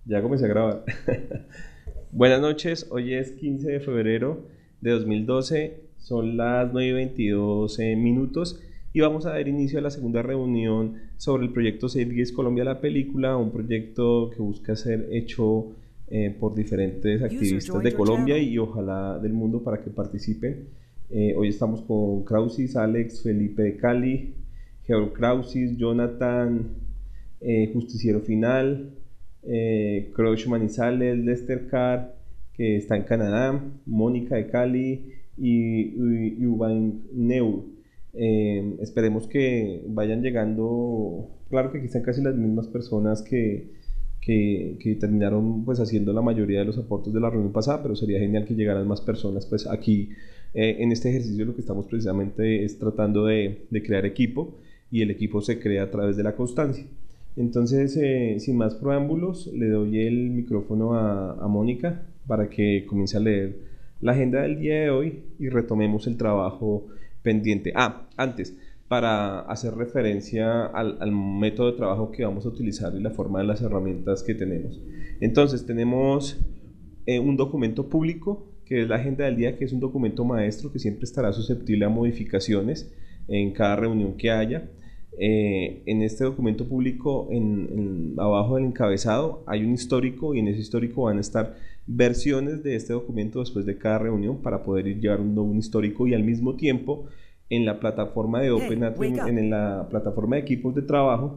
Ya comencé a grabar. Buenas noches, hoy es 15 de febrero de 2012, son las 9:22 minutos y vamos a dar inicio a la segunda reunión sobre el proyecto Save Gays Colombia la película, un proyecto que busca ser hecho por diferentes activistas de Colombia y ojalá del mundo para que participen. Hoy estamos con Krausis, Alex, Felipe de Cali, Georg Krausis, Jonathan, Justiciero Final, Crouch Manizales, Lester Carr, que está en Canadá, Mónica de Cali y Ubain Neu. Esperemos que vayan llegando. Claro que aquí están casi las mismas personas que terminaron pues haciendo la mayoría de los aportes de la reunión pasada, pero sería genial que llegaran más personas. Pues aquí en este ejercicio lo que estamos precisamente es tratando de crear equipo y el equipo se crea a través de la constancia. Entonces, sin más preámbulos, le doy el micrófono a Mónica para que comience a leer la agenda del día de hoy y retomemos el trabajo pendiente. Antes, para hacer referencia al método de trabajo que vamos a utilizar y la forma de las herramientas que tenemos. Entonces, tenemos un documento público, que es la agenda del día, que es un documento maestro que siempre estará susceptible a modificaciones en cada reunión que haya. En este documento público, abajo del encabezado, hay un histórico y en ese histórico van a estar versiones de este documento después de cada reunión para poder ir llevando un histórico y al mismo tiempo en la plataforma de Open Atrium, en la plataforma de equipos de trabajo,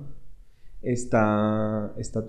está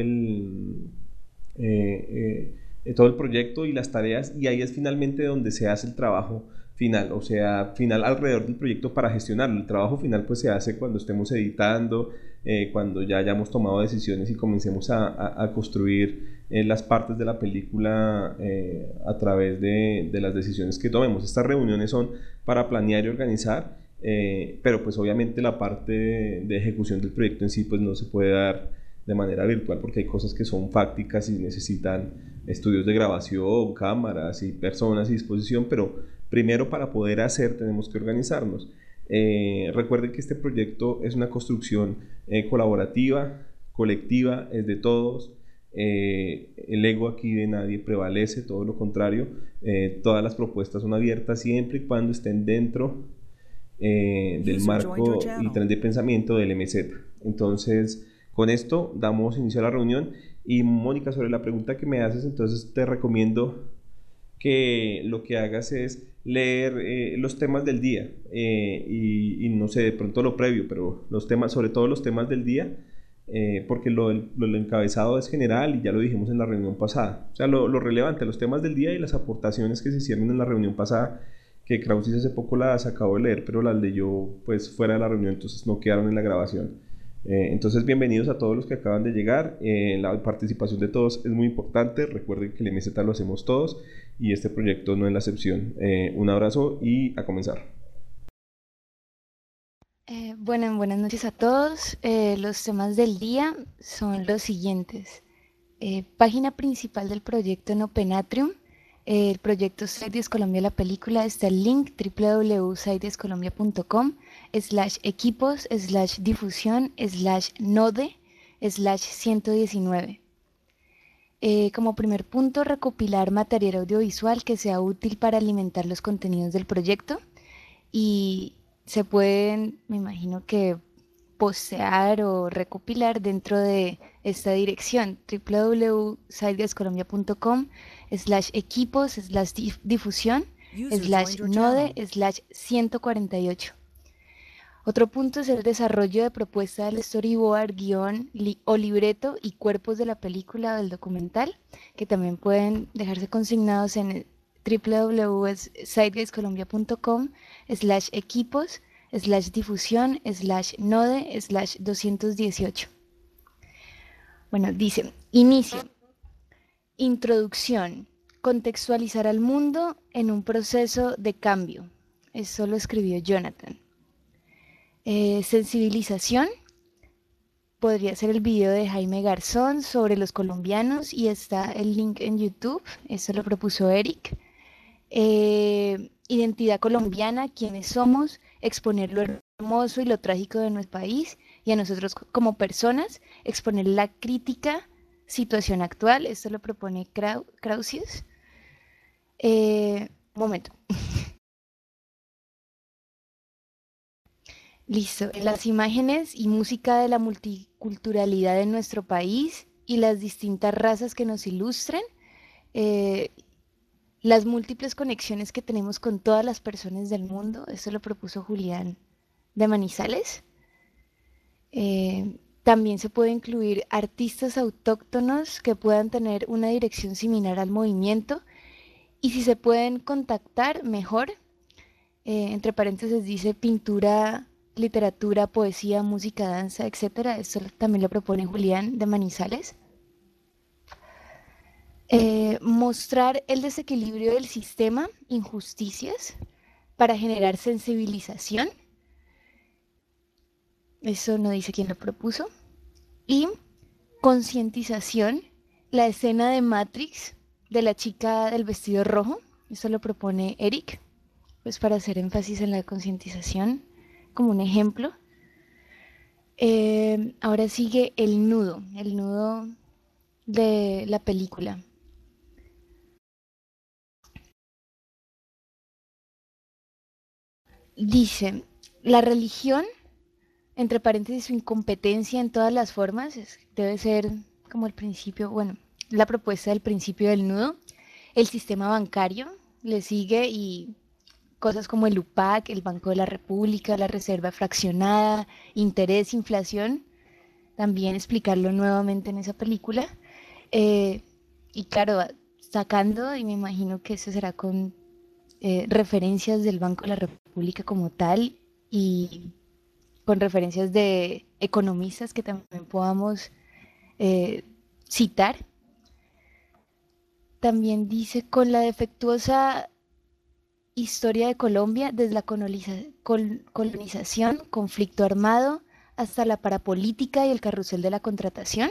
todo el proyecto y las tareas y ahí es finalmente donde se hace el trabajo final, o sea, final alrededor del proyecto para gestionarlo. El trabajo final pues se hace cuando estemos editando, cuando ya hayamos tomado decisiones y comencemos a construir las partes de la película a través de las decisiones que tomemos. Estas reuniones son para planear y organizar, pero pues obviamente la parte de ejecución del proyecto en sí pues no se puede dar de manera virtual porque hay cosas que son fácticas y necesitan estudios de grabación, cámaras y personas y disposición, pero primero para poder hacer tenemos que organizarnos. Recuerden que este proyecto es una construcción colaborativa, colectiva, es de todos. El ego aquí de nadie prevalece, todo lo contrario. Todas las propuestas son abiertas siempre y cuando estén dentro del marco y tren de pensamiento del MZ. Entonces, con esto damos inicio a la reunión. Y Mónica, sobre la pregunta que me haces, entonces te recomiendo que lo que hagas es leer los temas del día y no sé, de pronto lo previo, pero los temas, sobre todo los temas del día, porque lo encabezado es general y ya lo dijimos en la reunión pasada. O sea, lo relevante, los temas del día y las aportaciones que se hicieron en la reunión pasada, que Krausis hace poco las acabo de leer, pero las leyó pues fuera de la reunión, entonces no quedaron en la grabación. Entonces, bienvenidos a todos los que acaban de llegar. La participación de todos es muy importante. Recuerden que el MZ lo hacemos todos y este proyecto no es la excepción. Un abrazo y a comenzar. Bueno, buenas noches a todos. Los temas del día son los siguientes. Página principal del proyecto en Openatrium. El proyecto Saides Colombia la película está el link www.saidescolombia.com/equipos/difusión/node/119. Como primer punto, recopilar material audiovisual que sea útil para alimentar los contenidos del proyecto y se pueden, me imagino que postear o recopilar dentro de esta dirección www.saidescolombia.com/equipos/difusión/node/148. Otro punto es el desarrollo de propuesta del storyboard, guión o libreto y cuerpos de la película o del documental, que también pueden dejarse consignados en www.saidescolombia.com/equipos/difusión/node/218. Bueno, dice, inicio, introducción, contextualizar al mundo en un proceso de cambio. Eso lo escribió Jonathan. Sensibilización, podría ser el video de Jaime Garzón sobre los colombianos y está el link en YouTube, eso lo propuso Eric. Identidad colombiana, quiénes somos, exponer lo hermoso y lo trágico de nuestro país y a nosotros como personas, exponer la crítica situación actual. Esto lo propone Krausius. Momento. Listo. Las imágenes y música de la multiculturalidad de nuestro país y las distintas razas que nos ilustren, eh, las múltiples conexiones que tenemos con todas las personas del mundo. Esto lo propuso Julián de Manizales. También se puede incluir artistas autóctonos que puedan tener una dirección similar al movimiento, y si se pueden contactar, mejor. Entre paréntesis dice pintura, literatura, poesía, música, danza, etcétera. Esto también lo propone Julián de Manizales. Mostrar el desequilibrio del sistema, injusticias, para generar sensibilización. Eso no dice quién lo propuso. Y concientización, la escena de Matrix de la chica del vestido rojo. Eso lo propone Eric, pues para hacer énfasis en la concientización como un ejemplo. Ahora sigue el nudo de la película. Dice, la religión, entre paréntesis, su incompetencia en todas las formas, debe ser como el principio, bueno, la propuesta del principio del nudo. El sistema bancario le sigue, y cosas como el UPAC, el Banco de la República, la Reserva Fraccionada, interés, inflación, también explicarlo nuevamente en esa película. Y claro, sacando, y me imagino que eso será con referencias del Banco de la República como tal, y con referencias de economistas que también podamos eh, citar. También dice, con la defectuosa historia de Colombia, desde la colonización, conflicto armado, hasta la parapolítica y el carrusel de la contratación.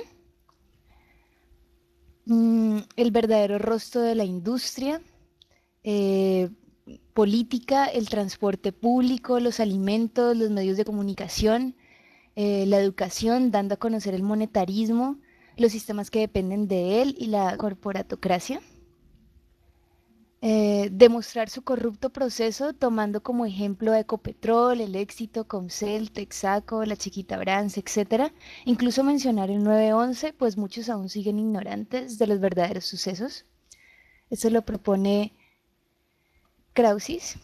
El verdadero rostro de la industria, eh, política, el transporte público, los alimentos, los medios de comunicación, la educación, dando a conocer el monetarismo, los sistemas que dependen de él y la corporatocracia. Demostrar su corrupto proceso tomando como ejemplo a Ecopetrol, El Éxito, Comcel, Texaco, La Chiquita Brands, etcétera. Incluso mencionar el 911, pues muchos aún siguen ignorantes de los verdaderos sucesos. Eso lo propone Krausis.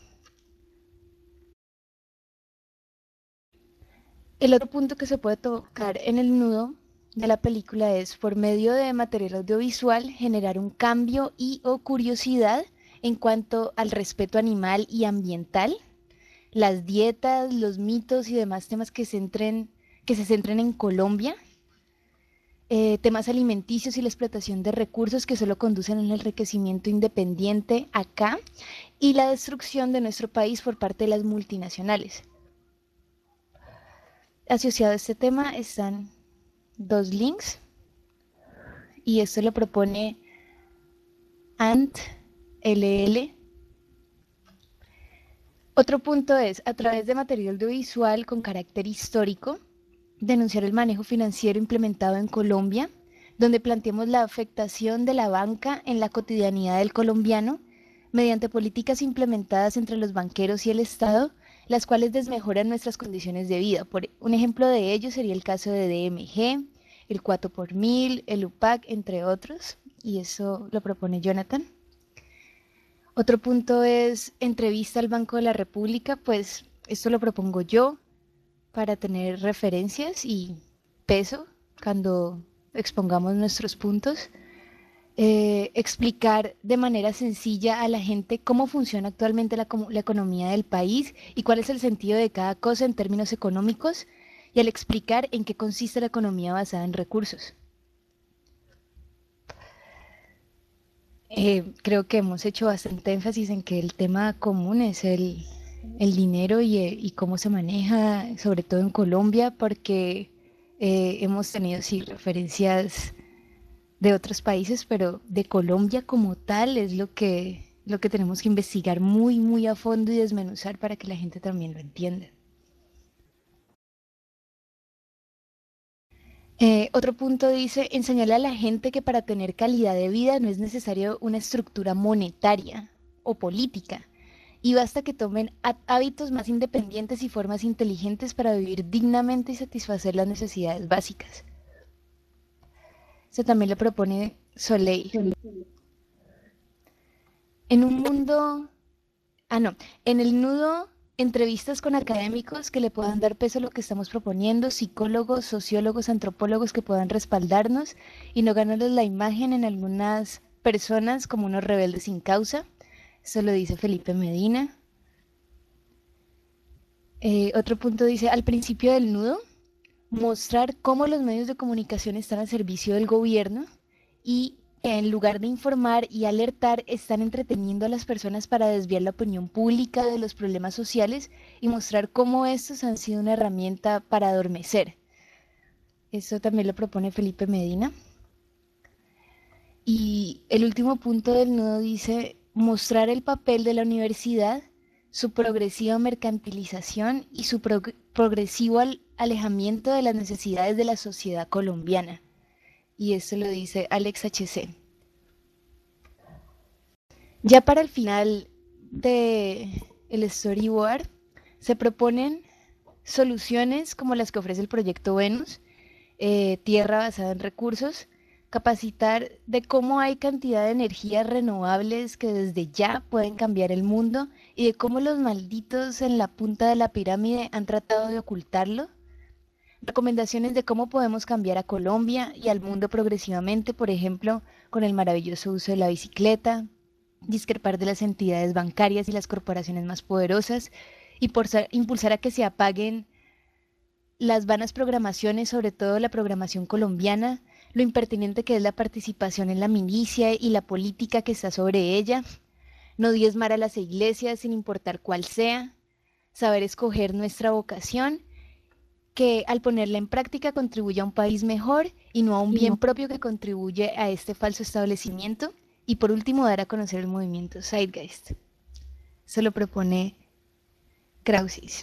El otro punto que se puede tocar en el nudo de la película es, por medio de material audiovisual, generar un cambio y o curiosidad en cuanto al respeto animal y ambiental, las dietas, los mitos y demás temas que se centren en Colombia, temas alimenticios y la explotación de recursos que solo conducen al enriquecimiento independiente acá, y la destrucción de nuestro país por parte de las multinacionales. Asociado a este tema están dos links, y esto lo propone Ant LL. Otro punto es, a través de material audiovisual con carácter histórico, denunciar el manejo financiero implementado en Colombia, donde planteemos la afectación de la banca en la cotidianidad del colombiano mediante políticas implementadas entre los banqueros y el Estado, las cuales desmejoran nuestras condiciones de vida. Un ejemplo de ello sería el caso de DMG, el 4 por mil, el UPAC, entre otros, y eso lo propone Jonathan. Otro punto es entrevista al Banco de la República, pues esto lo propongo yo para tener referencias y peso cuando expongamos nuestros puntos. Explicar de manera sencilla a la gente cómo funciona actualmente la economía del país y cuál es el sentido de cada cosa en términos económicos, y al explicar en qué consiste la economía basada en recursos. Creo que hemos hecho bastante énfasis en que el tema común es el dinero y cómo se maneja, sobre todo en Colombia, porque hemos tenido sí referencias de otros países, pero de Colombia como tal es lo que tenemos que investigar muy, muy a fondo y desmenuzar para que la gente también lo entienda. Otro punto dice, enseñarle a la gente que para tener calidad de vida no es necesario una estructura monetaria o política, y basta que tomen hábitos más independientes y formas inteligentes para vivir dignamente y satisfacer las necesidades básicas. Eso también lo propone Soleil. En un mundo, no, en el nudo, entrevistas con académicos que le puedan dar peso a lo que estamos proponiendo, psicólogos, sociólogos, antropólogos que puedan respaldarnos y no ganarles la imagen en algunas personas como unos rebeldes sin causa. Eso lo dice Felipe Medina. Otro punto dice, al principio del nudo, mostrar cómo los medios de comunicación están al servicio del gobierno y en lugar de informar y alertar, están entreteniendo a las personas para desviar la opinión pública de los problemas sociales y mostrar cómo estos han sido una herramienta para adormecer. Eso también lo propone Felipe Medina. Y el último punto del nudo dice mostrar el papel de la universidad, su progresiva mercantilización y su progresivo alejamiento de las necesidades de la sociedad colombiana. Y esto lo dice Alex HC. Ya para el final del storyboard se proponen soluciones como las que ofrece el proyecto Venus, tierra basada en recursos, capacitar de cómo hay cantidad de energías renovables que desde ya pueden cambiar el mundo y de cómo los malditos en la punta de la pirámide han tratado de ocultarlo. Recomendaciones de cómo podemos cambiar a Colombia y al mundo progresivamente, por ejemplo, con el maravilloso uso de la bicicleta, discrepar de las entidades bancarias y las corporaciones más poderosas y impulsar a que se apaguen las vanas programaciones, sobre todo la programación colombiana, lo impertinente que es la participación en la milicia y la política que está sobre ella, no diezmar a las iglesias sin importar cuál sea, saber escoger nuestra vocación, que al ponerla en práctica contribuye a un país mejor y no a un bien propio que contribuye a este falso establecimiento. Y por último, dar a conocer el movimiento Zeitgeist. Se lo propone Krausis.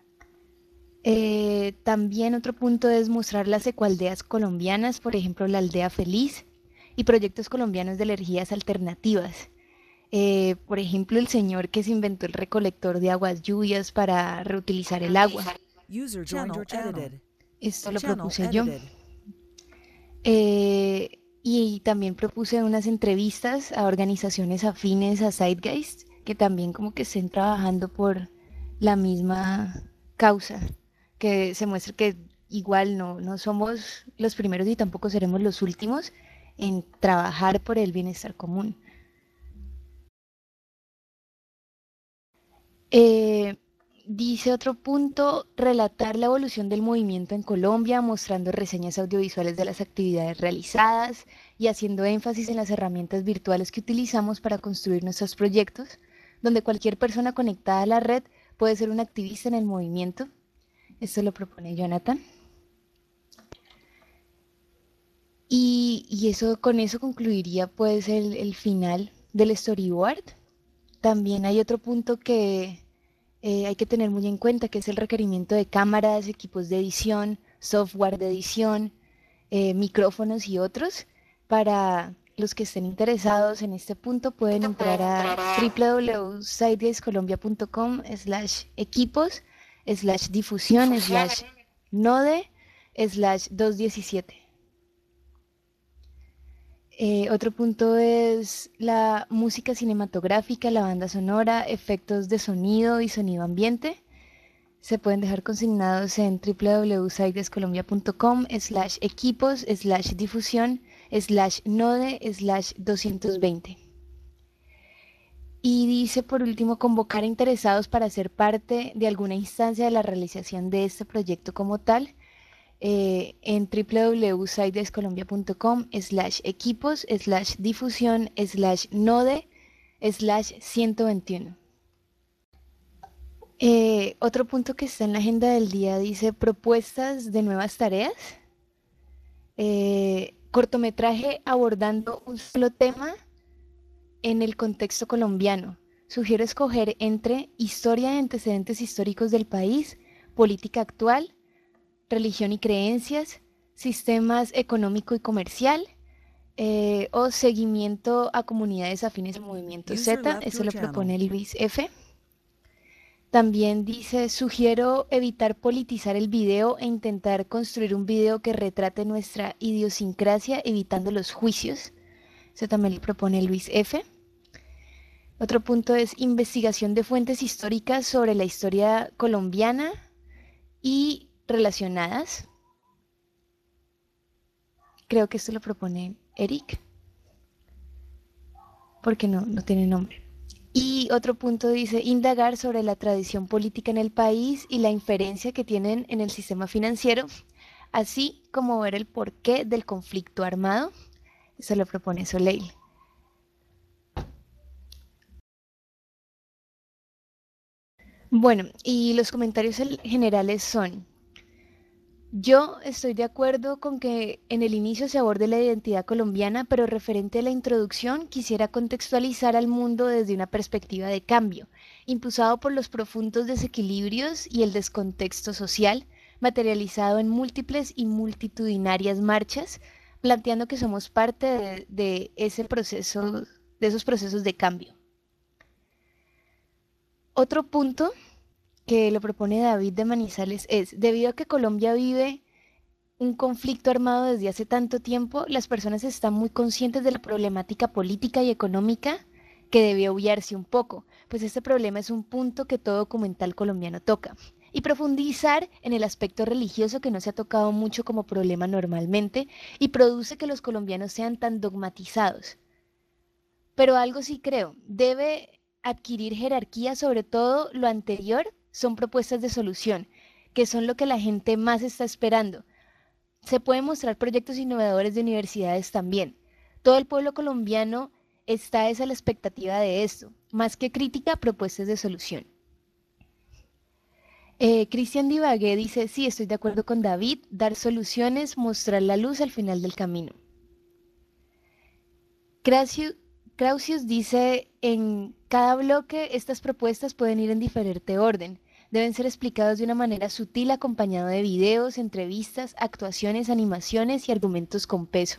También otro punto es mostrar las ecoaldeas colombianas, por ejemplo, la Aldea Feliz, y proyectos colombianos de energías alternativas. Por ejemplo, el señor que se inventó el recolector de aguas lluvias para reutilizar el agua. Esto lo propuse yo. Y también propuse unas entrevistas a organizaciones afines a Zeitgeist, que también como que estén trabajando por la misma causa, que se muestre que igual no somos los primeros y tampoco seremos los últimos en trabajar por el bienestar común. Dice otro punto, relatar la evolución del movimiento en Colombia, mostrando reseñas audiovisuales de las actividades realizadas y haciendo énfasis en las herramientas virtuales que utilizamos para construir nuestros proyectos, donde cualquier persona conectada a la red puede ser un activista en el movimiento. Esto lo propone Jonathan. Y eso, con eso concluiría pues el final del storyboard. También hay otro punto que hay que tener muy en cuenta, que es el requerimiento de cámaras, equipos de edición, software de edición, micrófonos y otros. Para los que estén interesados en este punto pueden entrar a www.siteguyscolombia.com/equipos/difusión/node/217. Otro punto es la música cinematográfica, la banda sonora, efectos de sonido y sonido ambiente. Se pueden dejar consignados en www.siteguyscolombia.com/equipos/difusión/node/220. Y dice por último convocar a interesados para ser parte de alguna instancia de la realización de este proyecto como tal. En www.siteguyscolombia.com/equipos/difusión/node/121. Otro punto que está en la agenda del día dice propuestas de nuevas tareas. Cortometraje abordando un solo tema en el contexto colombiano. Sugiero escoger entre historia de antecedentes históricos del país, política actual, religión y creencias, sistemas económico y comercial, o seguimiento a comunidades afines al movimiento Z, eso lo propone Luis F. También dice, sugiero evitar politizar el video e intentar construir un video que retrate nuestra idiosincrasia, evitando los juicios. Eso también lo propone Luis F. Otro punto es investigación de fuentes históricas sobre la historia colombiana y relacionadas. Creo que esto lo propone Eric, porque no tiene nombre. Y otro punto dice, indagar sobre la tradición política en el país y la inferencia que tienen en el sistema financiero, así como ver el porqué del conflicto armado. Eso lo propone Soleil. Bueno, y los comentarios generales son, yo estoy de acuerdo con que en el inicio se aborde la identidad colombiana, pero referente a la introducción quisiera contextualizar al mundo desde una perspectiva de cambio, impulsado por los profundos desequilibrios y el descontexto social, materializado en múltiples y multitudinarias marchas, planteando que somos parte de ese proceso, de esos procesos de cambio. Otro punto que lo propone David de Manizales es, debido a que Colombia vive un conflicto armado desde hace tanto tiempo, las personas están muy conscientes de la problemática política y económica que debe obviarse un poco, pues este problema es un punto que todo documental colombiano toca. Y profundizar en el aspecto religioso que no se ha tocado mucho como problema normalmente y produce que los colombianos sean tan dogmatizados. Pero algo sí creo, debe adquirir jerarquía, sobre todo lo anterior son propuestas de solución, que son lo que la gente más está esperando. Se pueden mostrar proyectos innovadores de universidades también. Todo el pueblo colombiano está a la expectativa de esto, más que crítica, propuestas de solución. Cristian Divagué dice, sí, estoy de acuerdo con David, dar soluciones, mostrar la luz al final del camino. Krausius dice, en cada bloque estas propuestas pueden ir en diferente orden. Deben ser explicados de una manera sutil acompañado de videos, entrevistas, actuaciones, animaciones y argumentos con peso.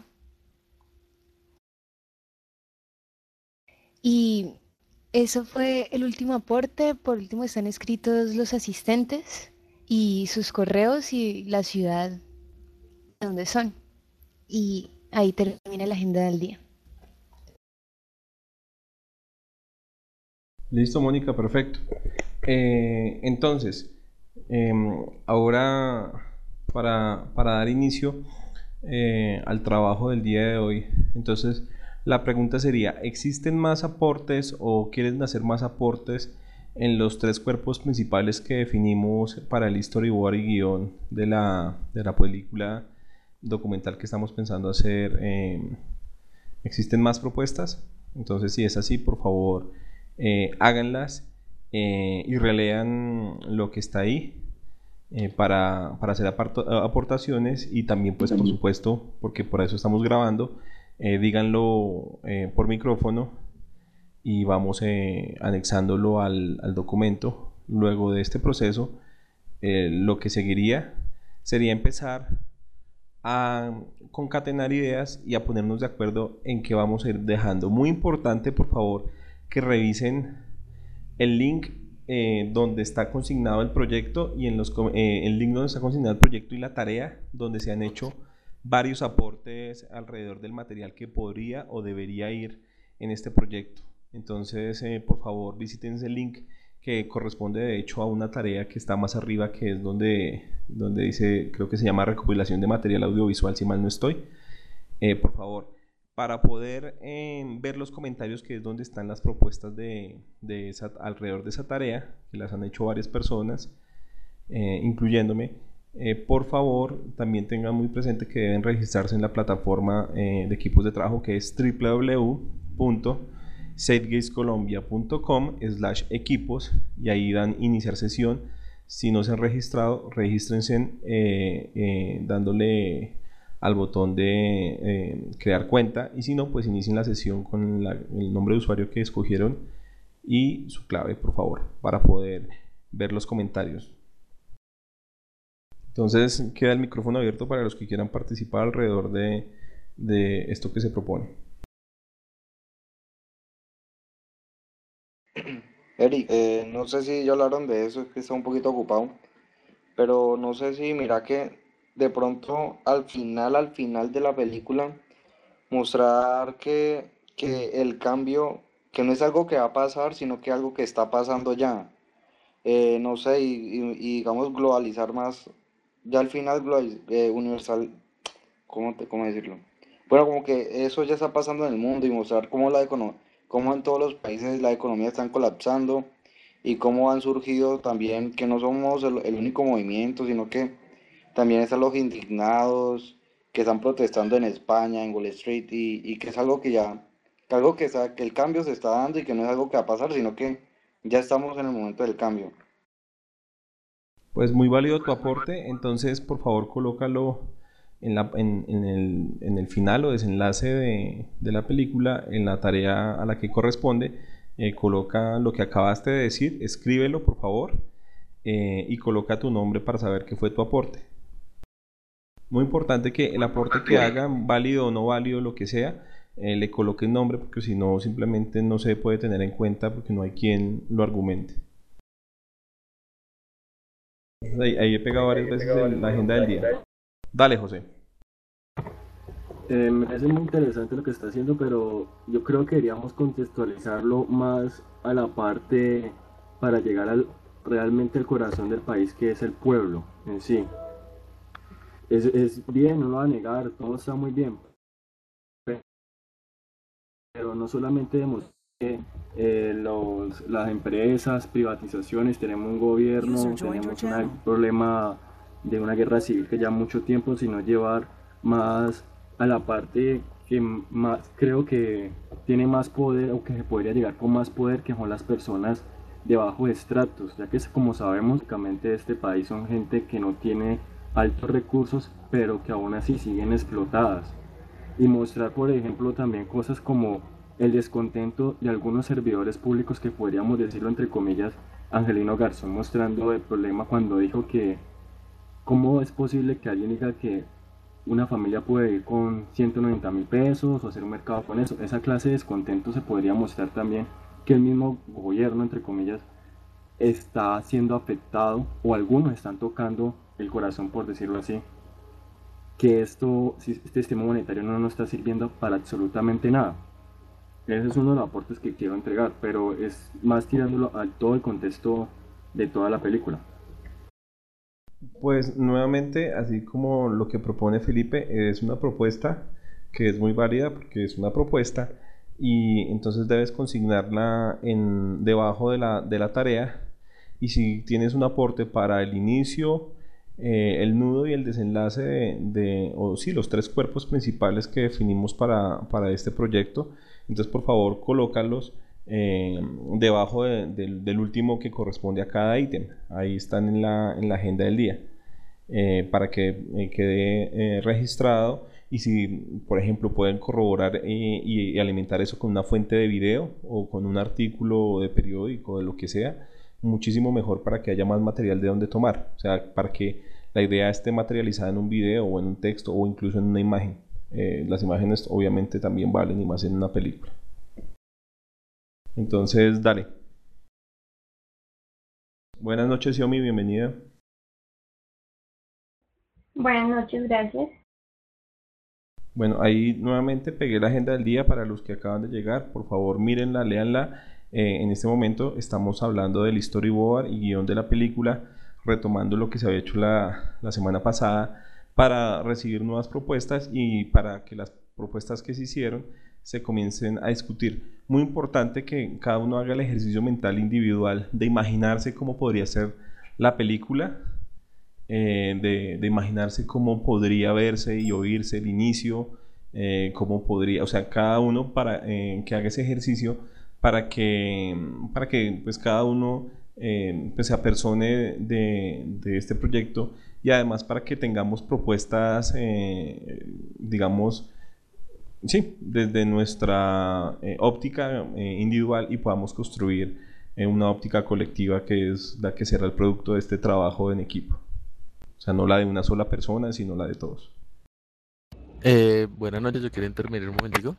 Y eso fue el último aporte. Por último están escritos los asistentes y sus correos y la ciudad de donde son. Y ahí termina la agenda del día. Listo, Mónica, perfecto. Entonces, ahora para dar inicio al trabajo del día de hoy, entonces la pregunta sería, ¿existen más aportes o quieren hacer más aportes en los tres cuerpos principales que definimos para el storyboard y guión de la película documental que estamos pensando hacer? ¿Existen más propuestas? Entonces, si es así, por favor, háganlas y relean lo que está ahí para hacer aportaciones y también, pues, por supuesto, porque por eso estamos grabando, díganlo por micrófono y vamos anexándolo al documento. Luego de este proceso, lo que seguiría sería empezar a concatenar ideas y a ponernos de acuerdo en qué vamos a ir dejando. Muy importante, por favor, que revisen el link donde está consignado el proyecto y el link donde está consignado el proyecto y la tarea donde se han hecho varios aportes alrededor del material que podría o debería ir en este proyecto. Entonces, por favor, visiten ese link que corresponde de hecho a una tarea que está más arriba, que es donde dice, creo que se llama recopilación de material audiovisual, si mal no estoy. Por favor, para poder ver los comentarios, que es donde están las propuestas alrededor de esa tarea, que las han hecho varias personas, incluyéndome. Por favor, también tengan muy presente que deben registrarse en la plataforma de equipos de trabajo, que es www.sategatescolombia.com/equipos, y ahí dan iniciar sesión. Si no se han registrado, regístrense dándole al botón de crear cuenta, y si no, pues inicien la sesión con el nombre de usuario que escogieron y su clave, por favor, para poder ver los comentarios. Entonces queda el micrófono abierto para los que quieran participar alrededor de esto que se propone. Eric, no sé si ya hablaron de eso, es que está un poquito ocupado, pero no sé si mira que de pronto al final de la película, mostrar que el cambio, que no es algo que va a pasar, sino que algo que está pasando ya. No sé, y digamos globalizar más, ya al final universal, ¿cómo decirlo? Bueno, como que eso ya está pasando en el mundo y mostrar cómo en todos los países la economía están colapsando y cómo han surgido también, que no somos el único movimiento, sino que también están los indignados que están protestando en España, en Wall Street, y que es algo que el cambio se está dando y que no es algo que va a pasar, sino que ya estamos en el momento del cambio. Pues muy válido tu aporte, entonces por favor colócalo en el final o desenlace de la película, en la tarea a la que corresponde, coloca lo que acabaste de decir, escríbelo por favor, y coloca tu nombre para saber qué fue tu aporte. Muy importante que el aporte que hagan, válido o no válido, lo que sea, le coloque el nombre, porque si no simplemente no se puede tener en cuenta porque no hay quien lo argumente. Ahí he pegado varias veces en la agenda del día. Dale, José. Me parece muy interesante lo que está haciendo, pero yo creo que deberíamos contextualizarlo más a la parte para llegar realmente al corazón del país, que es el pueblo en sí. Es bien, no lo va a negar, todo está muy bien, pero no solamente vemos que las empresas, privatizaciones, tenemos un gobierno, tenemos un problema de una guerra civil que ya mucho tiempo, sino llevar más a la parte que más creo que tiene más poder o que se podría llegar con más poder, que son las personas de bajos estratos, ya que como sabemos, básicamente este país son gente que no tiene altos recursos, pero que aún así siguen explotadas, y mostrar, por ejemplo, también cosas como el descontento de algunos servidores públicos, que podríamos decirlo entre comillas, Angelino Garzón mostrando el problema cuando dijo que cómo es posible que alguien diga que una familia puede ir con 190.000 pesos o hacer un mercado con eso. Esa clase de descontento se podría mostrar también, que el mismo gobierno, entre comillas, está siendo afectado, o algunos están tocando el corazón, por decirlo así, que este sistema monetario no nos está sirviendo para absolutamente nada. Ese es uno de los aportes que quiero entregar, pero es más tirándolo a todo el contexto de toda la película. Pues nuevamente, así como lo que propone Felipe, es una propuesta que es muy válida porque es una propuesta, y entonces debes consignarla debajo de la tarea, y si tienes un aporte para el inicio, el nudo y el desenlace o sí, los tres cuerpos principales que definimos para este proyecto, entonces por favor colócalos debajo del último que corresponde a cada ítem. Ahí están en la agenda del día, para que quede registrado, y si por ejemplo pueden corroborar y alimentar eso con una fuente de video o con un artículo de periódico, de lo que sea, muchísimo mejor, para que haya más material de donde tomar, o sea, para que la idea esté materializada en un video o en un texto o incluso en una imagen. Las imágenes obviamente también valen, y más en una película. Entonces, dale. Buenas noches, Yomi, bienvenida. Buenas noches, gracias. Bueno, ahí nuevamente pegué la agenda del día para los que acaban de llegar. Por favor, mírenla, léanla. En este momento estamos hablando del storyboard y guión de la película, retomando lo que se había hecho la semana pasada, para recibir nuevas propuestas y para que las propuestas que se hicieron se comiencen a discutir. Muy importante que cada uno haga el ejercicio mental individual de imaginarse cómo podría ser la película, de imaginarse cómo podría verse y oírse el inicio, cómo podría, o sea, cada uno que haga ese ejercicio para que pues cada uno pues se apersone de este proyecto, y además para que tengamos propuestas, digamos, sí, desde nuestra óptica individual, y podamos construir una óptica colectiva que es la que será el producto de este trabajo en equipo. O sea, no la de una sola persona, sino la de todos. Buenas noches, yo quería intervenir un momentico.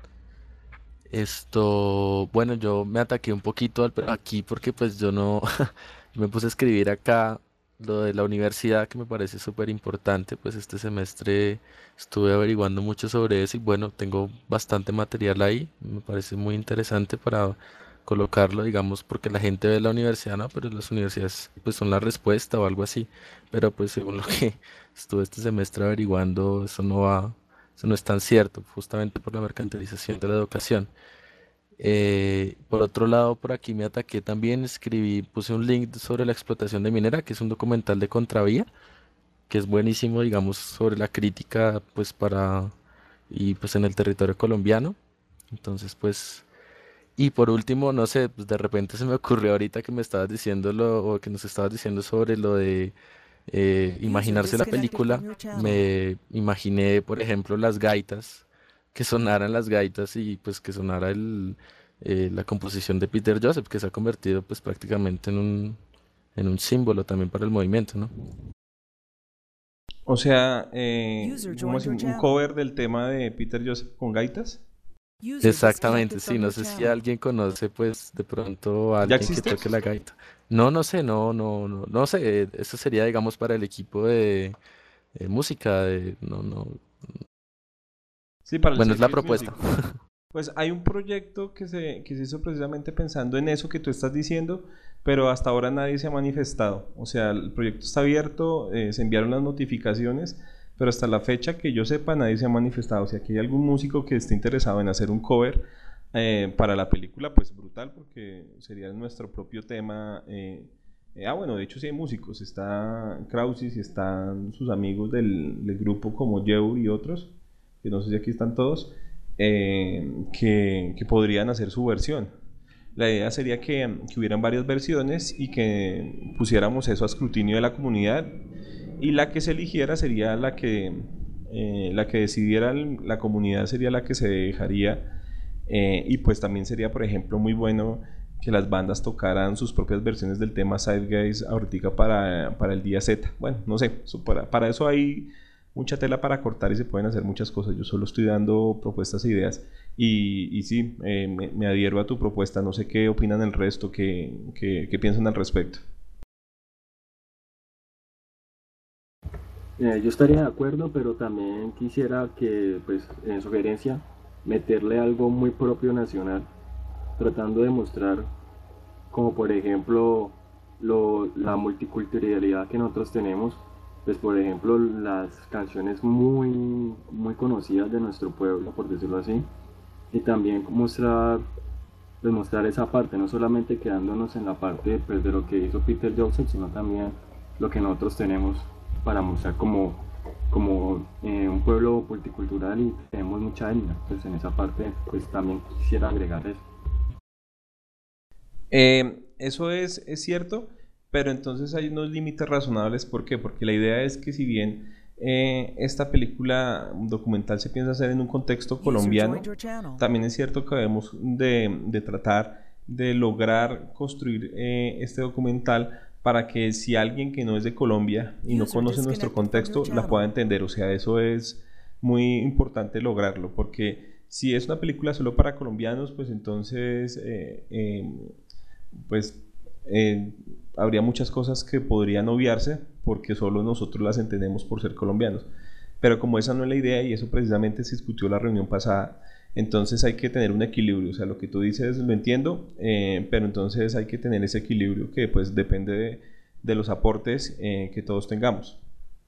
Bueno, yo me ataqué un poquito aquí porque pues yo no me puse a escribir acá lo de la universidad que me parece súper importante, pues este semestre estuve averiguando mucho sobre eso y bueno, tengo bastante material ahí, me parece muy interesante para colocarlo, digamos, porque la gente ve la universidad, ¿no? Pero las universidades pues son la respuesta o algo así, pero pues según lo que estuve este semestre averiguando, eso no es tan cierto, justamente por la mercantilización de la educación. Por otro lado, por aquí me ataqué también, puse un link sobre la explotación de minera, que es un documental de Contravía, que es buenísimo, digamos, sobre la crítica, pues y pues en el territorio colombiano. Entonces, pues, y por último, no sé, pues de repente se me ocurrió ahorita que me estabas diciendo o que nos estabas diciendo sobre lo de imaginarse la película, me imaginé, por ejemplo, las gaitas, que sonaran las gaitas y pues que sonara la composición de Peter Joseph, que se ha convertido pues prácticamente en un símbolo también para el movimiento, ¿no? O sea, ¿cómo así? ¿Un cover del tema de Peter Joseph con gaitas? Exactamente, sí, no sé si alguien conoce pues de pronto a ¿Ya alguien que existe? toque la gaita. No, no sé, no sé, eso sería digamos para el equipo de música, Sí, para el bueno, es la Save propuesta. Music. Pues hay un proyecto que se hizo precisamente pensando en eso que tú estás diciendo, pero hasta ahora nadie se ha manifestado. O sea, el proyecto está abierto, se enviaron las notificaciones, pero hasta la fecha que yo sepa nadie se ha manifestado. O sea, que hay algún músico que esté interesado en hacer un cover para la película, pues brutal, porque sería nuestro propio tema. Bueno, de hecho sí hay músicos, está Krausis y están sus amigos del grupo como Yeu y otros, que no sé si aquí están todos que podrían hacer su versión. La idea sería que hubieran varias versiones y que pusiéramos eso a escrutinio de la comunidad y la que se eligiera sería la que decidiera la comunidad sería la que se dejaría y pues también sería por ejemplo muy bueno que las bandas tocaran sus propias versiones del tema Sidegaze ahorita para el día Z. Bueno, no sé, para eso hay mucha tela para cortar y se pueden hacer muchas cosas. Yo solo estoy dando propuestas e ideas. Y sí, me adhiero a tu propuesta. No sé qué opinan el resto, qué piensan al respecto. Yo estaría de acuerdo, pero también quisiera que, pues, en sugerencia, meterle algo muy propio nacional, tratando de mostrar, como por ejemplo, la multiculturalidad que nosotros tenemos, pues por ejemplo, las canciones muy conocidas de nuestro pueblo, por decirlo así, y también mostrar esa parte, no solamente quedándonos en la parte pues, de lo que hizo Peter Joseph, sino también lo que nosotros tenemos para mostrar como un pueblo multicultural y tenemos mucha etnia. Entonces en esa parte pues también quisiera agregar eso. Eso es cierto, pero entonces hay unos límites razonables. ¿Por qué? Porque la idea es que si bien esta película documental se piensa hacer en un contexto colombiano, también es cierto que debemos de tratar de lograr construir este documental para que si alguien que no es de Colombia y no conoce nuestro contexto la pueda entender. O sea, eso es muy importante lograrlo, porque si es una película solo para colombianos, pues entonces pues habría muchas cosas que podrían obviarse porque solo nosotros las entendemos por ser colombianos. Pero como esa no es la idea y eso precisamente se discutió la reunión pasada, entonces hay que tener un equilibrio. O sea, lo que tú dices lo entiendo, pero entonces hay que tener ese equilibrio que pues depende de los aportes que todos tengamos.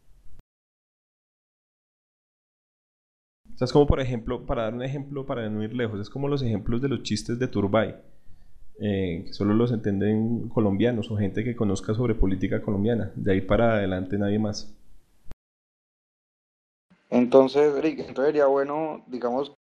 O sea, es como por ejemplo, para dar un ejemplo, para no ir lejos, es como los ejemplos de los chistes de Turbay. Que solo los entienden colombianos o gente que conozca sobre política colombiana. De ahí para adelante nadie más. Entonces, Rick, entonces sería bueno, digamos,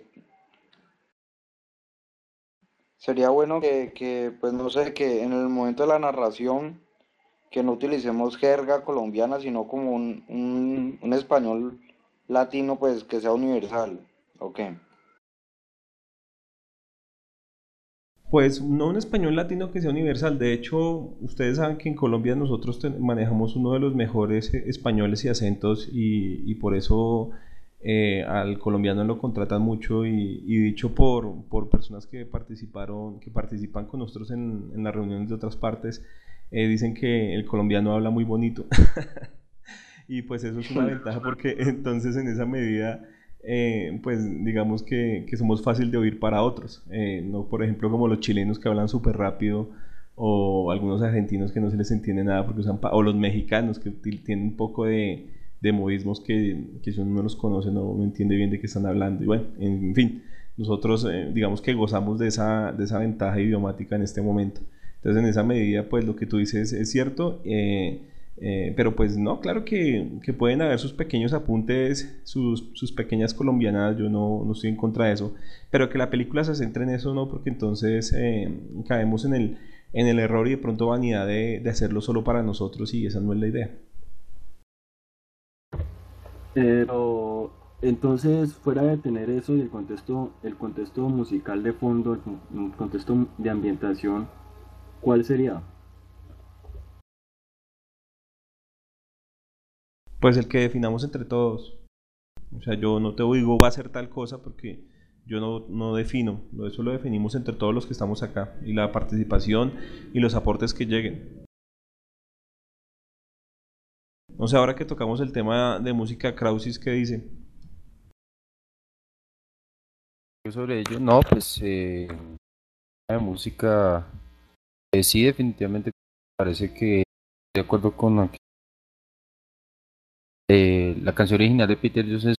sería bueno pues no sé, que en el momento de la narración, que no utilicemos jerga colombiana, sino como un español latino, pues que sea universal. Ok. Pues no un español latino que sea universal. De hecho, ustedes saben que en Colombia nosotros manejamos uno de los mejores españoles y acentos y por eso al colombiano lo contratan mucho y dicho por personas que participan con nosotros en las reuniones de otras partes, dicen que el colombiano habla muy bonito. Y pues eso es una ventaja porque entonces en esa medida pues digamos que somos fácil de oír para otros, no por ejemplo como los chilenos que hablan súper rápido o algunos argentinos que no se les entiende nada porque usan o los mexicanos que tienen un poco de modismos que si uno no los conoce no entiende bien de qué están hablando y bueno, en fin, nosotros digamos que gozamos de esa ventaja idiomática en este momento. Entonces en esa medida pues lo que tú dices es cierto. Pero pues no, claro que pueden haber sus pequeños apuntes, sus pequeñas colombianadas, yo no estoy en contra de eso, pero que la película se centre en eso no, porque entonces caemos en el error y de pronto vanidad de hacerlo solo para nosotros y esa no es la idea. Pero entonces, fuera de tener eso y el contexto musical de fondo, el contexto de ambientación, ¿cuál sería? Pues el que definamos entre todos. O sea, yo no te digo va a ser tal cosa porque yo no defino, eso lo definimos entre todos los que estamos acá y la participación y los aportes que lleguen. No sé, ahora que tocamos el tema de música, Krausis, ¿qué dice? Sobre ello, no, pues la música, sí, definitivamente parece que de acuerdo con lo que, la canción original de Peter Joseph,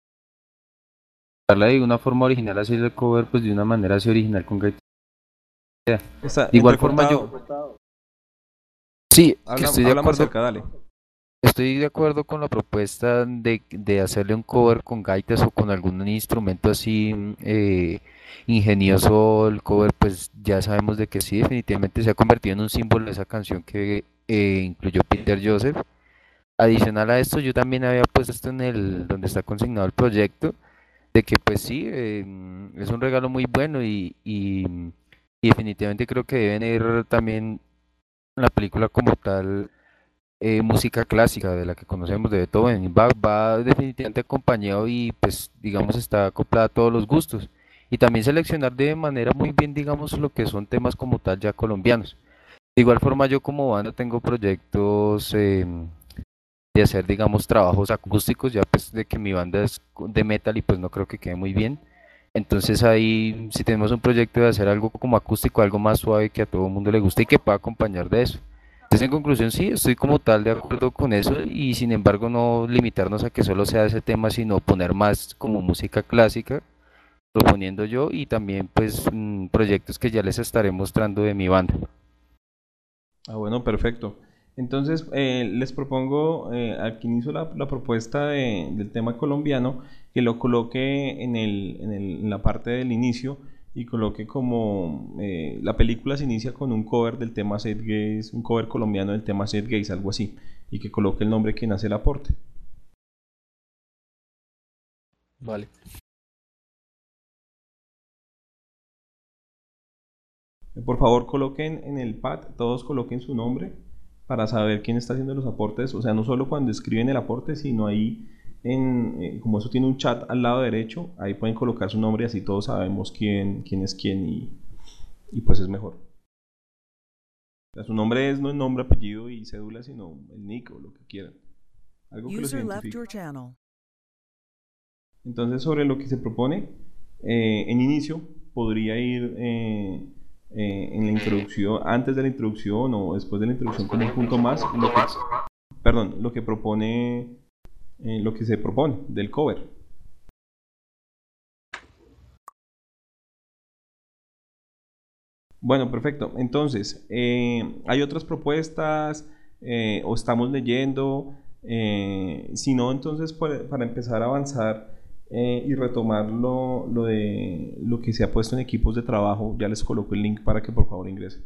darla de una forma original, hacer el cover pues de una manera así original con gaita. De Está igual forma yo, entrecortado. sí, que Habla más cerca, dale. estoy de acuerdo con la propuesta de hacerle un cover con gaitas o con algún instrumento así ingenioso. El cover, pues ya sabemos de que sí, definitivamente se ha convertido en un símbolo de esa canción que incluyó Peter Joseph. Adicional a esto, yo también había puesto esto en el donde está consignado el proyecto, de que pues sí, es un regalo muy bueno y definitivamente creo que deben ir también en la película como tal, música clásica de la que conocemos de Beethoven. Va definitivamente acompañado y pues digamos está acoplada a todos los gustos. Y también seleccionar de manera muy bien, digamos, lo que son temas como tal ya colombianos. De igual forma yo como banda tengo proyectos de hacer, digamos, trabajos acústicos, ya pues de que mi banda es de metal y pues no creo que quede muy bien. Entonces ahí si tenemos un proyecto de hacer algo como acústico, algo más suave que a todo el mundo le guste y que pueda acompañar de eso. Entonces en conclusión sí, estoy como tal de acuerdo con eso y sin embargo no limitarnos a que solo sea ese tema, sino poner más como música clásica, proponiendo yo y también pues proyectos que ya les estaré mostrando de mi banda. Ah, bueno, perfecto. Entonces, les propongo a quien hizo la propuesta del tema colombiano que lo coloque en la parte del inicio y coloque como la película se inicia con un cover del tema Seth Gaze, un cover colombiano del tema Seth Gaze, algo así, y que coloque el nombre quien hace el aporte. Vale. Por favor, coloquen en el pad, todos coloquen su nombre para saber quién está haciendo los aportes. O sea, no solo cuando escriben el aporte, sino ahí, como eso tiene un chat al lado derecho, ahí pueden colocar su nombre y así todos sabemos quién es quién y pues es mejor. O sea, su nombre no es nombre, apellido y cédula, sino el nick o lo que quieran. Algo que los identifique. Entonces, sobre lo que se propone, en inicio podría ir en la introducción, antes de la introducción o después de la introducción como un punto más, lo que propone, lo que se propone del cover. Bueno, perfecto. Entonces, ¿hay otras propuestas o estamos leyendo? Si no, entonces para empezar a avanzar y retomar lo de lo que se ha puesto en equipos de trabajo, ya les coloco el link para que por favor ingresen.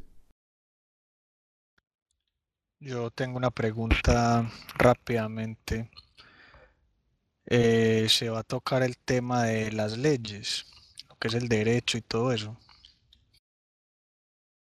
Yo tengo una pregunta rápidamente. Se va a tocar el tema de las leyes, lo que es el derecho y todo eso.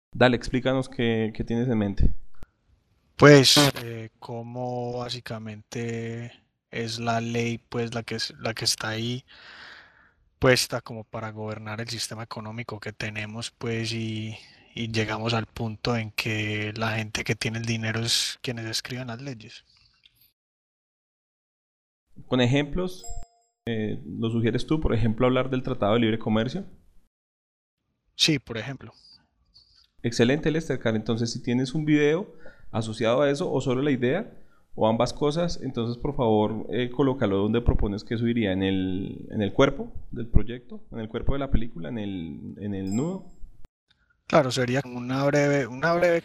Dale, explícanos qué tienes en mente. Pues cómo básicamente es la ley, pues la que está ahí puesta como para gobernar el sistema económico que tenemos, pues y llegamos al punto en que la gente que tiene el dinero es quienes escriben las leyes. Con ejemplos, ¿lo sugieres tú? Por ejemplo, hablar del Tratado de Libre Comercio. Sí, por ejemplo. Excelente, Lester. Entonces, si tienes un video asociado a eso o solo la idea o ambas cosas, entonces por favor colócalo donde propones que eso iría en el cuerpo del proyecto, en el cuerpo de la película, en el nudo. Claro, sería como una breve.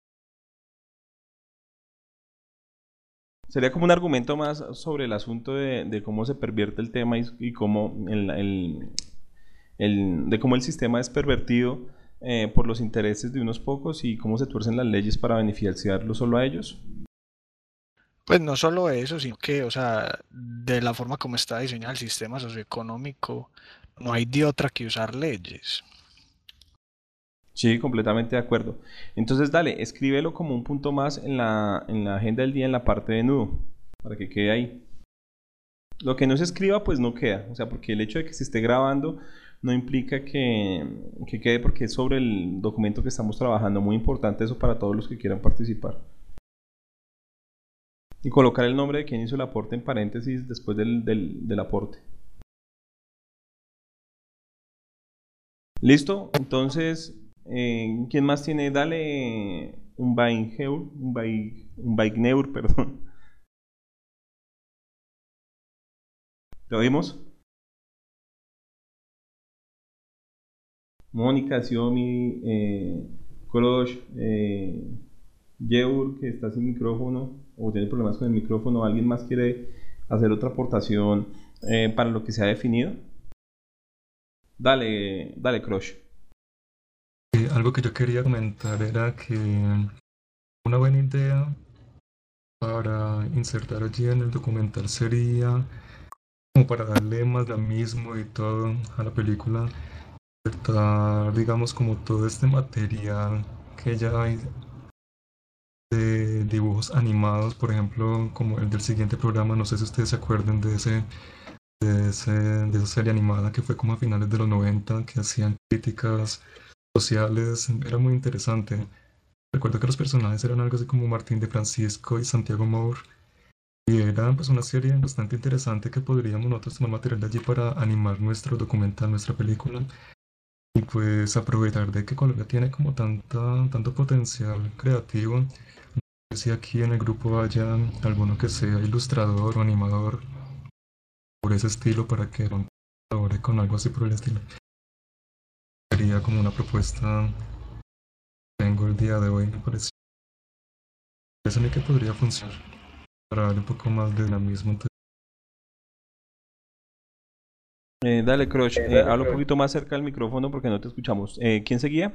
Sería como un argumento más sobre el asunto de cómo se pervierte el tema y cómo de cómo el sistema es pervertido por los intereses de unos pocos y cómo se tuercen las leyes para beneficiarlo solo a ellos. Pues no solo eso, sino que, o sea, de la forma como está diseñado el sistema socioeconómico, no hay de otra que usar leyes. Sí, completamente de acuerdo. Entonces, dale, escríbelo como un punto más en la agenda del día en la parte de nudo, para que quede ahí. Lo que no se escriba, pues no queda. O sea, porque el hecho de que se esté grabando no implica que quede porque es sobre el documento que estamos trabajando. Muy importante eso para todos los que quieran participar. Y colocar el nombre de quien hizo el aporte en paréntesis después del aporte. ¿Listo? Entonces, ¿quién más tiene? Dale un Baigneur, perdón. ¿Lo oímos? Mónica, Xiomi, Krosh, Yeur, que está sin micrófono o tiene problemas con el micrófono. ¿Alguien más quiere hacer otra aportación para lo que se ha definido? Dale, Krosh. Algo que yo quería comentar era que una buena idea para insertar allí en el documental sería como para darle más dinamismo y todo a la película, insertar, digamos, como todo este material que ya hay de dibujos animados, por ejemplo, como el del siguiente programa, no sé si ustedes se acuerdan de esa serie animada que fue como a finales de los 90, que hacían críticas sociales, era muy interesante. Recuerdo que los personajes eran algo así como Martín de Francisco y Santiago Moore, y era pues una serie bastante interesante que podríamos nosotros tomar material de allí para animar nuestro documental, nuestra película, y pues aprovechar de que Colombia tiene como tanto potencial creativo. No sé si aquí en el grupo haya alguno que sea ilustrador o animador por ese estilo para que colabore con algo así por el estilo. Sería como una propuesta que tengo el día de hoy, me parece. Parece a mí que podría funcionar para darle un poco más de dinamismo. Dale, Crush, habla un poquito más cerca del micrófono porque no te escuchamos. ¿Quién seguía?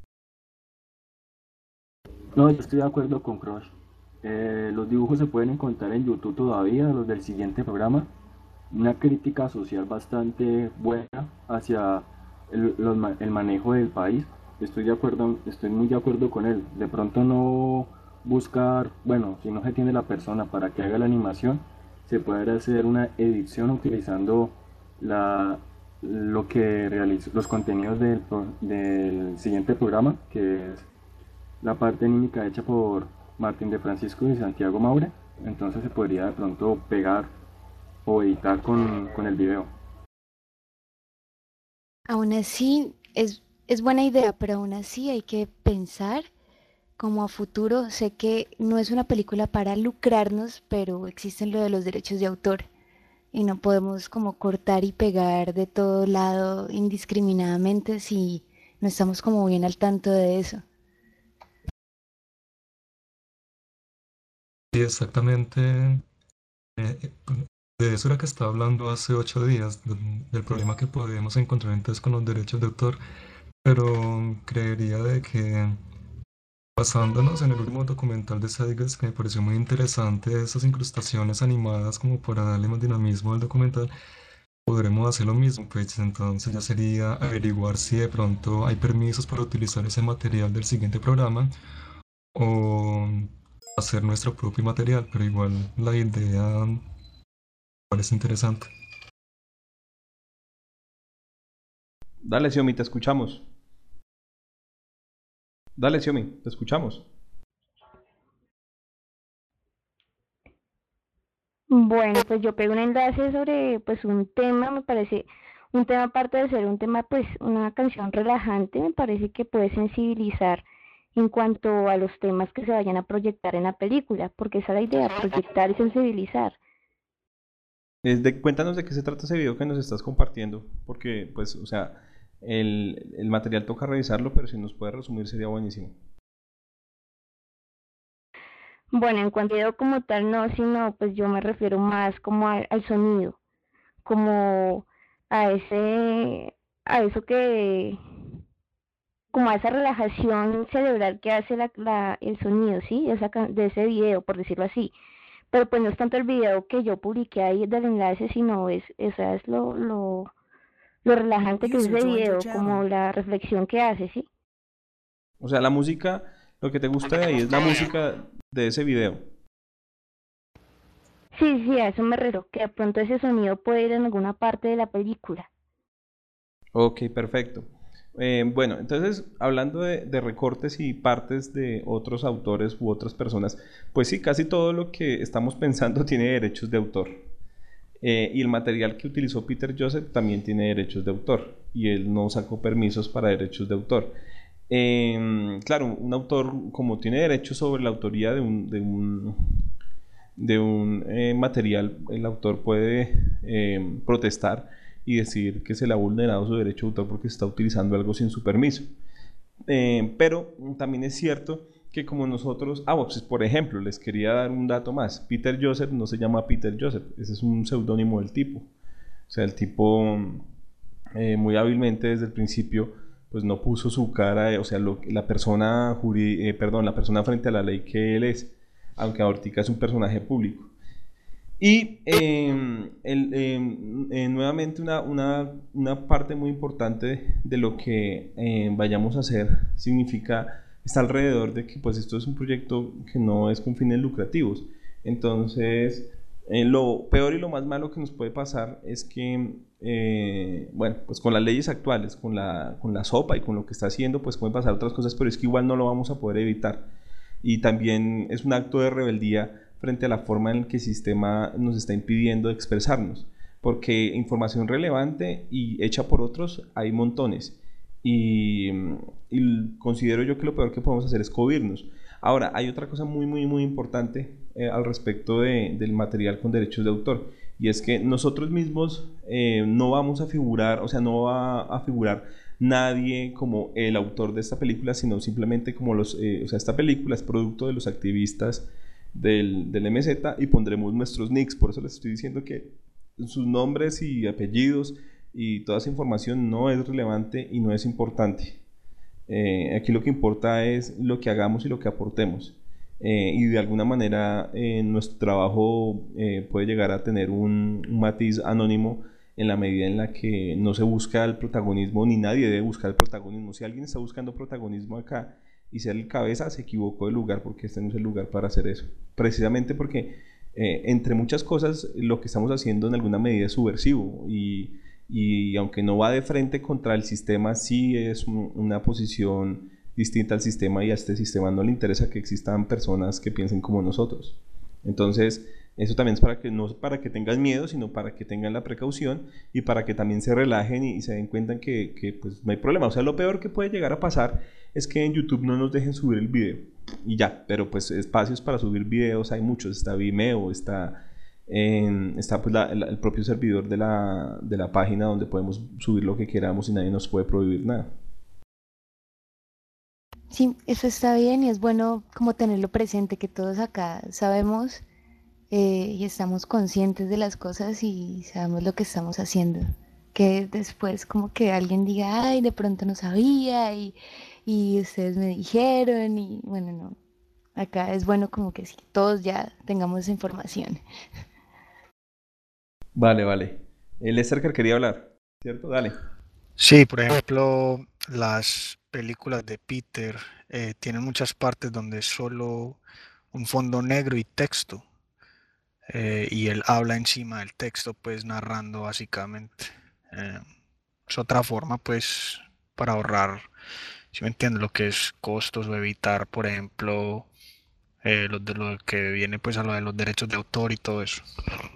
No, yo estoy de acuerdo con Crush. Los dibujos se pueden encontrar en YouTube todavía, los del siguiente programa. Una crítica social bastante buena hacia el manejo del país. Estoy muy de acuerdo con él. De pronto no buscar, bueno, si no se tiene la persona para que haga la animación, se puede hacer una edición utilizando lo que realiza, los contenidos del siguiente programa, que es la parte anímica hecha por Martín de Francisco y Santiago Maure. Entonces se podría de pronto pegar o editar con el video. Aún así, es buena idea, pero aún así hay que pensar como a futuro. Sé que no es una película para lucrarnos, pero existen lo de los derechos de autor y no podemos como cortar y pegar de todo lado indiscriminadamente si no estamos como bien al tanto de eso. Sí, exactamente. De eso era que estaba hablando hace 8 días, del problema que podemos encontrar entonces con los derechos de autor, pero creería de que basándonos en el último documental de Zeitgeist, que me pareció muy interesante, esas incrustaciones animadas como para darle más dinamismo al documental, podremos hacer lo mismo, pues entonces ya sería averiguar si de pronto hay permisos para utilizar ese material del siguiente programa o hacer nuestro propio material, pero igual la idea parece interesante. Dale, Xiaomi, te escuchamos. Dale, Xiaomi, te escuchamos. Bueno, pues yo pego un enlace sobre pues un tema, me parece un tema aparte de ser un tema pues una canción relajante, me parece que puede sensibilizar en cuanto a los temas que se vayan a proyectar en la película, porque esa es la idea, proyectar y sensibilizar. Cuéntanos de qué se trata ese video que nos estás compartiendo, porque, pues, o sea, el material toca revisarlo, pero si nos puede resumir sería buenísimo. Bueno, en cuanto a video como tal no, sino pues yo me refiero más como al sonido, como a ese, a eso que, como a esa relajación cerebral que hace el sonido, ¿sí? De ese video, por decirlo así. Pero pues no es tanto el video que yo publiqué ahí del enlace, sino esa es lo relajante que es ese video, como la reflexión que hace, ¿sí? O sea, la música, lo que te gusta de ahí es la música de ese video. Sí, sí, a eso me refiero, que de pronto ese sonido puede ir en alguna parte de la película. Ok, perfecto. Bueno, entonces, hablando de recortes y partes de otros autores u otras personas, pues sí, casi todo lo que estamos pensando tiene derechos de autor. Y el material que utilizó Peter Joseph también tiene derechos de autor. Y él no sacó permisos para derechos de autor. Claro, un autor, como tiene derechos sobre la autoría de un material, el autor puede protestar y decir que se le ha vulnerado su derecho de autor porque está utilizando algo sin su permiso. Pero también es cierto que como nosotros, bueno, pues por ejemplo, les quería dar un dato más. Peter Joseph no se llama Peter Joseph, ese es un seudónimo del tipo. O sea, el tipo muy hábilmente desde el principio pues no puso su cara, o sea, la persona la persona frente a la ley que él es, aunque ahorita es un personaje público. Y nuevamente una parte muy importante de lo que vayamos a hacer está alrededor de que pues esto es un proyecto que no es con fines lucrativos. Entonces, lo peor y lo más malo que nos puede pasar es que, bueno, pues con las leyes actuales, con la sopa y con lo que está haciendo, pues pueden pasar otras cosas, pero es que igual no lo vamos a poder evitar. Y también es un acto de rebeldía frente a la forma en que el sistema nos está impidiendo expresarnos, porque información relevante y hecha por otros hay montones, y considero yo que lo peor que podemos hacer es cohibirnos. Ahora, hay otra cosa muy, muy, muy importante al respecto del material con derechos de autor, y es que nosotros mismos no vamos a figurar, o sea, no va a figurar nadie como el autor de esta película, sino simplemente como o sea, esta película es producto de los activistas del MZ y pondremos nuestros nicks. Por eso les estoy diciendo que sus nombres y apellidos y toda esa información no es relevante y no es importante. Aquí lo que importa es lo que hagamos y lo que aportemos. Y de alguna manera nuestro trabajo puede llegar a tener un matiz anónimo en la medida en la que no se busca el protagonismo, ni nadie debe buscar el protagonismo. Si alguien está buscando protagonismo acá y ser el cabeza, se equivocó de lugar, porque este no es el lugar para hacer eso. Precisamente porque, entre muchas cosas, lo que estamos haciendo en alguna medida es subversivo, y aunque no va de frente contra el sistema, sí es una posición distinta al sistema, y a este sistema no le interesa que existan personas que piensen como nosotros. Entonces, eso también es para que no para que tengan miedo, sino para que tengan la precaución y para que también se relajen y se den cuenta que pues no hay problema. O sea, lo peor que puede llegar a pasar es que en YouTube no nos dejen subir el video y ya, pero pues espacios para subir videos hay muchos. Está Vimeo, está pues el propio servidor de la página, donde podemos subir lo que queramos y nadie nos puede prohibir nada. Sí, eso está bien y es bueno como tenerlo presente, que todos acá sabemos y estamos conscientes de las cosas y sabemos lo que estamos haciendo. Que después como que alguien diga, ay, de pronto no sabía y ustedes me dijeron y bueno, no. Acá es bueno como que sí, todos ya tengamos esa información. Vale, vale. Lester que quería hablar, ¿cierto? Dale. Sí, por ejemplo, las películas de Peter tienen muchas partes donde es solo un fondo negro y texto, y él habla encima del texto, pues narrando básicamente. Eh, es otra forma, pues, para ahorrar, si me entiendes, lo que es costos o evitar, por ejemplo, lo que viene pues a lo de los derechos de autor y todo eso.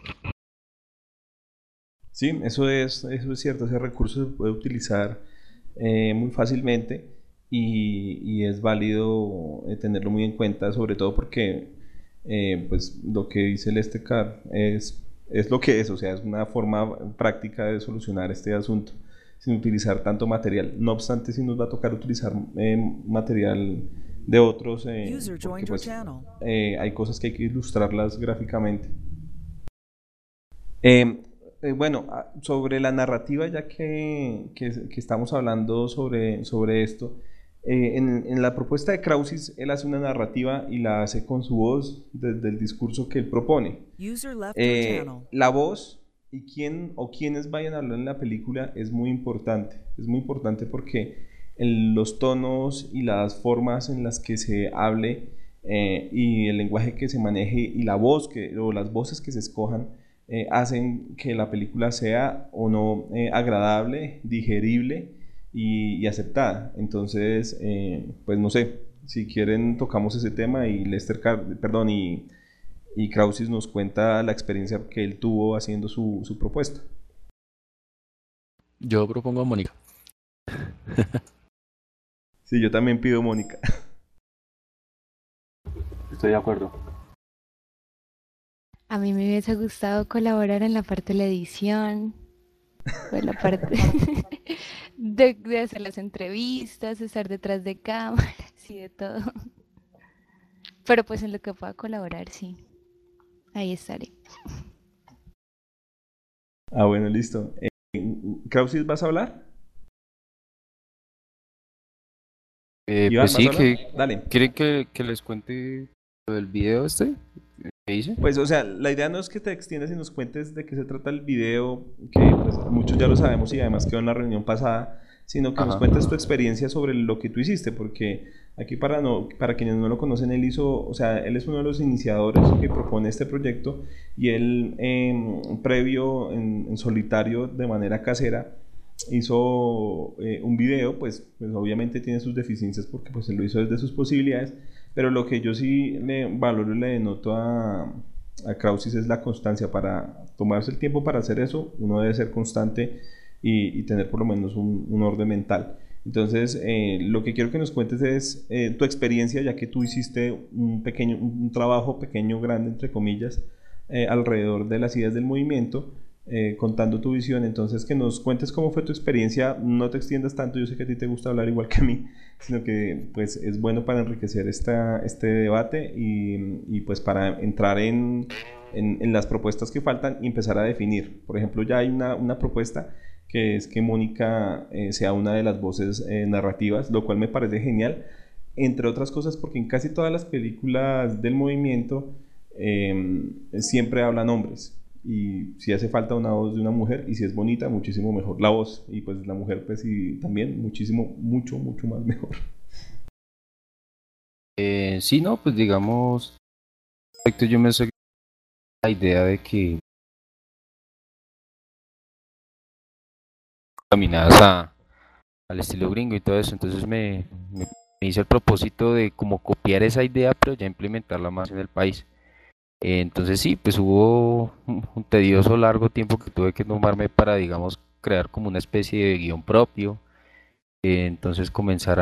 Sí, eso es cierto, ese recurso se puede utilizar muy fácilmente y es válido tenerlo muy en cuenta, sobre todo porque pues lo que dice el Estecar es lo que es, o sea, es una forma práctica de solucionar este asunto sin utilizar tanto material. No obstante, sí nos va a tocar utilizar material de otros, porque pues hay cosas que hay que ilustrarlas gráficamente. Eh, bueno, sobre la narrativa, ya que estamos hablando sobre esto, en la propuesta de Krausis, él hace una narrativa y la hace con su voz desde el discurso que él propone. La voz y quién o quiénes vayan a hablar en la película es muy importante. Es muy importante porque los tonos y las formas en las que se hable y el lenguaje que se maneje y la voz o las voces que se escojan hacen que la película sea o no agradable, digerible y aceptada. Entonces, pues no sé, si quieren tocamos ese tema y perdón, y Krausis nos cuenta la experiencia que él tuvo haciendo su propuesta. Yo propongo a Mónica. Sí, yo también pido Mónica. Estoy de acuerdo. A mí me hubiese gustado colaborar en la parte de la edición, o en la parte de hacer las entrevistas, estar detrás de cámaras y de todo. Pero pues en lo que pueda colaborar, sí. Ahí estaré. Ah, bueno, listo. Krausis, ¿vas a hablar? Iván, Pues ¿vas a sí, hablar? Dale. ¿quieren que les cuente lo del video este que hice? Pues, o sea, la idea no es que te extiendas y nos cuentes de qué se trata el video, que pues muchos ya lo sabemos y además quedó en la reunión pasada, sino que nos Ajá. cuentes tu experiencia sobre lo que tú hiciste, porque aquí para quienes no lo conocen, o sea, él es uno de los iniciadores que propone este proyecto y él previo en solitario de manera casera hizo un video, pues obviamente tiene sus deficiencias porque pues él lo hizo desde sus posibilidades, pero lo que yo sí le valoro y le denoto a Krausis es la constancia. Para tomarse el tiempo para hacer eso, uno debe ser constante y tener por lo menos un orden mental. Entonces, lo que quiero que nos cuentes es tu experiencia, ya que tú hiciste un trabajo pequeño, grande, entre comillas, alrededor de las ideas del movimiento, contando tu visión. Entonces, que nos cuentes cómo fue tu experiencia, no te extiendas tanto, yo sé que a ti te gusta hablar igual que a mí, sino que pues es bueno para enriquecer este debate y pues para entrar en las propuestas que faltan y empezar a definir. Por ejemplo, ya hay una propuesta que es que Mónica sea una de las voces narrativas, lo cual me parece genial, entre otras cosas porque en casi todas las películas del movimiento siempre hablan hombres. Y si hace falta una voz de una mujer, y si es bonita, muchísimo mejor la voz. Y pues la mujer, pues y también muchísimo, mucho, mucho más mejor. Sí, no, pues digamos, respecto yo me soy la idea de que caminadas al estilo gringo y todo eso, entonces me hice el propósito de como copiar esa idea, pero ya implementarla más en el país. Entonces sí, pues hubo un tedioso largo tiempo que tuve que tomarme para, digamos, crear como una especie de guión propio, entonces comenzar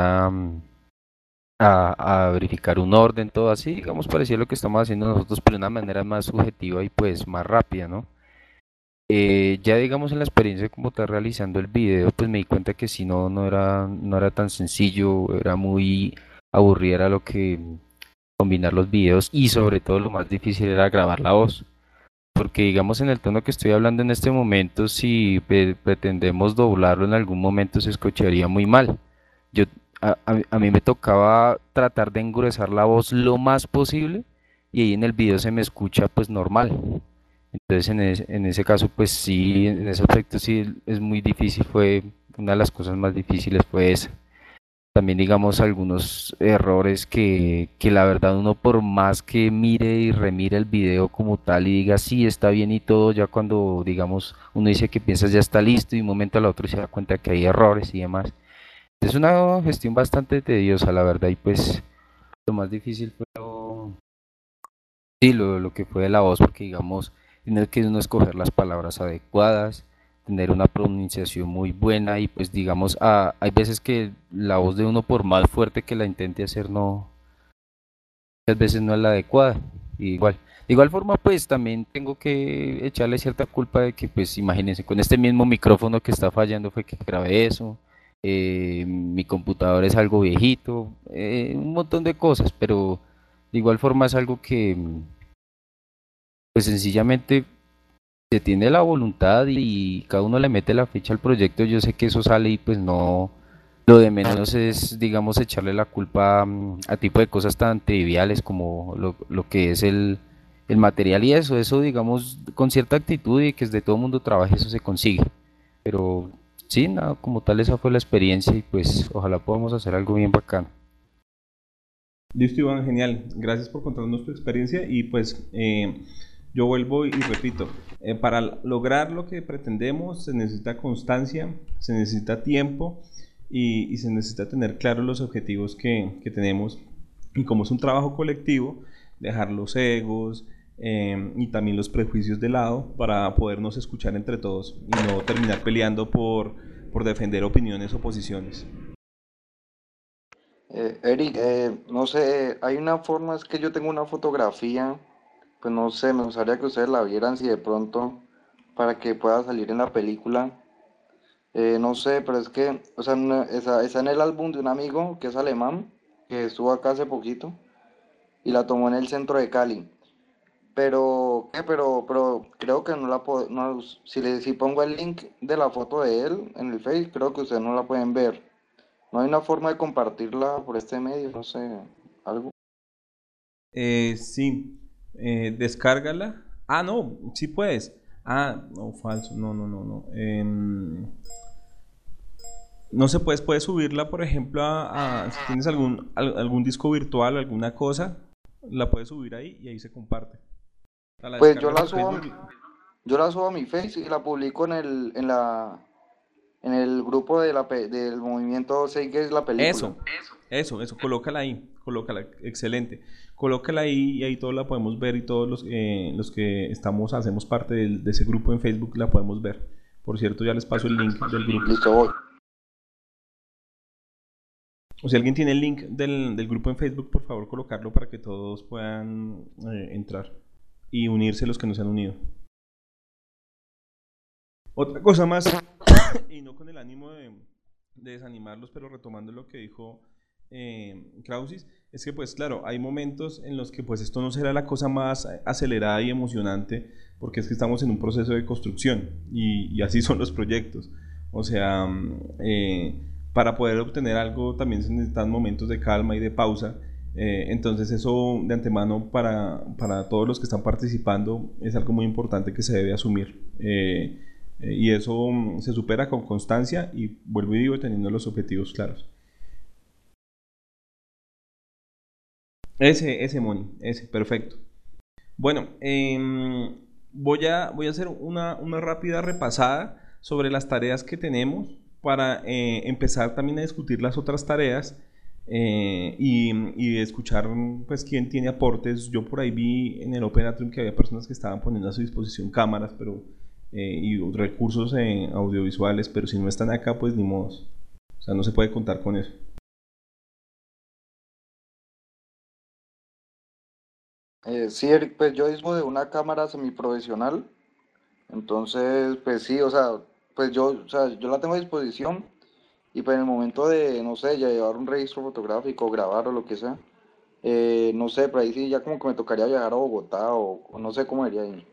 a verificar un orden, todo así, digamos, parecía lo que estamos haciendo nosotros, pero de una manera más subjetiva y pues más rápida, ¿no? Ya digamos en la experiencia como está realizando el video, pues me di cuenta que si no era tan sencillo, era muy aburrida, era lo que combinar los videos y sobre todo lo más difícil era grabar la voz. Porque digamos en el tono que estoy hablando en este momento, si pretendemos doblarlo en algún momento se escucharía muy mal. Yo, a mí me tocaba tratar de engrosar la voz lo más posible y ahí en el video se me escucha pues normal. Entonces en ese caso pues sí, en ese aspecto sí es muy difícil, fue una de las cosas más difíciles fue esa. También digamos algunos errores que la verdad uno por más que mire y remire el video como tal y diga sí está bien y todo, ya cuando digamos uno dice que piensas ya está listo y un momento al otro se da cuenta que hay errores y demás. Es una gestión bastante tediosa la verdad y pues lo más difícil fue sí, lo que fue de la voz porque digamos tener que uno escoger las palabras adecuadas, tener una pronunciación muy buena y pues digamos hay veces que la voz de uno por más fuerte que la intente hacer no, muchas veces no es la adecuada. Igual, de igual forma pues también tengo que echarle cierta culpa de que pues imagínense con este mismo micrófono que está fallando fue que grabé eso. Mi computador es algo viejito, un montón de cosas, pero de igual forma es algo que pues sencillamente se tiene la voluntad y cada uno le mete la ficha al proyecto, yo sé que eso sale y pues no, lo de menos es, digamos, echarle la culpa a tipo de cosas tan triviales como lo que es el material y eso, digamos, con cierta actitud y que es de todo mundo trabaje, eso se consigue. Pero sí, nada, como tal esa fue la experiencia y pues ojalá podamos hacer algo bien bacano. Listo, Iván, genial. Gracias por contarnos tu experiencia y pues yo vuelvo y repito, para lograr lo que pretendemos se necesita constancia, se necesita tiempo y se necesita tener claros los objetivos que tenemos y como es un trabajo colectivo, dejar los egos y también los prejuicios de lado para podernos escuchar entre todos y no terminar peleando por defender opiniones o posiciones. Eric, no sé, hay una forma, es que yo tengo una fotografía, pues no sé, me gustaría que ustedes la vieran si de pronto, para que pueda salir en la película. No sé, pero es que, o sea, está en el álbum de un amigo que es alemán, que estuvo acá hace poquito, y la tomó en el centro de Cali. Pero, ¿qué? Pero creo que no la puedo, no, si pongo el link de la foto de él en el Face, creo que ustedes no la pueden ver. No hay una forma de compartirla por este medio, no sé, algo. Sí, descárgala. Ah, no, sí puedes. Ah, no, falso. No, no, no, no. No se puedes subirla, por ejemplo, si tienes algún disco virtual, alguna cosa, la puedes subir ahí y ahí se comparte. O sea, la Pues descargas de Facebook. yo la subo a mi Face y la publico en el grupo del movimiento 6 que es la película. Eso, colócala ahí, colócala, excelente. Colócala ahí y ahí todos la podemos ver y todos los que hacemos parte de ese grupo en Facebook la podemos ver. Por cierto, ya les paso el link del grupo. Listo, voy. O si alguien tiene el link del grupo en Facebook, por favor colocarlo para que todos puedan entrar y unirse los que no se han unido. Otra cosa más, y no con el ánimo de desanimarlos, pero retomando lo que dijo Krausis, es que pues claro, hay momentos en los que pues esto no será la cosa más acelerada y emocionante, porque es que estamos en un proceso de construcción y así son los proyectos. O sea, para poder obtener algo también se necesitan momentos de calma y de pausa. Entonces eso de antemano para todos los que están participando es algo muy importante que se debe asumir. Y eso se supera con constancia y vuelvo y digo teniendo los objetivos claros. Ese Moni, ese, perfecto. Bueno, voy a hacer una rápida repasada sobre las tareas que tenemos para empezar también a discutir las otras tareas y escuchar pues quién tiene aportes. Yo por ahí vi en el Open Atrium que había personas que estaban poniendo a su disposición cámaras y recursos audiovisuales, pero si no están acá pues ni modos. O sea, no se puede contar con eso. Sí, Eric, pues yo dispongo de una cámara semiprofesional, entonces, pues sí, o sea, yo la tengo a disposición y pues en el momento de, no sé, ya llevar un registro fotográfico, grabar o lo que sea, no sé, pero ahí sí ya como que me tocaría viajar a Bogotá o no sé cómo iría ahí.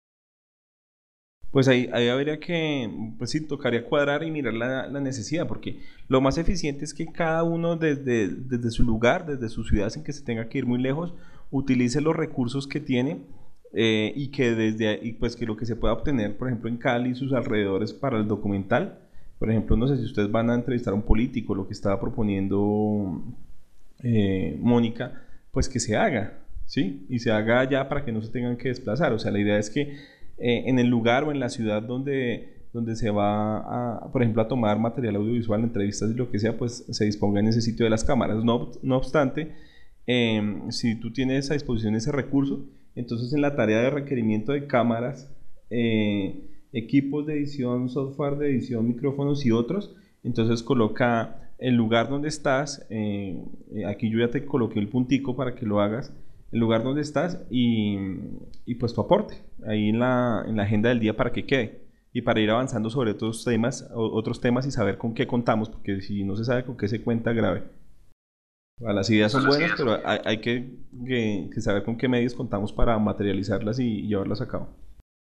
Pues ahí habría que, pues sí, tocaría cuadrar y mirar la necesidad, porque lo más eficiente es que cada uno desde su lugar, desde su ciudad, sin que se tenga que ir muy lejos, utilice los recursos que tiene y que desde ahí, pues que lo que se pueda obtener, por ejemplo, en Cali y sus alrededores para el documental, por ejemplo, no sé si ustedes van a entrevistar a un político, lo que estaba proponiendo Mónica, pues que se haga, ¿sí? Y se haga allá para que no se tengan que desplazar. O sea, la idea es que en el lugar o en la ciudad donde se va a, por ejemplo, a tomar material audiovisual, entrevistas y lo que sea, pues se disponga en ese sitio de las cámaras. No obstante, si tú tienes a disposición ese recurso, entonces en la tarea de requerimiento de cámaras, equipos de edición, software de edición, micrófonos y otros, entonces coloca el lugar donde estás, aquí yo ya te coloqué el puntico para que lo hagas, el lugar donde estás y pues tu aporte ahí en la agenda del día para que quede y para ir avanzando sobre otros temas y saber con qué contamos, porque si no se sabe con qué se cuenta, grave. Las ideas son buenas, pero hay que saber con qué medios contamos para materializarlas y llevarlas a cabo.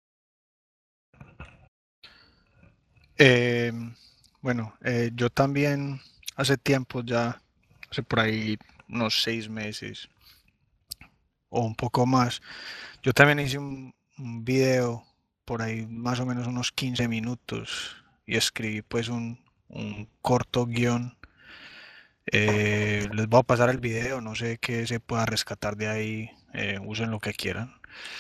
Bueno, yo también hace tiempo ya, hace por ahí unos 6 meses o un poco más, yo también hice un video por ahí más o menos unos 15 minutos y escribí pues un corto guión. Les voy a pasar el video, no sé qué se pueda rescatar de ahí, usen lo que quieran.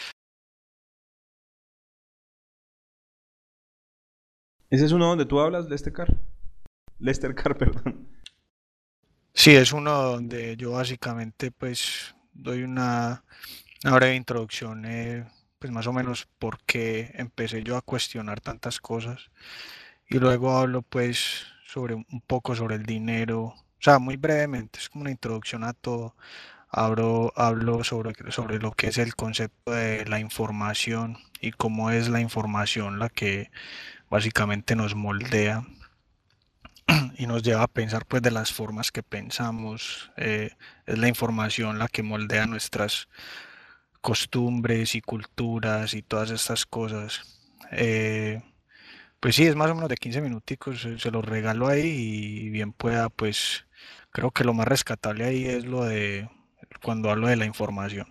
¿Ese es uno donde tú hablas, Lester Carr? Lester Carr, perdón. Sí, es uno donde yo básicamente pues doy una breve introducción, pues más o menos por qué empecé yo a cuestionar tantas cosas y luego hablo pues sobre un poco sobre el dinero, o sea, muy brevemente, es como una introducción a todo. Hablo sobre lo que es el concepto de la información y cómo es la información la que básicamente nos moldea y nos lleva a pensar pues de las formas que pensamos. Es la información la que moldea nuestras costumbres y culturas y todas estas cosas. Eh, pues sí, es más o menos de 15 minuticos, se los regalo ahí y bien pueda, pues creo que lo más rescatable ahí es lo de cuando hablo de la información.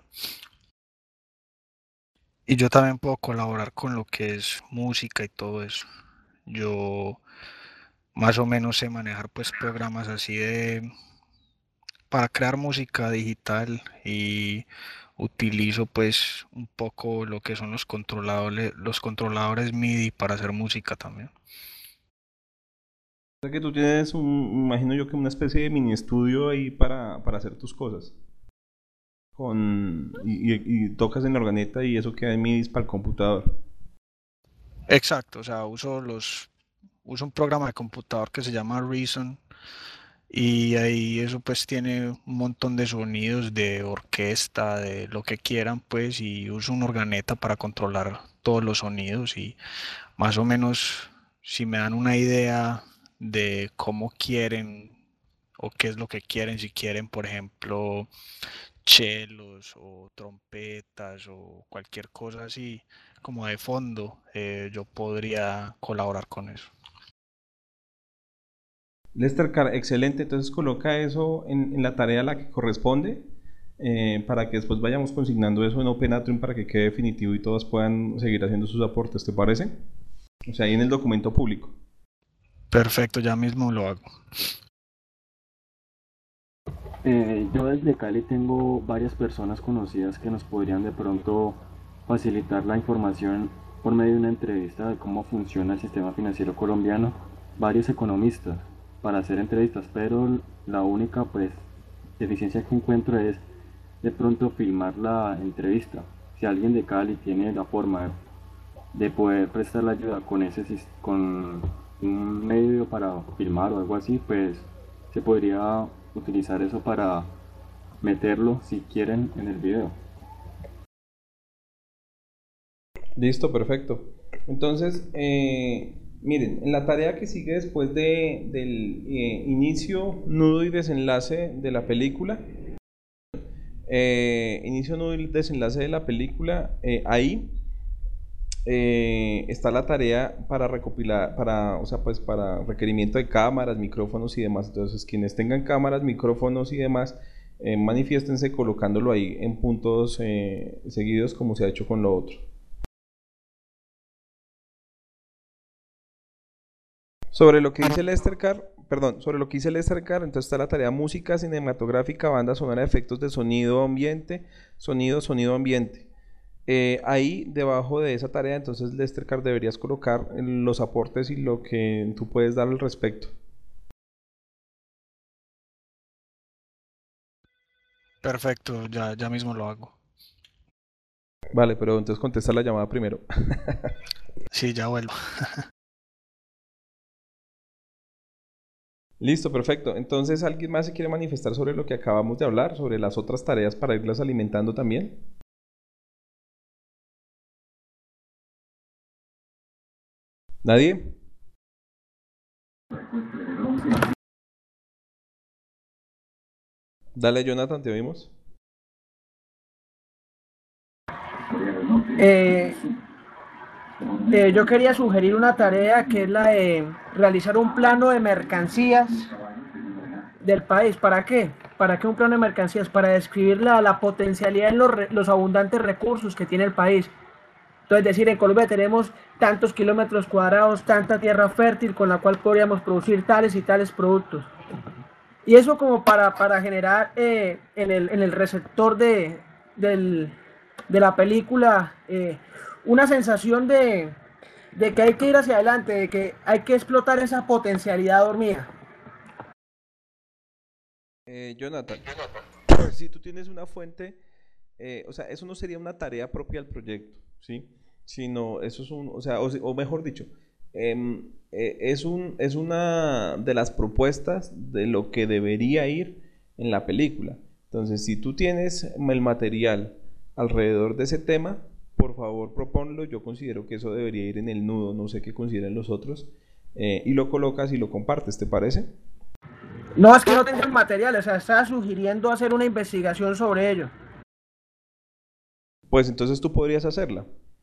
Y yo también puedo colaborar con lo que es música y todo eso. Yo más o menos sé manejar pues programas así de para crear música digital y utilizo pues un poco lo que son los controladores MIDI para hacer música también. O sea que tú tienes me imagino yo que una especie de mini estudio ahí para hacer tus cosas. Y tocas en la organeta y eso queda en MIDI para el computador. Exacto, o sea, uso un programa de computador que se llama Reason y ahí eso pues tiene un montón de sonidos de orquesta, de lo que quieran pues y uso una organeta para controlar todos los sonidos y más o menos si me dan una idea de cómo quieren o qué es lo que quieren, si quieren por ejemplo chelos o trompetas o cualquier cosa así como de fondo, yo podría colaborar con eso. Lester Carr, excelente. Entonces coloca eso en la tarea a la que corresponde para que después vayamos consignando eso en Open Atrium para que quede definitivo y todas puedan seguir haciendo sus aportes, ¿te parece? O sea, ahí en el documento público. Perfecto, ya mismo lo hago. Yo desde Cali tengo varias personas conocidas que nos podrían de pronto facilitar la información por medio de una entrevista de cómo funciona el sistema financiero colombiano, varios economistas para hacer entrevistas, pero la única pues deficiencia que encuentro es de pronto filmar la entrevista. Si alguien de Cali tiene la forma de poder prestar la ayuda con un medio para filmar o algo así, pues se podría utilizar eso para meterlo si quieren en el video. Listo, perfecto. Entonces, miren, en la tarea que sigue después del inicio, nudo y desenlace de la película, inicio, nudo y desenlace de la película, ahí está la tarea para recopilar, o sea, pues para requerimiento de cámaras, micrófonos y demás. Entonces, quienes tengan cámaras, micrófonos y demás, manifiéstense colocándolo ahí en puntos seguidos como se ha hecho con lo otro. Sobre lo que dice Lester Carr, entonces está la tarea música cinematográfica, banda sonora, efectos de sonido ambiente, sonido ambiente. Ahí debajo de esa tarea, entonces Lester Carr deberías colocar los aportes y lo que tú puedes dar al respecto. Perfecto, ya mismo lo hago. Vale, pero entonces contesta la llamada primero. Sí, ya vuelvo. Listo, perfecto. Entonces, ¿alguien más se quiere manifestar sobre lo que acabamos de hablar, sobre las otras tareas para irlas alimentando también? ¿Nadie? Dale, Jonathan, te oímos. Yo quería sugerir una tarea que es la de realizar un plano de mercancías del país. ¿Para qué? ¿Para qué un plano de mercancías? Para describir la potencialidad en los abundantes recursos que tiene el país. Entonces, decir, en Colombia tenemos tantos kilómetros cuadrados, tanta tierra fértil con la cual podríamos producir tales y tales productos. Y eso como para generar en el receptor de la película una sensación de que hay que ir hacia adelante, de que hay que explotar esa potencialidad dormida. Jonathan, si tú tienes una fuente, o sea, eso no sería una tarea propia del proyecto, ¿sí? Sino eso es un, o mejor dicho, es una de las propuestas de lo que debería ir en la película. Entonces, si tú tienes el material alrededor de ese tema, por favor proponlo. Yo considero que eso debería ir en el nudo, no sé qué consideren los otros, y lo colocas y lo compartes, ¿te parece? No, es que no tengo el material, o sea, estaba sugiriendo hacer una investigación sobre ello. Pues entonces tú podrías hacerla.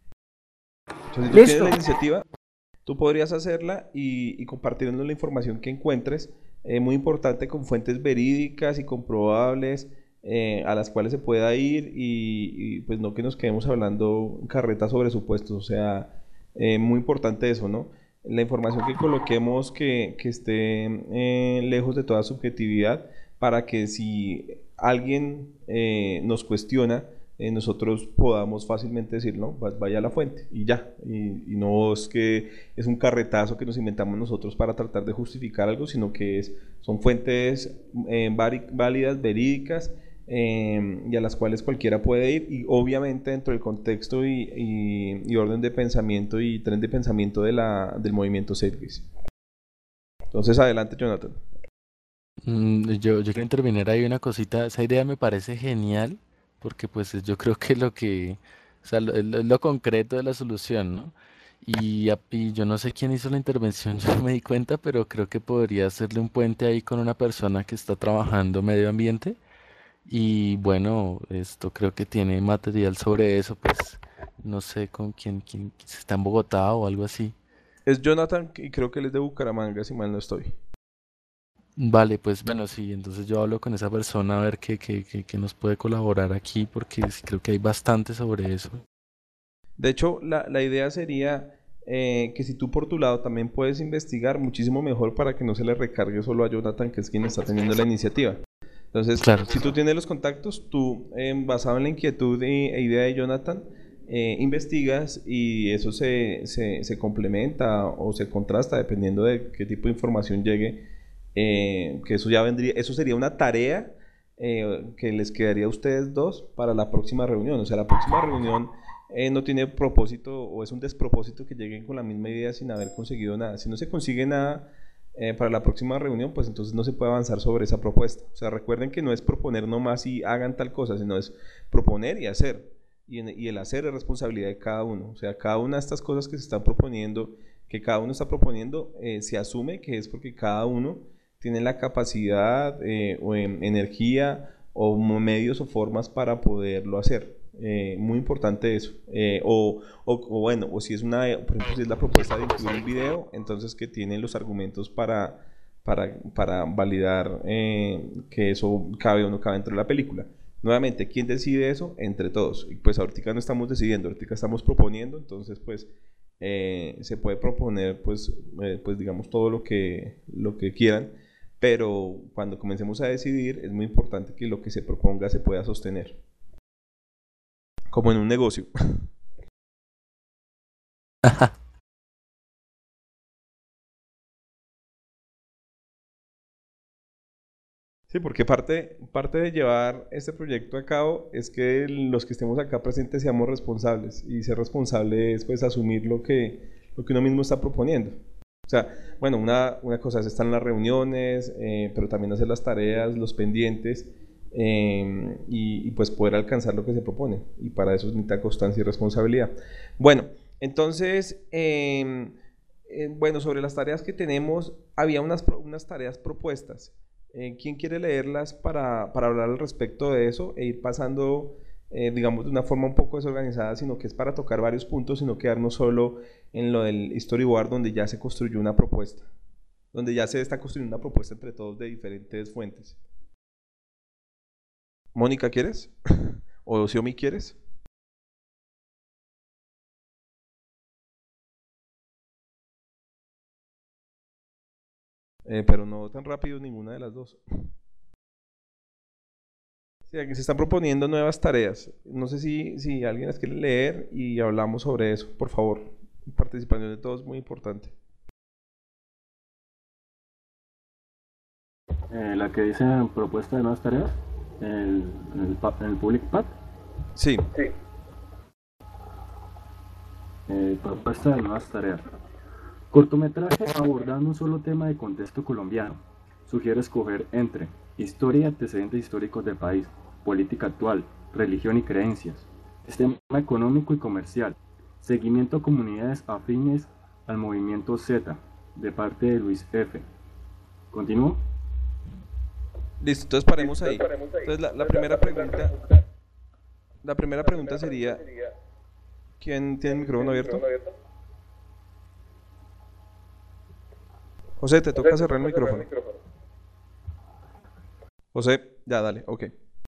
O sea, si tú Listo. tienes la iniciativa, tú podrías hacerla y compartirnos la información que encuentres, muy importante, con fuentes verídicas y comprobables, a las cuales se pueda ir y pues no que nos quedemos hablando carreta sobre supuestos. O sea, muy importante eso, ¿no? La información que coloquemos que esté lejos de toda subjetividad, para que si alguien nos cuestiona, nosotros podamos fácilmente decir, no, vaya a la fuente y ya, y no es que es un carretazo que nos inventamos nosotros para tratar de justificar algo, sino que son fuentes válidas, verídicas, y a las cuales cualquiera puede ir, y obviamente dentro del contexto y orden de pensamiento y tren de pensamiento del movimiento Zeitgeist. Entonces, adelante, Jonathan. Yo quiero intervenir ahí una cosita. Esa idea me parece genial porque pues yo creo que o sea, es lo concreto de la solución, ¿no? Y yo no sé quién hizo la intervención, yo no me di cuenta, pero creo que podría hacerle un puente ahí con una persona que está trabajando medio ambiente. Y bueno, esto creo que tiene material sobre eso, pues no sé con quién si está en Bogotá o algo así. Es Jonathan y creo que él es de Bucaramanga, si mal no estoy. Vale, pues bueno, sí, entonces yo hablo con esa persona a ver qué nos puede colaborar aquí, porque sí creo que hay bastante sobre eso. De hecho, la idea sería que si tú por tu lado también puedes investigar, muchísimo mejor, para que no se le recargue solo a Jonathan, que es quien está teniendo la iniciativa. Entonces, Claro. si tú tienes los contactos, tú, basado en la inquietud e idea de Jonathan, investigas y eso se complementa o se contrasta dependiendo de qué tipo de información llegue, que eso ya vendría, eso sería una tarea que les quedaría a ustedes dos para la próxima reunión. O sea, la próxima reunión no tiene propósito, o es un despropósito que lleguen con la misma idea sin haber conseguido nada. Si no se consigue nada para la próxima reunión, pues entonces no se puede avanzar sobre esa propuesta. O sea, recuerden que no es proponer nomás y hagan tal cosa, sino es proponer y hacer. Y el hacer es responsabilidad de cada uno. O sea, cada una de estas cosas que se están proponiendo, que cada uno está proponiendo, se asume que es porque cada uno tiene la capacidad o energía o medios o formas para poderlo hacer. Muy importante eso. Bueno, o si es por ejemplo, si es la propuesta de incluir un video, entonces que tienen los argumentos para validar que eso cabe o no cabe dentro de la película. Nuevamente, ¿quién decide eso? Entre todos. Y pues ahorita no estamos decidiendo, ahorita estamos proponiendo, entonces pues se puede proponer pues digamos todo lo que quieran, pero cuando comencemos a decidir es muy importante que lo que se proponga se pueda sostener, como en un negocio. Sí, porque parte de llevar este proyecto a cabo es que los que estemos acá presentes seamos responsables, y ser responsable es pues asumir lo que uno mismo está proponiendo. O sea, bueno, una cosa es estar en las reuniones, pero también hacer las tareas, los pendientes, y pues poder alcanzar lo que se propone, y para eso necesita constancia y responsabilidad. Bueno, entonces, bueno, sobre las tareas que tenemos, había unas tareas propuestas. ¿Quién quiere leerlas para hablar al respecto de eso e ir pasando, digamos, de una forma un poco desorganizada, sino que es para tocar varios puntos y no quedarnos solo en lo del storyboard, donde ya se construyó una propuesta, donde ya se está construyendo una propuesta entre todos de diferentes fuentes? Mónica, ¿quieres? ¿O Xiomi, quieres? Pero no tan rápido ninguna de las dos. Sí, aquí se están proponiendo nuevas tareas. No sé si alguien las quiere leer y hablamos sobre eso, por favor. Participación de todos es muy importante. La que dice propuesta de nuevas tareas, el Public Pad. Sí. Propuesta de nuevas tareas. Cortometraje abordando un solo tema de contexto colombiano. Sugiere escoger entre historia y antecedentes históricos del país, política actual, religión y creencias, sistema económico y comercial, seguimiento a comunidades afines al movimiento Z, de parte de Luis F. ¿Continúo? Listo, entonces paremos ahí. Entonces la primera pregunta sería, ¿quién tiene el micrófono abierto? José, te toca cerrar el micrófono. José, ya dale, ok.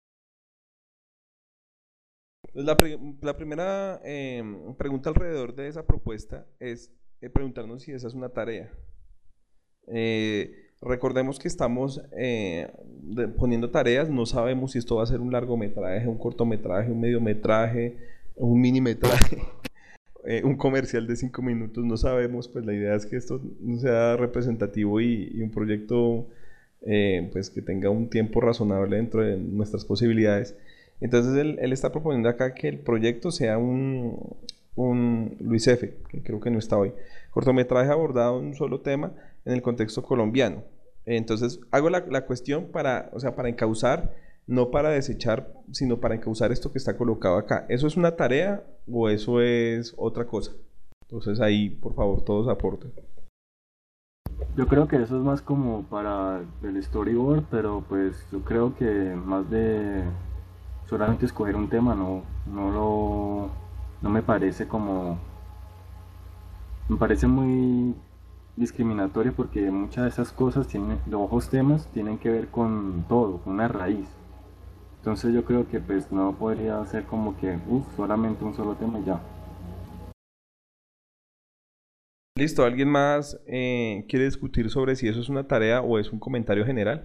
La primera pregunta alrededor de esa propuesta es preguntarnos si esa es una tarea. Recordemos que estamos poniendo tareas, no sabemos si esto va a ser un largometraje, un cortometraje, un mediometraje, un minimetraje, un comercial de 5 minutos, no sabemos. Pues la idea es que esto sea representativo y un proyecto pues que tenga un tiempo razonable dentro de nuestras posibilidades. Entonces él está proponiendo acá que el proyecto sea un Luis F., que creo que no está hoy, cortometraje abordado en un solo tema en el contexto colombiano. Entonces hago la cuestión o sea, para encauzar, no para desechar, sino para encauzar esto que está colocado acá. ¿Eso es una tarea o eso es otra cosa? Entonces ahí, por favor, todos aporten. Yo creo que eso es más como para el storyboard, pero pues yo creo que más de solamente escoger un tema no me parece como... Me parece muy discriminatorio, porque muchas de esas cosas los ojos temas tienen que ver con todo, con una raíz. Entonces yo creo que pues no podría ser como que solamente un solo tema y ya. Listo, ¿alguien más quiere discutir sobre si eso es una tarea o es un comentario general?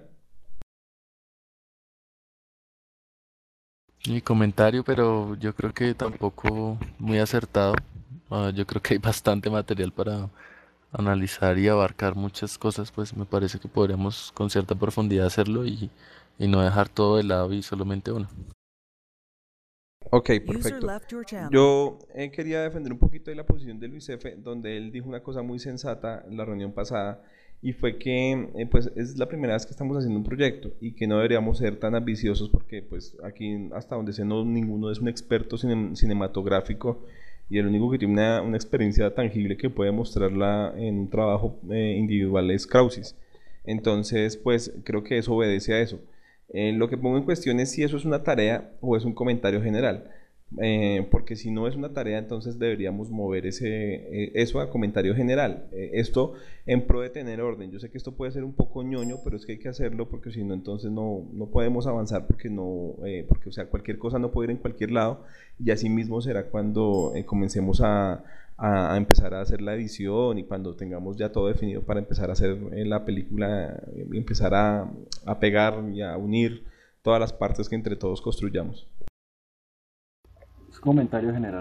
Mi comentario, pero yo creo que tampoco muy acertado. Yo creo que hay bastante material para analizar y abarcar muchas cosas, pues me parece que podríamos con cierta profundidad hacerlo y no dejar todo de lado y solamente uno. Ok, perfecto. Yo quería defender un poquito de la posición de Luis F., donde él dijo una cosa muy sensata en la reunión pasada, y fue que pues es la primera vez que estamos haciendo un proyecto y que no deberíamos ser tan ambiciosos, porque pues aquí hasta donde sé ninguno es un experto cinematográfico, y el único que tiene una experiencia tangible que puede mostrarla en un trabajo individual es Krausis. Entonces pues creo que eso obedece a eso. Lo que pongo en cuestión es si eso es una tarea o es un comentario general. porque si no es una tarea, entonces deberíamos mover eso a comentario general. Esto en pro de tener orden. Yo sé que esto puede ser un poco ñoño, pero es que hay que hacerlo porque si no, entonces no podemos avanzar porque porque o sea, cualquier cosa no puede ir en cualquier lado y así mismo será cuando comencemos a empezar a hacer la edición y cuando tengamos ya todo definido para empezar a hacer la película, empezar a pegar y a unir todas las partes que entre todos construyamos. Es comentario general.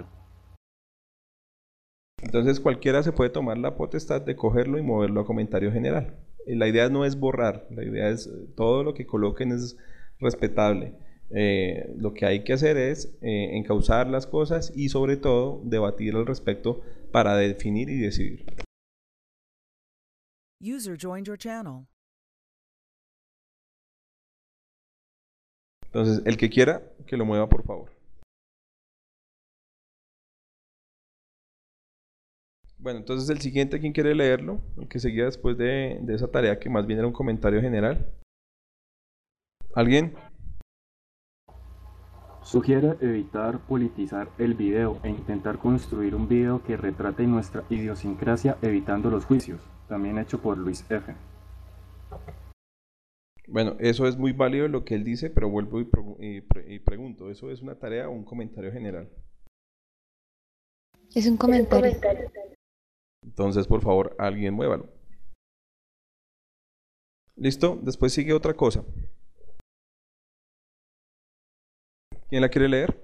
Entonces cualquiera se puede tomar la potestad de cogerlo y moverlo a comentario general. La idea no es borrar, la idea es todo lo que coloquen es respetable. Lo que hay que hacer es encauzar las cosas y sobre todo debatir al respecto para definir y decidir. User joined your channel. Entonces el que quiera que lo mueva por favor. Bueno, entonces el siguiente, ¿quién quiere leerlo? El que seguía después de esa tarea que más bien era un comentario general. ¿Alguien? Sugiere evitar politizar el video e intentar construir un video que retrate nuestra idiosincrasia evitando los juicios. También hecho por Luis F. Bueno, eso es muy válido lo que él dice, pero vuelvo y pregunto, ¿eso es una tarea o un comentario general? Es un comentario. Entonces, por favor, alguien muévalo. ¿Listo? Después sigue otra cosa. ¿Quién la quiere leer?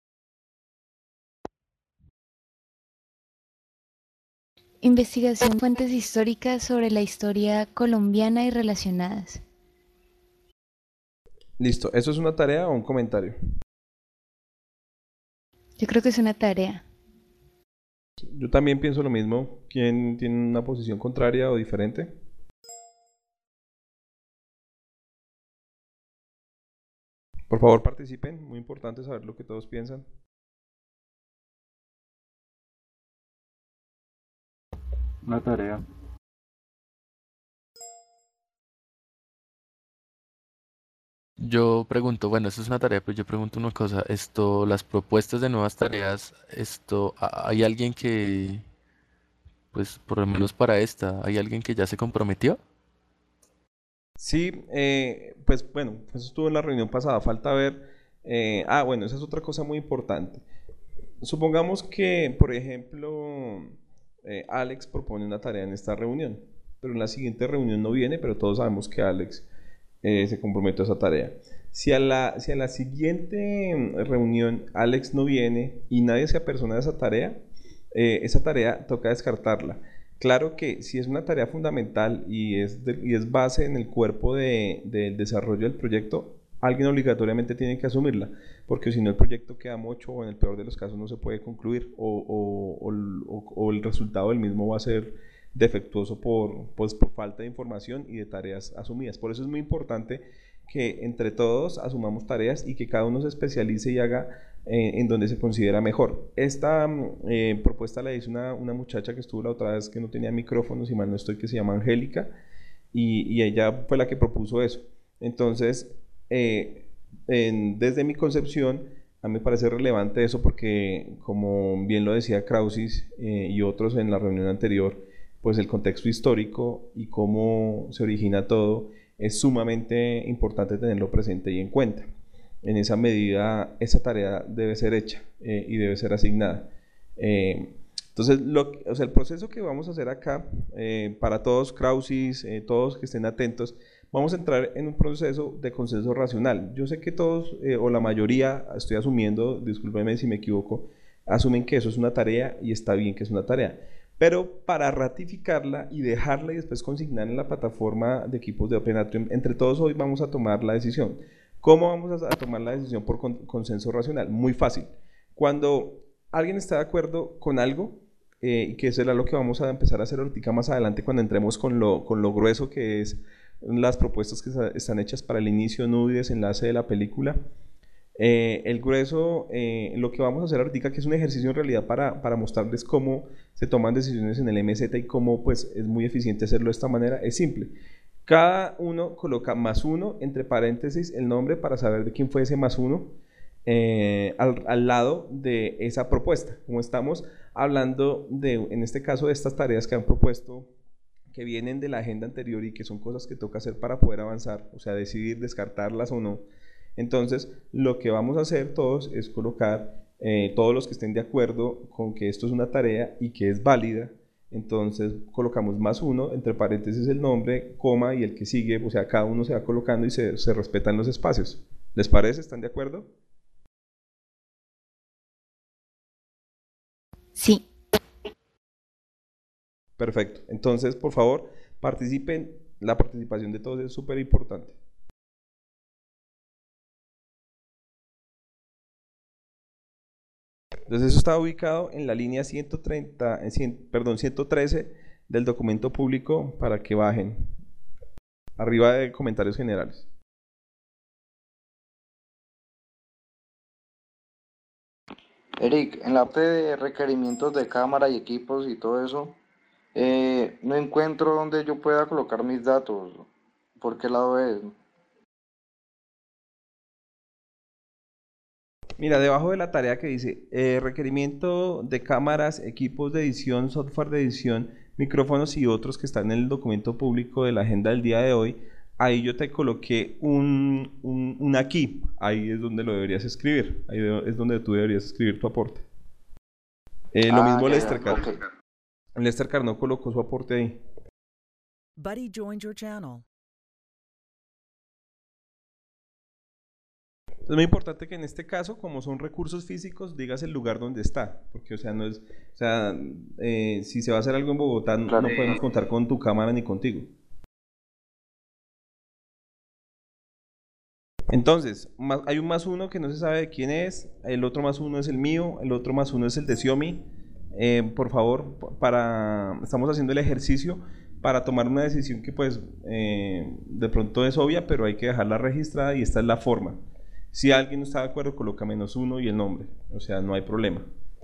Investigación de fuentes históricas sobre la historia colombiana y relacionadas. Listo. ¿Eso es una tarea o un comentario? Yo creo que es una tarea. Yo también pienso lo mismo. ¿Quién tiene una posición contraria o diferente? Por favor, participen. Muy importante saber lo que todos piensan. Una tarea. Yo pregunto, bueno, eso es una tarea, pero yo pregunto una cosa, las propuestas de nuevas tareas, ¿hay alguien que, pues por lo menos para esta, hay alguien que ya se comprometió? Sí, pues bueno, eso estuvo en la reunión pasada, falta ver. Bueno, esa es otra cosa muy importante. Supongamos que, por ejemplo, Alex propone una tarea en esta reunión, pero en la siguiente reunión no viene, pero todos sabemos que Alex se compromete a esa tarea. Si a la siguiente reunión Alex no viene y nadie se apersona a esa tarea toca descartarla. Claro que si es una tarea fundamental y es base en el cuerpo del desarrollo del proyecto, alguien obligatoriamente tiene que asumirla, porque si no el proyecto queda mocho o en el peor de los casos no se puede concluir o el resultado del mismo va a ser defectuoso por falta de información y de tareas asumidas. Por eso es muy importante que entre todos asumamos tareas y que cada uno se especialice y haga en donde se considera mejor. Esta propuesta la hizo una muchacha que estuvo la otra vez que no tenía micrófono, si mal no estoy, que se llama Angélica, y ella fue la que propuso eso. Entonces, desde mi concepción, a mí me parece relevante eso porque, como bien lo decía Krausis y otros en la reunión anterior, pues el contexto histórico y cómo se origina todo es sumamente importante tenerlo presente y en cuenta. En esa medida, esa tarea debe ser hecha y debe ser asignada. Entonces, el proceso que vamos a hacer acá, para todos, Krausis, todos que estén atentos, vamos a entrar en un proceso de consenso racional. Yo sé que todos, o la mayoría, estoy asumiendo, discúlpenme si me equivoco, asumen que eso es una tarea y está bien que es una tarea. Pero para ratificarla y dejarla y después consignar en la plataforma de equipos de Open Atrium, entre todos hoy vamos a tomar la decisión. ¿Cómo vamos a tomar la decisión por consenso racional? Muy fácil. Cuando alguien está de acuerdo con algo, y que eso será lo que vamos a empezar a hacer ahorita más adelante cuando entremos con lo grueso que es las propuestas que están hechas para el inicio, nudo y desenlace de la película. El grueso, lo que vamos a hacer ahorita, que es un ejercicio en realidad para mostrarles cómo se toman decisiones en el MZ y cómo pues es muy eficiente hacerlo de esta manera, es simple. Cada uno coloca +1 entre paréntesis el nombre para saber de quién fue ese +1. al lado de esa propuesta. Como estamos hablando de, en este caso, de estas tareas que han propuesto, que vienen de la agenda anterior y que son cosas que toca hacer para poder avanzar, o sea, decidir descartarlas o no. Entonces, lo que vamos a hacer todos es colocar todos los que estén de acuerdo con que esto es una tarea y que es válida. Entonces colocamos +1, entre paréntesis el nombre, coma y el que sigue, o sea, cada uno se va colocando y se respetan los espacios. ¿Les parece? ¿Están de acuerdo? Sí. Perfecto. Entonces, por favor, participen. La participación de todos es súper importante. Entonces eso está ubicado en la línea 113 del documento público para que bajen. Arriba de comentarios generales. Eric, en la parte de requerimientos de cámara y equipos y todo eso, no encuentro donde yo pueda colocar mis datos. ¿Por qué lado es? Mira, debajo de la tarea que dice requerimiento de cámaras, equipos de edición, software de edición, micrófonos y otros que están en el documento público de la agenda del día de hoy, ahí yo te coloqué un aquí, ahí es donde lo deberías escribir, ahí es donde tú deberías escribir tu aporte. Lo mismo Lester Carr. Ok. Lester Carr no colocó su aporte ahí. Buddy joined your channel. Es muy importante que en este caso, como son recursos físicos, digas el lugar donde está, porque, o sea, no es, o sea, si se va a hacer algo en Bogotá, Claro. no podemos contar con tu cámara ni contigo. Entonces, hay un +1 que no se sabe de quién es, el otro +1 es el mío, el otro +1 es el de Xiaomi. Por favor, estamos haciendo el ejercicio para tomar una decisión que pues de pronto es obvia, pero hay que dejarla registrada y esta es la forma. Si alguien no está de acuerdo, coloca -1 y el nombre, o sea, no hay problema.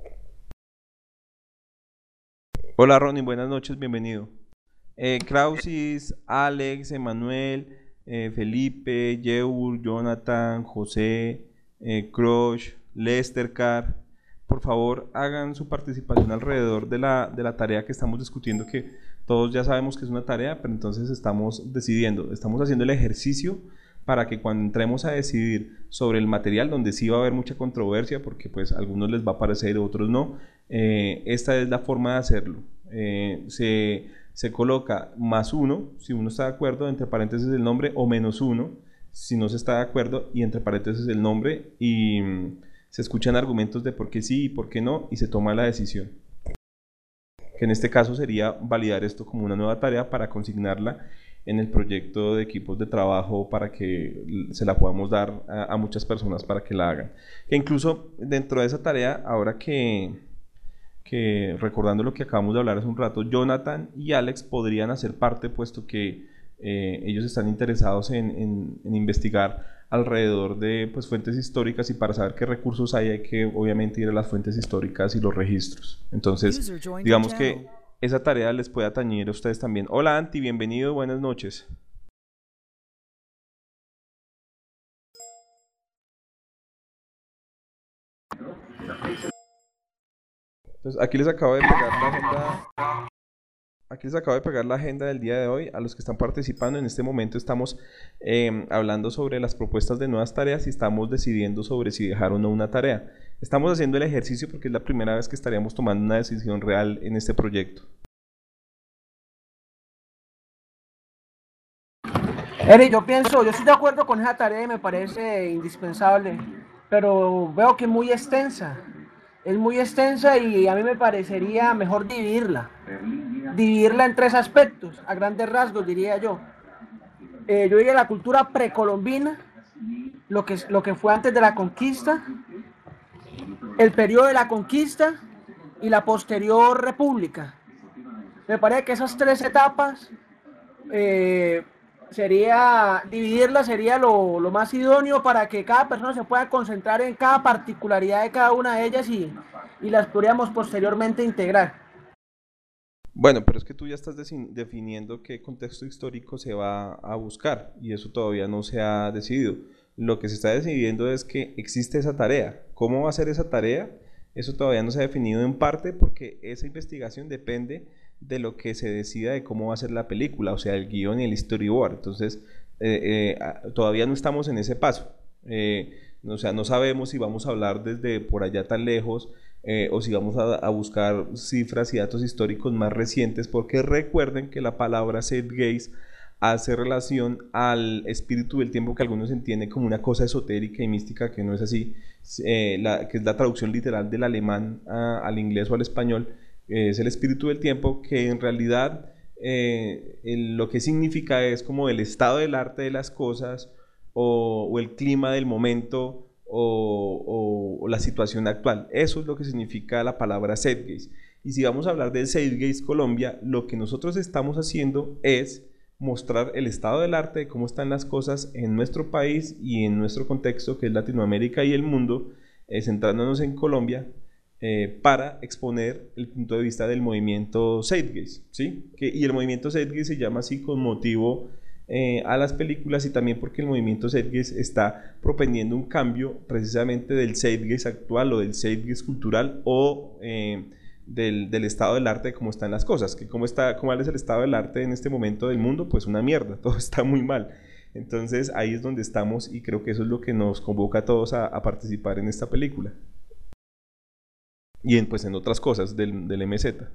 Hola Ronnie, buenas noches, bienvenido. Krausis, Alex, Emanuel, Felipe, Yeur, Jonathan, José, Crush, Lester Carr, por favor hagan su participación alrededor de la tarea que estamos discutiendo, que todos ya sabemos que es una tarea, pero entonces estamos decidiendo, estamos haciendo el ejercicio para que cuando entremos a decidir sobre el material, donde sí va a haber mucha controversia, porque pues a algunos les va a parecer y a otros no, esta es la forma de hacerlo. Se coloca +1 si uno está de acuerdo, entre paréntesis el nombre, o -1 si no se está de acuerdo, y entre paréntesis el nombre, y se escuchan argumentos de por qué sí y por qué no, y se toma la decisión. Que en este caso sería validar esto como una nueva tarea para consignarla en el proyecto de equipos de trabajo para que se la podamos dar a muchas personas para que la hagan. Que incluso dentro de esa tarea, ahora que recordando lo que acabamos de hablar hace un rato, Jonathan y Alex podrían hacer parte, puesto que ellos están interesados en investigar alrededor de pues, fuentes históricas, y para saber qué recursos hay que obviamente ir a las fuentes históricas y los registros. Entonces, digamos que esa tarea les puede atañer a ustedes también. Hola Anti, bienvenido, buenas noches. Entonces, aquí les acabo de pegar la agenda. Aquí les acabo de pegar la agenda del día de hoy a los que están participando. En este momento estamos hablando sobre las propuestas de nuevas tareas y estamos decidiendo sobre si dejar o no una tarea. Estamos haciendo el ejercicio porque es la primera vez que estaríamos tomando una decisión real en este proyecto. Eric, yo estoy de acuerdo con esa tarea y me parece indispensable, pero veo que es muy extensa y a mí me parecería mejor dividirla en 3 aspectos, a grandes rasgos diría yo. Yo diría la cultura precolombina, lo que fue antes de la conquista, el periodo de la conquista y la posterior república. Me parece que esas 3 etapas dividirlas sería lo más idóneo para que cada persona se pueda concentrar en cada particularidad de cada una de ellas y las podríamos posteriormente integrar. Bueno, pero es que tú ya estás definiendo qué contexto histórico se va a buscar y eso todavía no se ha decidido. Lo que se está decidiendo es que existe esa tarea. ¿Cómo va a ser esa tarea? Eso todavía no se ha definido en parte porque esa investigación depende de lo que se decida de cómo va a ser la película, o sea, el guión y el storyboard. Entonces, todavía no estamos en ese paso. O sea, no sabemos si vamos a hablar desde por allá tan lejos o si vamos a buscar cifras y datos históricos más recientes, porque recuerden que la palabra Zeitgeist hace relación al espíritu del tiempo, que algunos entienden como una cosa esotérica y mística, que no es así, que es la traducción literal del alemán al inglés o al español. Es el espíritu del tiempo, que en realidad lo que significa es como el estado del arte de las cosas o el clima del momento o la situación actual. Eso es lo que significa la palabra Zeitgeist. Y si vamos a hablar del Zeitgeist Colombia, lo que nosotros estamos haciendo es mostrar el estado del arte, de cómo están las cosas en nuestro país y en nuestro contexto, que es Latinoamérica y el mundo, centrándonos en Colombia, para exponer el punto de vista del movimiento Zeitgeist, ¿sí? Y el movimiento Zeitgeist se llama así con motivo a las películas, y también porque el movimiento Zeitgeist está propendiendo un cambio precisamente del Zeitgeist actual o del Zeitgeist cultural o del estado del arte, de cómo están las cosas, que cómo es el estado del arte en este momento del mundo. Pues una mierda, todo está muy mal. Entonces ahí es donde estamos, y creo que eso es lo que nos convoca a todos a participar en esta película y en otras cosas del MZ.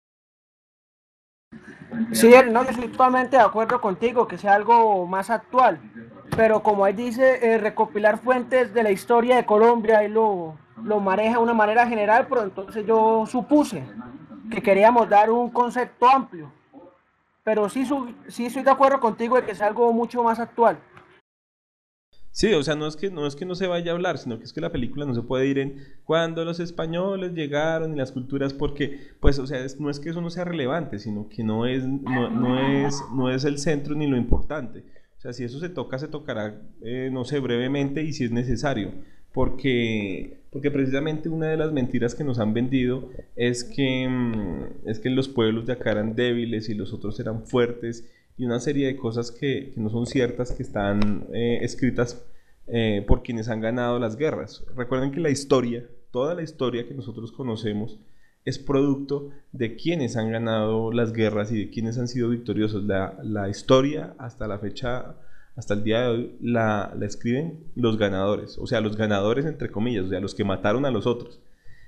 Sí, no, yo estoy totalmente de acuerdo contigo, que sea algo más actual, pero como él dice, recopilar fuentes de la historia de Colombia, él lo maneja de una manera general, pero entonces yo supuse que queríamos dar un concepto amplio, pero sí estoy de acuerdo contigo de que es algo mucho más actual. Sí, o sea, no es que no se vaya a hablar, sino que es que la película no se puede ir en cuando los españoles llegaron y las culturas, porque, pues, o sea, no es que eso no sea relevante, sino que no es el centro ni lo importante. O sea, si eso se toca, se tocará, no sé, brevemente y si es necesario, porque precisamente una de las mentiras que nos han vendido es que los pueblos de acá eran débiles y los otros eran fuertes, y una serie de cosas que no son ciertas, que están escritas por quienes han ganado las guerras. Recuerden que toda la historia que nosotros conocemos, es producto de quienes han ganado las guerras y de quienes han sido victoriosos. La historia hasta la fecha, hasta el día de hoy, la escriben los ganadores, o sea, los ganadores entre comillas, o sea, los que mataron a los otros.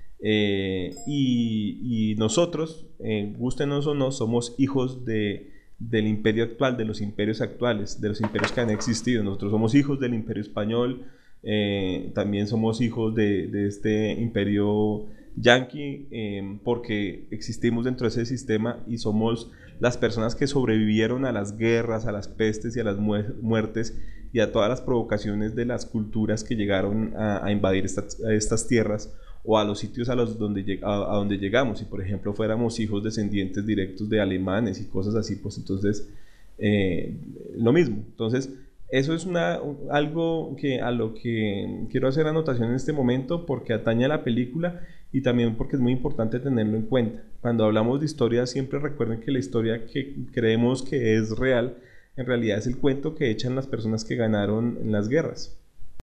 Y nosotros, gústenos o no, somos hijos del imperio actual, de los imperios actuales, de los imperios que han existido. Nosotros somos hijos del imperio español, también somos hijos de este imperio yanqui, porque existimos dentro de ese sistema y somos las personas que sobrevivieron a las guerras, a las pestes y a las muertes y a todas las provocaciones de las culturas que llegaron a invadir estas tierras, o a los sitios a donde llegamos. Si por ejemplo fuéramos hijos descendientes directos de alemanes y cosas así, pues entonces lo mismo. Entonces eso es algo a lo que quiero hacer anotación en este momento, porque atañe a la película y también porque es muy importante tenerlo en cuenta. Cuando hablamos de historia, siempre recuerden que la historia que creemos que es real, en realidad es el cuento que echan las personas que ganaron en las guerras.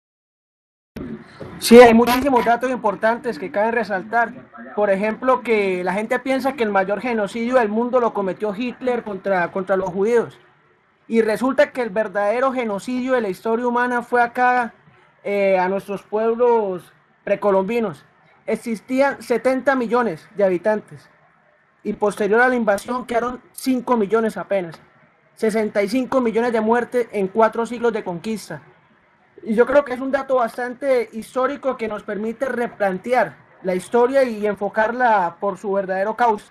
Sí, hay muchísimos datos importantes que caben resaltar. Por ejemplo, que la gente piensa que el mayor genocidio del mundo lo cometió Hitler contra los judíos. Y resulta que el verdadero genocidio de la historia humana fue acá, a nuestros pueblos precolombinos. Existían 70 millones de habitantes. Y posterior a la invasión quedaron 5 millones apenas. 65 millones de muertes en 4 siglos de conquista. Y yo creo que es un dato bastante histórico que nos permite replantear la historia y enfocarla por su verdadero cauce.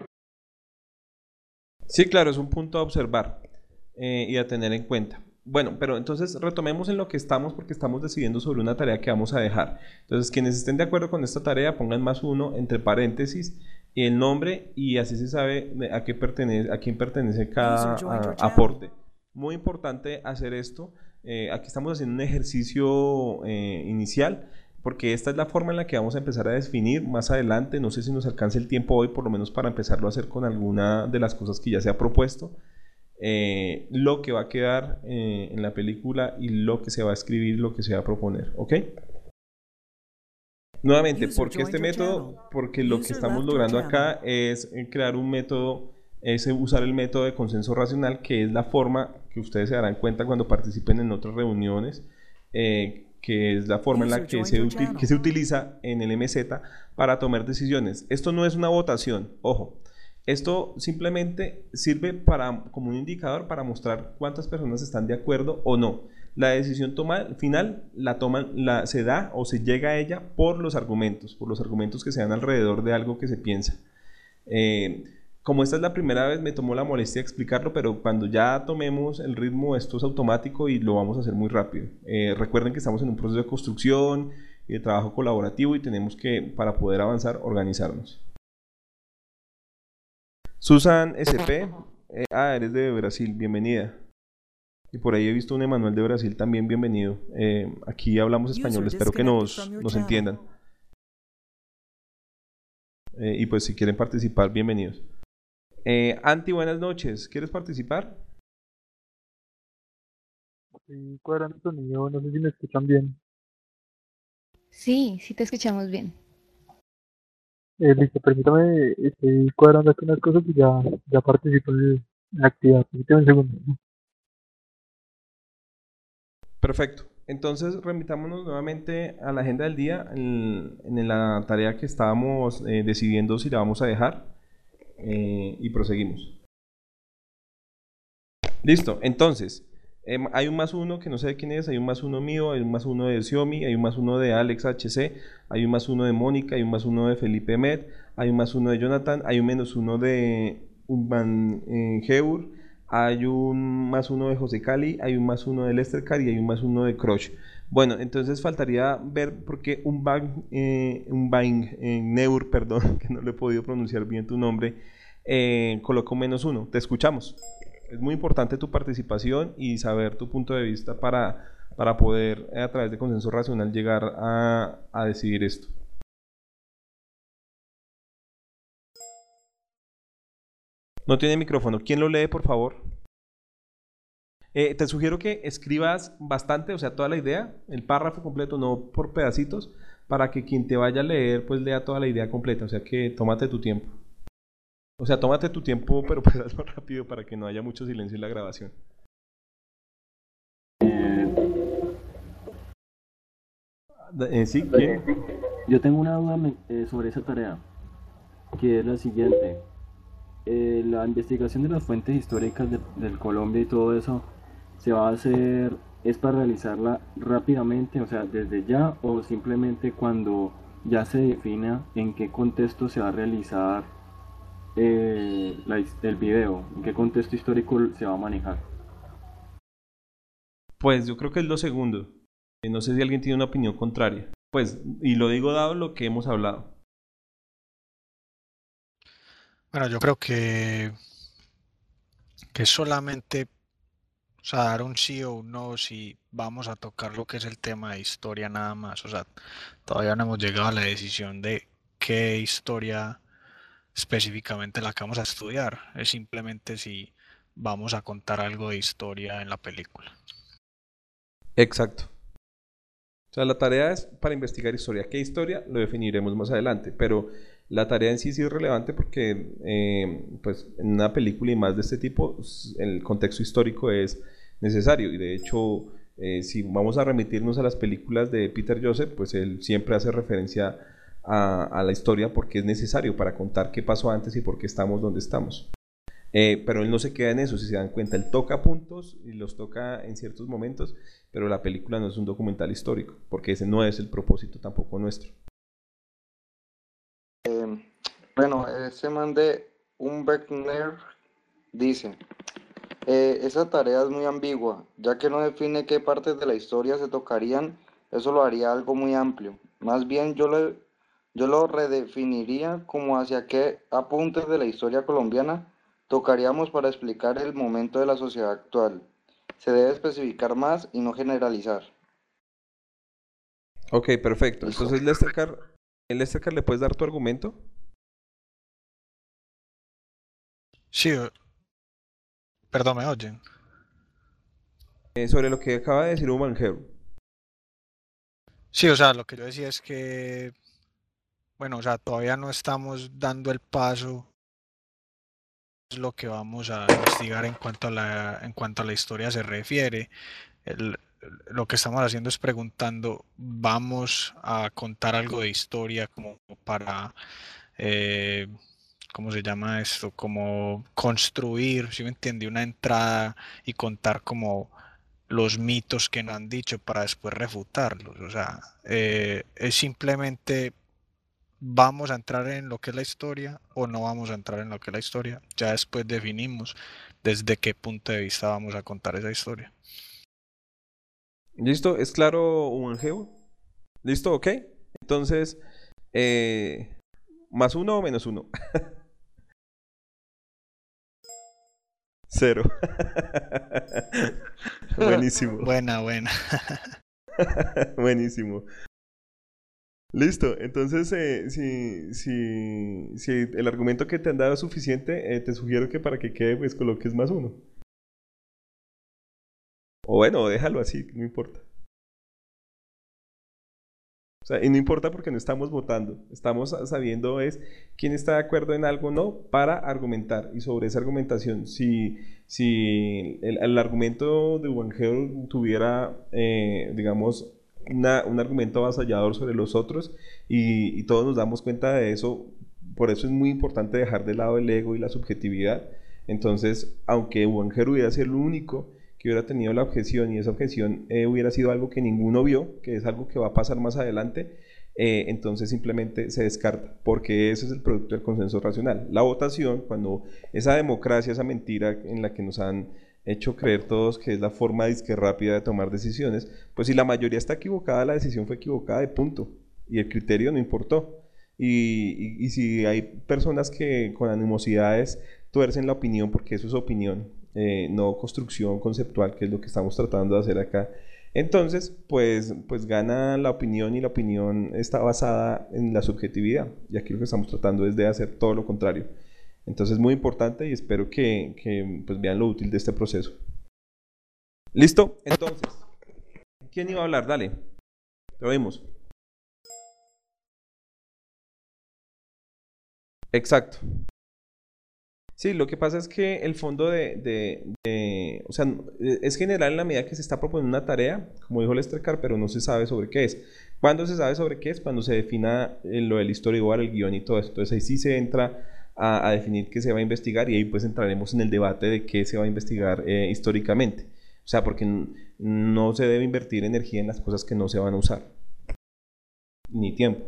Sí, claro, es un punto a observar y a tener en cuenta. Bueno, pero entonces retomemos en lo que estamos, porque estamos decidiendo sobre una tarea que vamos a dejar. Entonces, quienes estén de acuerdo con esta tarea, pongan +1 entre paréntesis el nombre, y así se sabe a quién pertenece cada aporte. Muy importante hacer esto. Aquí estamos haciendo un ejercicio inicial, porque esta es la forma en la que vamos a empezar a definir más adelante. No sé si nos alcance el tiempo hoy, por lo menos para empezarlo a hacer con alguna de las cosas que ya se ha propuesto. lo que va a quedar en la película y lo que se va a escribir, lo que se va a proponer, ¿ok? Nuevamente, ¿por qué este método? Porque lo que estamos logrando acá es crear un método, es usar el método de consenso racional, que es la forma que ustedes se darán cuenta cuando participen en otras reuniones, que es la forma en la que se utiliza en el MZ para tomar decisiones. Esto no es una votación, ojo. Esto simplemente sirve como un indicador para mostrar cuántas personas están de acuerdo o no. La decisión final se da o se llega a ella por los argumentos que se dan alrededor de algo que se piensa. Como esta es la primera vez, me tomó la molestia de explicarlo, pero cuando ya tomemos el ritmo, esto es automático y lo vamos a hacer muy rápido. Recuerden que estamos en un proceso de construcción y de trabajo colaborativo y tenemos que, para poder avanzar, organizarnos. Susan SP, eres de Brasil, bienvenida. Y por ahí he visto un Emanuel de Brasil también, bienvenido. Aquí hablamos español, espero que nos entiendan. Y pues si quieren participar, bienvenidos. Anti, buenas noches, ¿quieres participar? Estoy cuadrando el sonido, no sé si me escuchan bien. Sí, sí te escuchamos bien. Listo, permítame, estoy cuadrando aquí unas cosas y ya participo en la actividad. Permítame un segundo. Perfecto. Entonces remitámonos nuevamente a la agenda del día en la tarea que estábamos decidiendo si la vamos a dejar y proseguimos. Listo, entonces hay un +1 que no sé de quién es, hay un +1 mío, hay un +1 de Xiaomi, hay un +1 de Alex HC, hay un +1 de Mónica, hay un +1 de Felipe Med, hay un +1 de Jonathan, hay un -1 de Urban Geur, hay un +1 de José Cali, hay un +1 de Lester Car y hay un +1 de Crush. Bueno, entonces faltaría ver por qué Neur, perdón, que no le he podido pronunciar bien tu nombre, colocó -1. Te escuchamos. Es muy importante tu participación y saber tu punto de vista para poder, a través de consenso racional, llegar a decidir esto. No tiene micrófono. ¿Quién lo lee, por favor? Te sugiero que escribas bastante, o sea, toda la idea, el párrafo completo, no por pedacitos, para que quien te vaya a leer, pues lea toda la idea completa. O sea, que tómate tu tiempo. O sea, tómate tu tiempo, pero pues hazlo rápido para que no haya mucho silencio en la grabación. ¿Sí? ¿Quién? Yo tengo una duda sobre esa tarea, que es la siguiente. La investigación de las fuentes históricas del Colombia y todo eso, ¿se va a hacer, es para realizarla rápidamente, o sea, desde ya, o simplemente cuando ya se defina en qué contexto se va a realizar el video, en qué contexto histórico se va a manejar? Pues yo creo que es lo segundo. No sé si alguien tiene una opinión contraria. Pues, y lo digo dado lo que hemos hablado. Bueno, yo creo que solamente, o sea, dar un sí o un no si vamos a tocar lo que es el tema de historia nada más. O sea, todavía no hemos llegado a la decisión de qué historia específicamente la que vamos a estudiar. Es simplemente si vamos a contar algo de historia en la película. Exacto. O sea, la tarea es para investigar historia. ¿Qué historia? Lo definiremos más adelante, pero la tarea en sí es relevante porque pues, en una película y más de este tipo, el contexto histórico es necesario. Y de hecho, si vamos a remitirnos a las películas de Peter Joseph, pues él siempre hace referencia a la historia porque es necesario para contar qué pasó antes y por qué estamos donde estamos. Pero él no se queda en eso, si se dan cuenta, él toca puntos y los toca en ciertos momentos, pero la película no es un documental histórico, porque ese no es el propósito tampoco nuestro. Bueno, ese man de Umbertner dice, esa tarea es muy ambigua, ya que no define qué partes de la historia se tocarían, eso lo haría algo muy amplio. Más bien yo lo redefiniría como hacia qué apuntes de la historia colombiana tocaríamos para explicar el momento de la sociedad actual. Se debe especificar más y no generalizar. Ok, perfecto. Entonces, Lester Car, ¿le puedes dar tu argumento? Sí, Perdón, ¿me oyen? Sobre lo que acaba de decir Umanjero. Sí, o sea, lo que yo decía es que, bueno, o sea, todavía no estamos dando el paso, es lo que vamos a investigar en cuanto a la historia se refiere. El- lo que estamos haciendo es preguntando, vamos a contar algo de historia como para, eh, ¿cómo se llama esto? Como construir, si me entiende, una entrada y contar como los mitos que no han dicho para después refutarlos. O sea, es simplemente vamos a entrar en lo que es la historia o no vamos a entrar en lo que es la historia. Ya después definimos desde qué punto de vista vamos a contar esa historia. ¿Listo? ¿Es claro, Umanjero? ¿Listo? ¿Ok? Entonces, ¿más uno o menos uno? Cero. Buenísimo. Buena, buena. Buenísimo. Listo. Entonces, si el argumento que te han dado es suficiente, te sugiero que para que quede, pues coloques más uno. O bueno, déjalo así, no importa. O sea, y no importa porque no estamos votando, estamos sabiendo es quién está de acuerdo en algo o no para argumentar. Y sobre esa argumentación, si el argumento de Evangel tuviera, digamos, un argumento avasallador sobre los otros y todos nos damos cuenta de eso, por eso es muy importante dejar de lado el ego y la subjetividad. Entonces, aunque Evangel hubiera sido el único que hubiera tenido la objeción y esa objeción hubiera sido algo que ninguno vio, que es algo que va a pasar más adelante, entonces simplemente se descarta, porque ese es el producto del consenso racional. La votación, cuando esa democracia, esa mentira en la que nos han hecho creer todos que es la forma disque rápida de tomar decisiones, pues si la mayoría está equivocada, la decisión fue equivocada de punto, y el criterio no importó. Y si hay personas que con animosidades tuercen la opinión, porque eso es opinión, no construcción conceptual, que es lo que estamos tratando de hacer acá. Entonces, pues gana la opinión y la opinión está basada en la subjetividad. Y aquí lo que estamos tratando es de hacer todo lo contrario. Entonces, muy importante y espero que pues vean lo útil de este proceso. ¿Listo? Entonces, ¿quién iba a hablar? Dale, te oímos. Exacto. Sí, lo que pasa es que el fondo o sea, es general en la medida que se está proponiendo una tarea, como dijo Lester Carr, pero no se sabe sobre qué es. ¿Cuándo se sabe sobre qué es? Cuando se defina lo del storyboard, el guión y todo eso. Entonces ahí sí se entra a definir qué se va a investigar y ahí pues entraremos en el debate de qué se va a investigar históricamente. O sea, porque no se debe invertir energía en las cosas que no se van a usar, ni tiempo.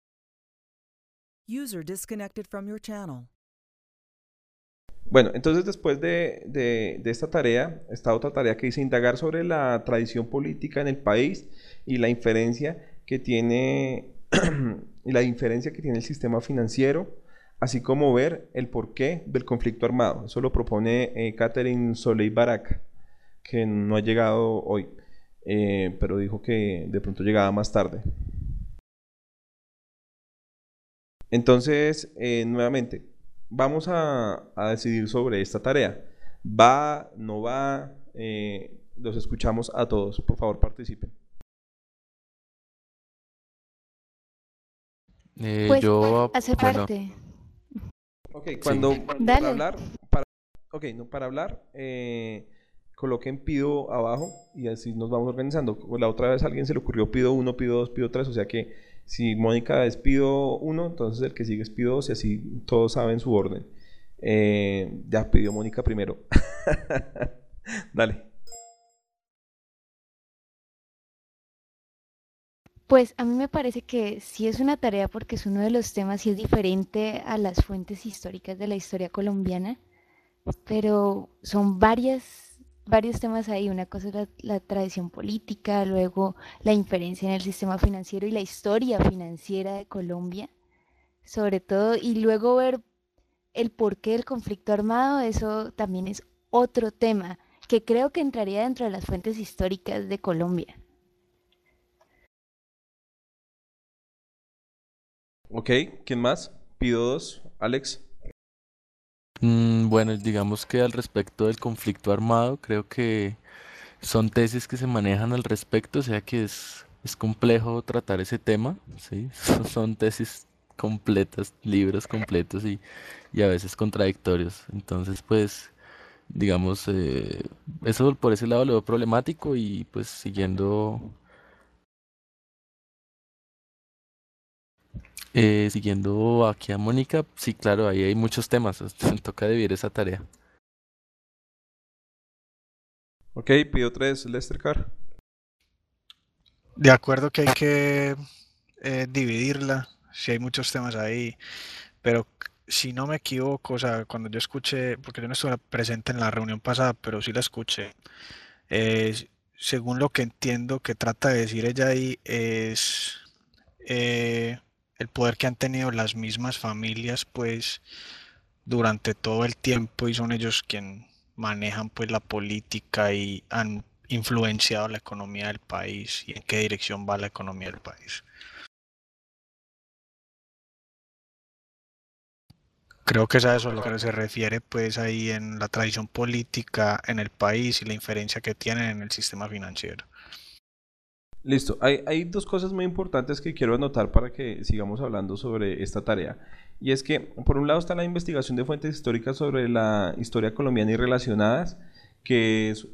User disconnected from your channel. Bueno, entonces después de esta tarea, está otra tarea que dice indagar sobre la tradición política en el país y la inferencia que tiene, y la diferencia que tiene el sistema financiero, así como ver el porqué del conflicto armado. Eso lo propone Catherine Soleil Baraca, que no ha llegado hoy, pero dijo que de pronto llegaba más tarde. Entonces, nuevamente, vamos a decidir sobre esta tarea. ¿Va? ¿No va? Los escuchamos a todos. Por favor, participen. Pues Yo, hace bueno, parte. Ok, sí. para Dale. hablar, ok, no, para hablar, coloquen pido abajo y así nos vamos organizando. La otra vez a alguien se le ocurrió pido 1, pido 2, pido 3, o sea que si Mónica es pido 1, entonces el que sigue es pido 2 y así todos saben su orden. Ya pidió Mónica primero. Dale. Pues a mí me parece que sí es una tarea porque es uno de los temas y es diferente a las fuentes históricas de la historia colombiana, pero son varios temas ahí. Una cosa es la tradición política, luego la inferencia en el sistema financiero y la historia financiera de Colombia, sobre todo, y luego ver el porqué del conflicto armado, eso también es otro tema que creo que entraría dentro de las fuentes históricas de Colombia. Ok, ¿quién más? Pido 2, Alex. Bueno, digamos que al respecto del conflicto armado, creo que son tesis que se manejan al respecto, o sea que es complejo tratar ese tema, ¿sí? Son tesis completas, libros completos y a veces contradictorios. Entonces, pues, digamos, eso por ese lado lo veo problemático y pues siguiendo aquí a Mónica, sí, claro, ahí hay muchos temas, toca dividir esa tarea. Ok, pido 3, Lester Carr. De acuerdo que hay que dividirla, si hay muchos temas ahí, pero si no me equivoco, o sea, cuando yo escuché, porque yo no estuve presente en la reunión pasada, pero sí la escuché, según lo que entiendo que trata de decir ella ahí es eh, el poder que han tenido las mismas familias, pues, durante todo el tiempo y son ellos quien manejan, pues, la política y han influenciado la economía del país y en qué dirección va la economía del país. Creo que es a eso a lo que se refiere, pues, ahí en la tradición política en el país y la inferencia que tienen en el sistema financiero. Listo. Hay dos cosas muy importantes que quiero anotar para que sigamos hablando sobre esta tarea. Y es que, por un lado, está la investigación de fuentes históricas sobre la historia colombiana y relacionadas, que es,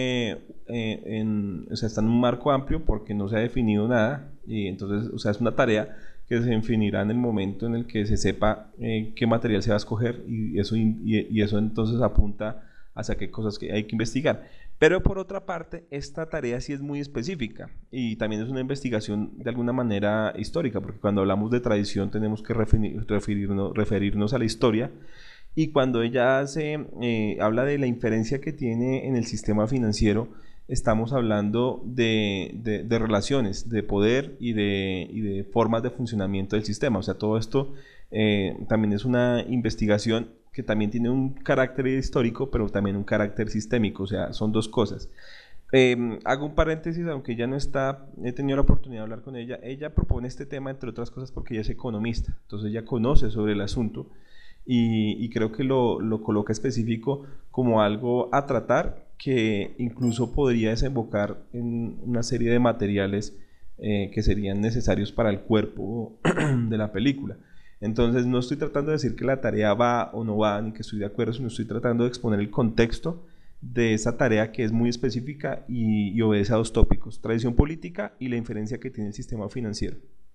o sea, está en un marco amplio porque no se ha definido nada. Y entonces, o sea, es una tarea que se definirá en el momento en el que se sepa qué material se va a escoger y eso entonces apunta hacia qué cosas que hay que investigar. Pero por otra parte, esta tarea sí es muy específica y también es una investigación de alguna manera histórica, porque cuando hablamos de tradición tenemos que referirnos a la historia y cuando ella habla de la inferencia que tiene en el sistema financiero, estamos hablando de relaciones, de poder y de formas de funcionamiento del sistema. O sea, todo esto también es una investigación que también tiene un carácter histórico, pero también un carácter sistémico. O sea, son dos cosas. Hago un paréntesis, aunque ella no está, he tenido la oportunidad de hablar con ella. Ella propone este tema, entre otras cosas, porque ella es economista, entonces ella conoce sobre el asunto y creo que lo coloca específico como algo a tratar que incluso podría desembocar en una serie de materiales que serían necesarios para el cuerpo de la película. Entonces no estoy tratando de decir que la tarea va o no va, ni que estoy de acuerdo, sino estoy tratando de exponer el contexto de esa tarea que es muy específica y obedece a dos tópicos: tradición política y la inferencia que tiene el sistema financiero.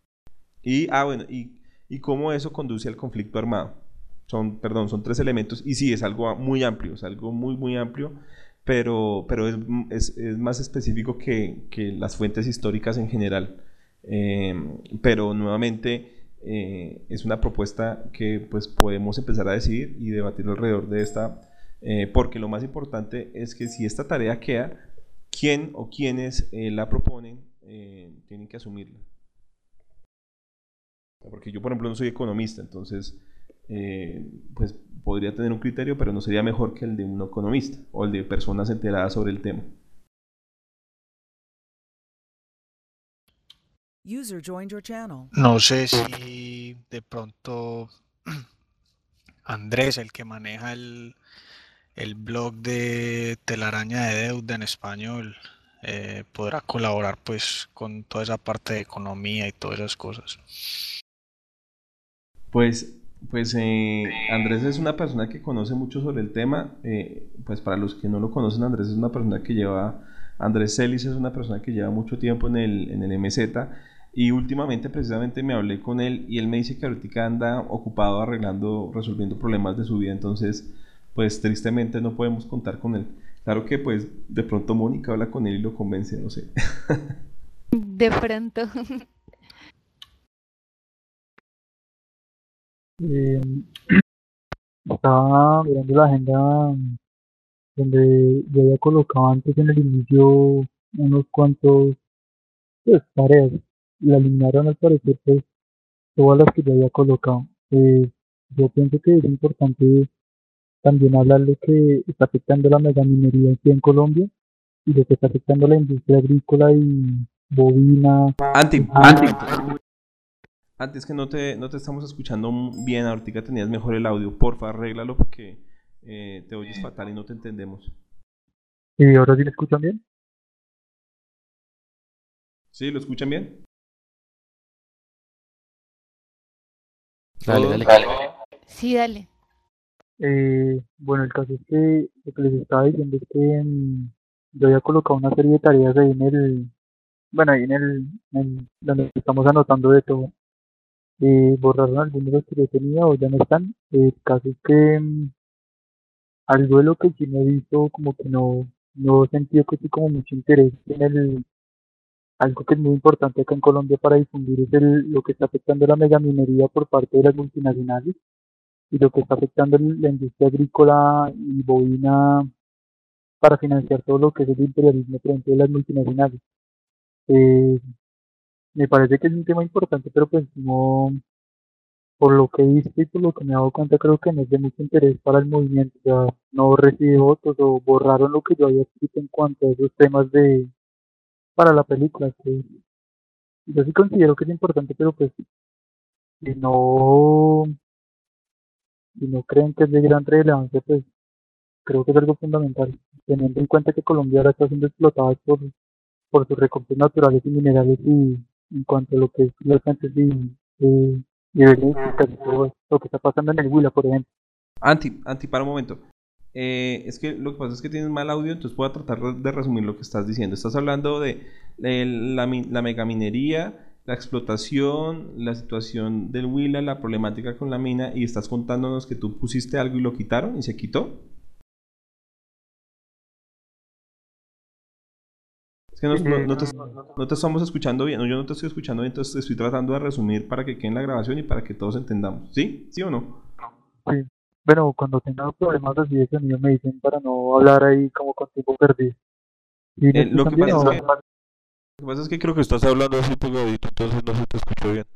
Y cómo eso conduce al conflicto armado. Son 3 elementos y sí, es algo muy amplio, es algo muy, muy amplio, pero es más específico que las fuentes históricas en general. Eh, pero nuevamente es una propuesta que pues podemos empezar a decidir y debatir alrededor de esta, porque lo más importante es que si esta tarea queda, quién o quienes la proponen tienen que asumirla. Porque yo, por ejemplo, no soy economista, entonces, pues podría tener un criterio, pero no sería mejor que el de un economista o el de personas enteradas sobre el tema. User joined your channel. No sé si de pronto Andrés, el que maneja el blog de Telaraña de Deuda en español, podrá colaborar pues con toda esa parte de economía y todas esas cosas. Pues, pues Andrés es una persona que conoce mucho sobre el tema. Pues para los que no lo conocen, Andrés es una persona que Andrés Celis es una persona que lleva mucho tiempo en el MZ y últimamente precisamente me hablé con él y él me dice que ahorita anda ocupado resolviendo problemas de su vida, entonces pues tristemente no podemos contar con él. Claro que pues de pronto Mónica habla con él y lo convence, no sé. De pronto. Eh, Estaba mirando la agenda donde yo había colocado antes en el inicio unos cuantos pues, tareas. La eliminaron al parecer pues todas las que yo había colocado. Yo pienso que es importante también hablar de lo que está afectando la megaminería aquí en Colombia y lo que está afectando la industria agrícola y bovina. Anti, Antes que no te estamos escuchando bien, ahorita tenías mejor el audio. Porfa, arréglalo porque te oyes fatal y no te entendemos. ¿Y ahora sí me escuchan bien? ¿Sí? ¿Lo escuchan bien? Dale, ¿Todos? dale. Sí, dale. Bueno, el caso es que lo que les estaba diciendo es que yo había colocado una serie de tareas ahí bueno, ahí donde estamos anotando de todo. Borraron algunos de los que yo tenía o ya no están. El caso es que algo de lo que sí me he visto como que no he sentido que sí como mucho interés en algo que es muy importante acá en Colombia para difundir es lo que está afectando la megaminería por parte de las multinacionales y lo que está afectando la industria agrícola y bovina para financiar todo lo que es el imperialismo por ejemplo de las multinacionales. Eh, Me parece que es un tema importante, pero pues no, por lo que he visto y por lo que me he dado cuenta, creo que no es de mucho interés para el movimiento. Ya no recibe votos o borraron lo que yo había escrito en cuanto a esos temas para la película. Que yo sí considero que es importante, pero pues si no, si no creen que es de gran relevancia, pues creo que es algo fundamental, teniendo en cuenta que Colombia ahora está siendo explotada por sus recursos naturales y minerales y en cuanto a lo que es las fuentes hidroeléctricas y todo lo que está pasando en el Huila, por ejemplo. Anti, para un momento. Es que lo que pasa es que tienes mal audio, entonces voy a tratar de resumir lo que estás diciendo. Estás hablando de la megaminería, la explotación, la situación del Huila, la problemática con la mina, y estás contándonos que tú pusiste algo y lo quitaron y se quitó. Es que no te estamos escuchando bien, no, yo no te estoy escuchando bien, entonces estoy tratando de resumir para que quede en la grabación y para que todos entendamos. ¿Sí? ¿Sí o no? Sí. Bueno, cuando tengan problemas así de sonido me dicen para no hablar ahí como con tiempo perdido. ¿Sí me Lo escuchan que bien pasa o es que, no? lo que pasa es que creo que estás hablando así pegadito, entonces no se te escuchó bien.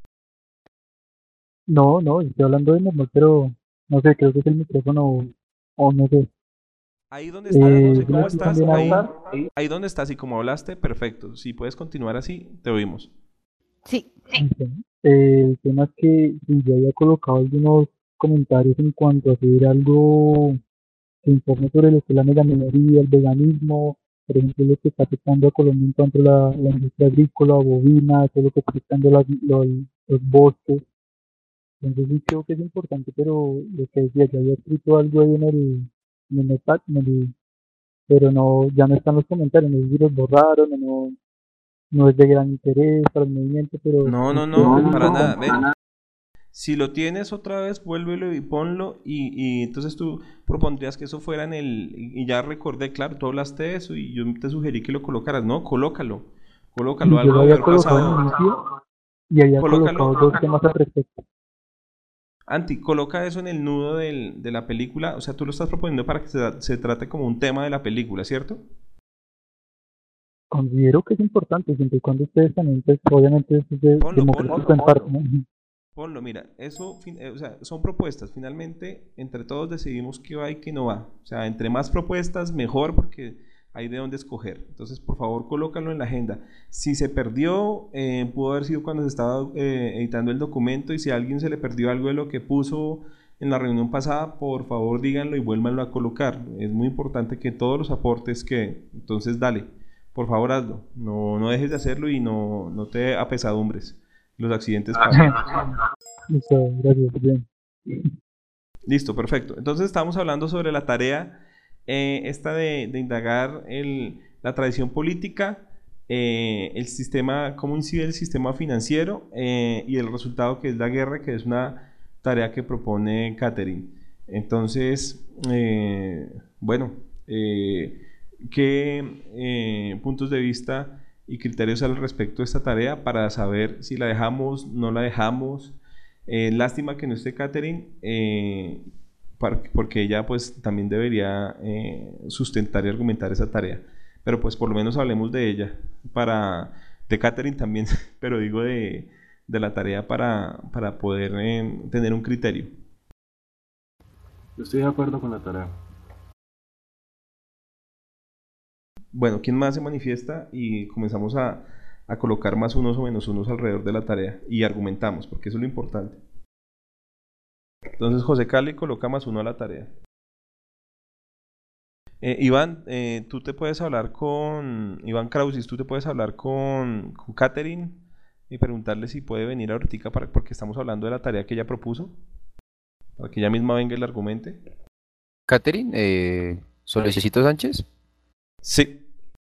No, no, estoy hablando de normal, pero no sé, creo que es el micrófono o no sé. Ahí donde estás, no sé ¿Sí me cómo escuchan estás, bien ahí? ahí donde estás y como hablaste, perfecto. Si puedes continuar así, te oímos. Sí. Ok. El tema es que sí, yo había colocado algunos comentarios en cuanto a hacer algo que informe sobre lo que es la megaminería, el veganismo, por ejemplo, lo que está afectando a Colombia en cuanto a la industria agrícola, bovina, todo lo que está afectando los bosques. Entonces sí creo que es importante, pero lo que decía, yo había escrito algo ahí en el notepad, pero no, ya no están los comentarios, no sé si los borraron o no es de gran interés para el movimiento, pero No, sí no, creo que es no, para nada. importante. Ven, si lo tienes otra vez, vuélvelo y ponlo. Y entonces tú propondrías que eso fuera en el. Y ya recordé, claro, tú hablaste de eso y yo te sugerí que lo colocaras. No, colócalo. Colócalo, Y yo algo lo debe había haber colocado en pasado. inicio y había Colócalo. colocado dos temas al respecto. Anti, coloca eso en el nudo de la película. O sea, tú lo estás proponiendo para que se trate como un tema de la película, ¿cierto? Considero que es importante, siempre y cuando ustedes también, pues, obviamente eso es Ponlo, ponlo. democrático en parte, ¿no? Ponlo, mira, eso, o sea, son propuestas. Finalmente, entre todos decidimos qué va y qué no va. O sea, entre más propuestas, mejor, porque hay de dónde escoger. Entonces, por favor, colócalo en la agenda. Si se perdió, pudo haber sido cuando se estaba editando el documento, y si a alguien se le perdió algo de lo que puso en la reunión pasada, por favor díganlo y vuélvanlo a colocar. Es muy importante que todos los aportes que... Entonces, dale, por favor hazlo. No dejes de hacerlo y no te apesadumbres. Los accidentes pasan. Listo, gracias, bien. Listo, perfecto. Entonces estamos hablando sobre la tarea esta de indagar la tradición política, el sistema, cómo incide el sistema financiero y el resultado que es la guerra, que es una tarea que propone Catherine. Entonces, bueno, ¿qué puntos de vista y criterios al respecto de esta tarea para saber si la dejamos, no la dejamos? Lástima que no esté Catherine, porque ella pues también debería sustentar y argumentar esa tarea. Pero pues por lo menos hablemos de ella, de Catherine también, pero digo de la tarea para poder tener un criterio. Yo estoy de acuerdo con la tarea. Bueno, ¿quién más se manifiesta? Y comenzamos a colocar más unos o menos unos alrededor de la tarea y argumentamos, porque eso es lo importante. Entonces José Cali coloca más uno a la tarea. Iván, tú te puedes hablar con Iván Krausis, tú te puedes hablar con Catherine y preguntarle si puede venir ahorita porque estamos hablando de la tarea que ella propuso, para que ella misma venga y la argumente. Catherine, ¿Solecito Sánchez? Sí.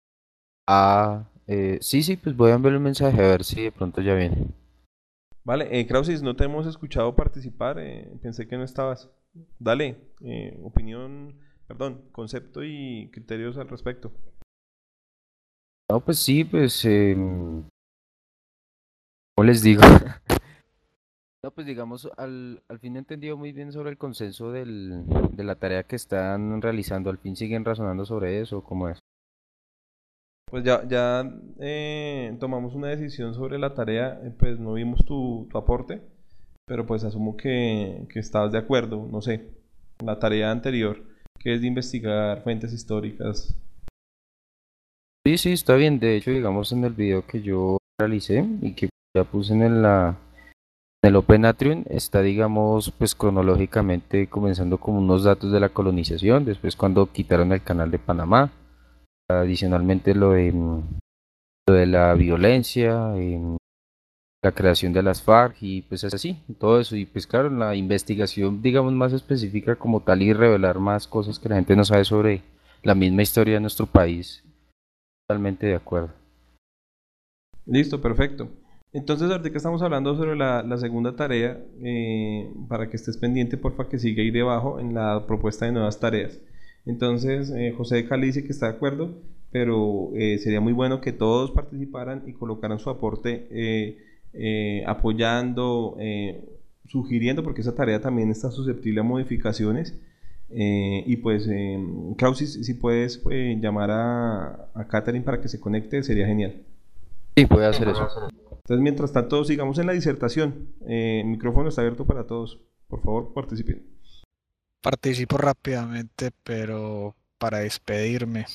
Sí, pues voy a enviarle un mensaje a ver si de pronto ya viene. Vale, Krausis, no te hemos escuchado participar, pensé que no estabas. Dale, opinión, perdón, concepto y criterios al respecto. No, pues sí, pues, ¿cómo les digo? No, pues digamos, al fin no he entendido muy bien sobre el consenso de la tarea que están realizando. ¿Al fin siguen razonando sobre eso? ¿Cómo es? Pues ya tomamos una decisión sobre la tarea, pues no vimos tu aporte, pero pues asumo que estabas de acuerdo, no sé, la tarea anterior, que es de investigar fuentes históricas. Sí, está bien. De hecho, digamos, en el video que yo realicé y que ya puse en el Open Atrium, está, digamos, pues cronológicamente comenzando con unos datos de la colonización, después cuando quitaron el canal de Panamá, adicionalmente lo de la violencia, la creación de las FARC y pues así, todo eso. Y pues claro, la investigación, digamos, más específica como tal y revelar más cosas que la gente no sabe sobre la misma historia de nuestro país. Totalmente de acuerdo. Listo, perfecto. Entonces, ahorita que estamos hablando sobre la segunda tarea, para que estés pendiente, porfa, que siga ahí debajo en la propuesta de nuevas tareas. Entonces, José de Cali dice que está de acuerdo, pero sería muy bueno que todos participaran y colocaran su aporte apoyando, sugiriendo, porque esa tarea también está susceptible a modificaciones. Y pues, Krausis, si puedes llamar a Catherine para que se conecte, sería genial. Sí, puede hacer eso. Entonces, mientras tanto, sigamos en la disertación. El micrófono está abierto para todos. Por favor, participen. Participo rápidamente, pero para despedirme.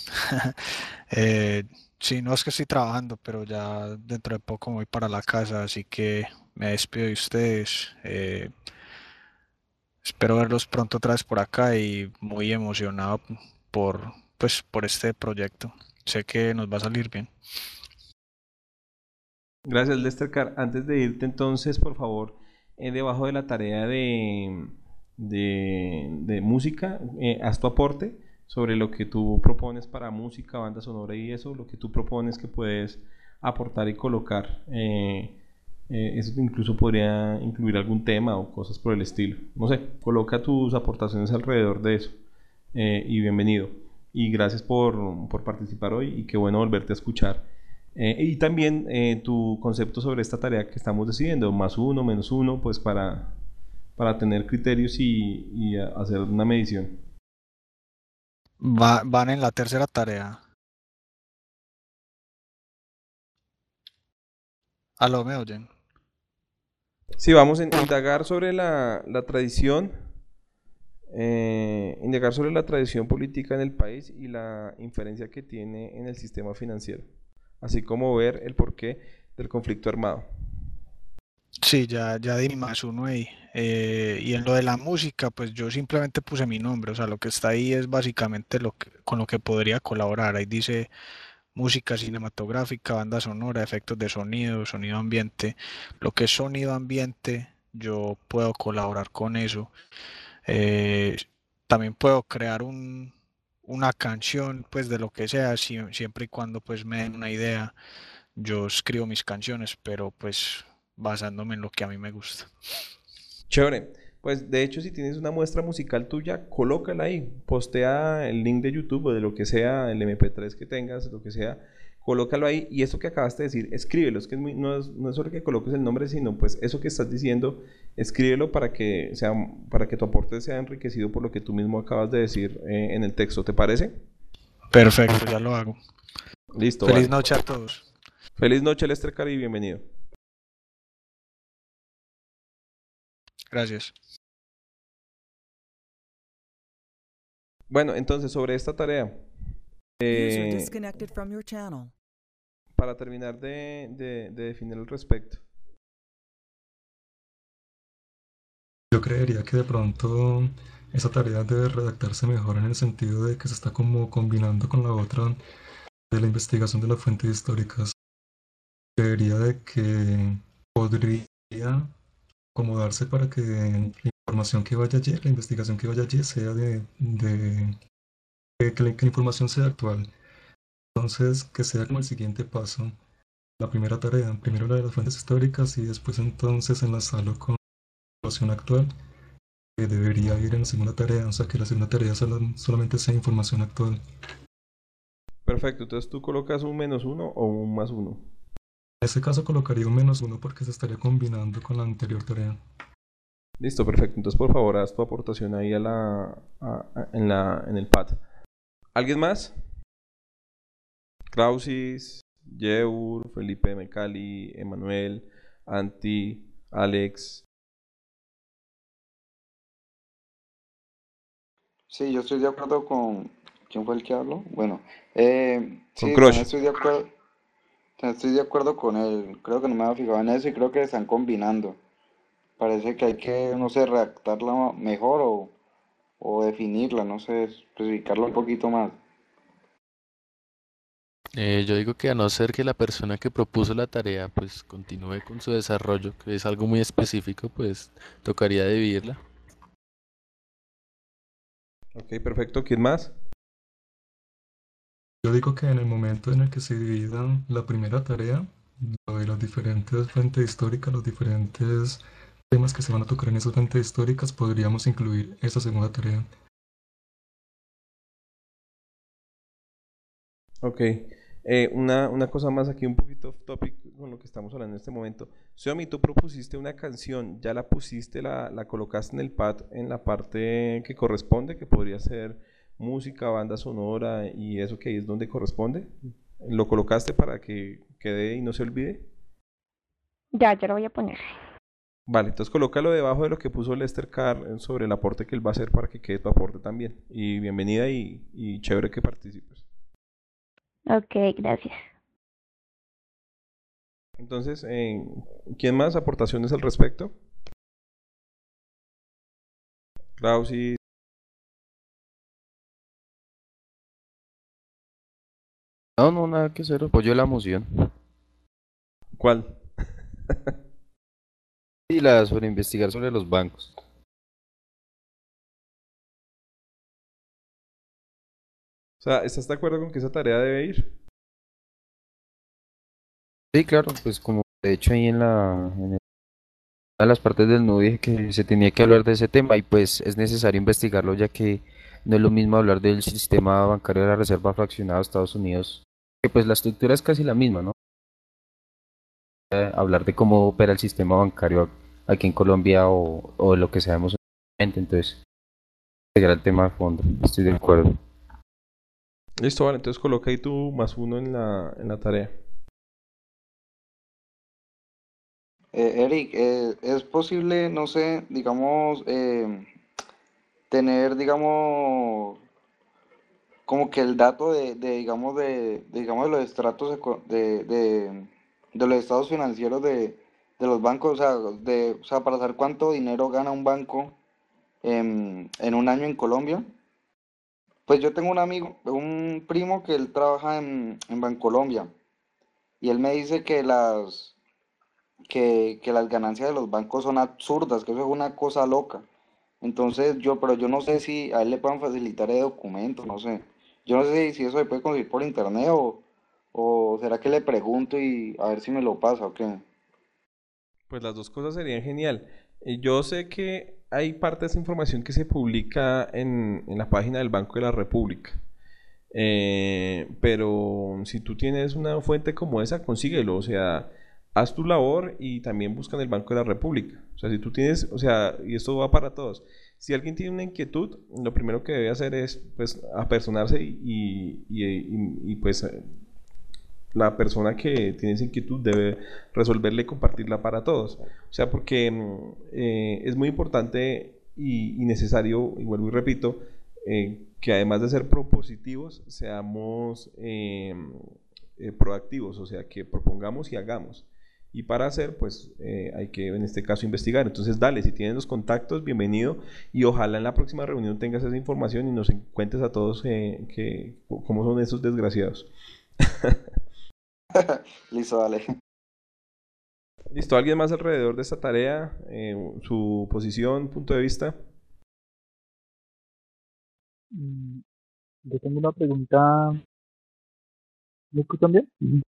Sí, no es que estoy trabajando, pero ya dentro de poco me voy para la casa, así que me despido de ustedes. Espero verlos pronto otra vez por acá y muy emocionado por este proyecto. Sé que nos va a salir bien. Gracias, Lester Carr. Antes de irte, entonces, por favor, debajo de la tarea de música, haz tu aporte sobre lo que tú propones para música, banda sonora y eso, lo que tú propones que puedes aportar y colocar. Eso incluso podría incluir algún tema o cosas por el estilo. No sé, coloca tus aportaciones alrededor de eso. Y bienvenido. Y gracias por participar hoy y qué bueno volverte a escuchar. Y también tu concepto sobre esta tarea que estamos decidiendo, más uno, menos uno, pues para tener criterios y hacer una medición. Van en la tercera tarea. ¿Aló, me oyen? Sí, vamos a indagar sobre la tradición, indagar sobre la tradición política en el país y la inferencia que tiene en el sistema financiero, así como ver el porqué del conflicto armado. Sí, ya di más uno ahí. Y en lo de la música, pues yo simplemente puse mi nombre. O sea, lo que está ahí es básicamente con lo que podría colaborar. Ahí dice música cinematográfica, banda sonora, efectos de sonido, sonido ambiente. Lo que es sonido ambiente, yo puedo colaborar con eso. Eh, También puedo crear una canción, pues de lo que sea, siempre y cuando pues me den una idea. Yo escribo mis canciones, pero pues basándome en lo que a mí me gusta. Chévere. Pues de hecho, si tienes una muestra musical tuya, colócala ahí. Postea el link de YouTube o de lo que sea, el MP3 que tengas, lo que sea, colócalo ahí. Y eso que acabaste de decir, escríbelo. Es que no es solo que coloques el nombre, sino pues eso que estás diciendo, escríbelo para que tu aporte sea enriquecido por lo que tú mismo acabas de decir en el texto. ¿Te parece? Perfecto, ya lo hago. Listo, Feliz vale. noche a todos. Feliz noche, Lester Cari, y bienvenido. Gracias. Bueno, entonces sobre esta tarea. User disconnected from your channel. para terminar de definir al respecto. Yo creería que de pronto esa tarea debe redactarse mejor en el sentido de que se está como combinando con la otra de la investigación de las fuentes históricas. Creería de que podría acomodarse para que la información que vaya allí, la investigación que vaya allí sea que la información sea actual. Entonces, que sea como el siguiente paso, la primera tarea, primero la de las fuentes históricas y después entonces enlazarlo con la situación actual, que debería ir en la segunda tarea, o sea que la segunda tarea solamente sea información actual. Perfecto, entonces tú colocas un -1 o un +1. En este caso colocaría un -1 porque se estaría combinando con la anterior tarea. Listo, perfecto. Entonces, por favor, haz tu aportación ahí en el pad. ¿Alguien más? Krausis, Yeur, Felipe Mecali, Emanuel, Anti, Alex. Sí, yo estoy de acuerdo con... ¿Quién fue el que habló? Bueno, Con sí, también Crush. estoy de acuerdo con él. Creo que no me había fijado en eso y creo que están combinando. Parece que hay que, no sé, redactarla mejor o definirla, no sé, especificarla un poquito más. Yo digo que a no ser que la persona que propuso la tarea pues continúe con su desarrollo, que es algo muy específico, pues tocaría dividirla. Ok, perfecto. ¿Quién más? Yo digo que en el momento en el que se divida la primera tarea, lo de las diferentes fuentes históricas, los diferentes temas que se van a tocar en esas fuentes históricas, podríamos incluir esa segunda tarea. Ok. Una cosa más aquí, un poquito off topic con lo que estamos hablando en este momento. Xiaomi, tú propusiste una canción, ya la pusiste, la colocaste en el pad en la parte que corresponde, que podría ser música, banda sonora y eso que ahí es donde corresponde. ¿Lo colocaste para que quede y no se olvide? Ya lo voy a poner. Vale, entonces colócalo debajo de lo que puso Lester Carr sobre el aporte que él va a hacer para que quede tu aporte también. Y bienvenida y chévere que participes. Ok, gracias. Entonces, ¿quién más? ¿Aportaciones al respecto? Krausi. No, no, nada que hacer, apoyo la moción. ¿Cuál? Y la sobre investigar sobre los bancos. O sea, ¿estás de acuerdo con que esa tarea debe ir? Sí, claro, pues como de hecho ahí una de las partes del nudo dije que se tenía que hablar de ese tema y pues es necesario investigarlo ya que no es lo mismo hablar del sistema bancario de la Reserva Fraccionada de Estados Unidos, que pues la estructura es casi la misma, ¿no? Hablar de cómo opera el sistema bancario aquí en Colombia o lo que sabemos actualmente, entonces, llegar al tema de fondo, estoy de acuerdo. Listo, vale, entonces coloca ahí tu +1 en la tarea. Eric, ¿es posible, no sé, digamos, tener, digamos, como que el dato digamos, digamos, de los estratos de los estados financieros de los bancos, o sea, para saber cuánto dinero gana un banco en un año en Colombia? Pues yo tengo un amigo, un primo que él trabaja en Bancolombia y él me dice que las ganancias de los bancos son absurdas, que eso es una cosa loca. Entonces pero yo no sé si a él le puedan facilitar el documento, no sé. Yo no sé si eso se puede conseguir por internet o será que le pregunto y a ver si me lo pasa o qué. Pues las dos cosas serían genial. Yo sé que hay parte de esa información que se publica en la página del Banco de la República. Pero si tú tienes una fuente como esa, consíguelo. O sea, haz tu labor y también busca en el Banco de la República. O sea, si tú tienes, o sea, y esto va para todos. Si alguien tiene una inquietud, lo primero que debe hacer es, pues, apersonarse y, pues, la persona que tiene esa inquietud debe resolverla y compartirla para todos. O sea, porque es muy importante y necesario, y vuelvo y repito, que además de ser propositivos, seamos proactivos, o sea, que propongamos y hagamos. Y para hacer, pues hay que en este caso investigar. Entonces, dale, si tienes los contactos, bienvenido. Y ojalá en la próxima reunión tengas esa información y nos cuentes a todos cómo son esos desgraciados. Listo, dale. ¿Listo? ¿Alguien más alrededor de esta tarea? ¿Su posición, punto de vista? Yo tengo una pregunta. ¿Me escuchan bien?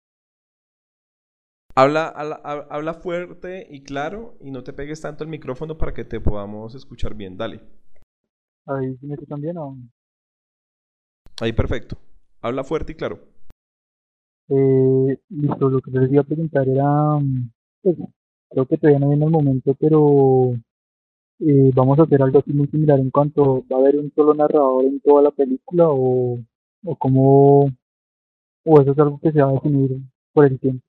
Habla fuerte y claro y no te pegues tanto el micrófono para que te podamos escuchar bien. Dale. Ahí sí me escuchan bien o... Ahí perfecto. Habla fuerte y claro. Listo, lo que les iba a preguntar era, pues, creo que todavía no viene el momento, pero vamos a hacer algo así muy similar en cuanto va a haber un solo narrador en toda la película o cómo, o eso es algo que se va a definir por el tiempo.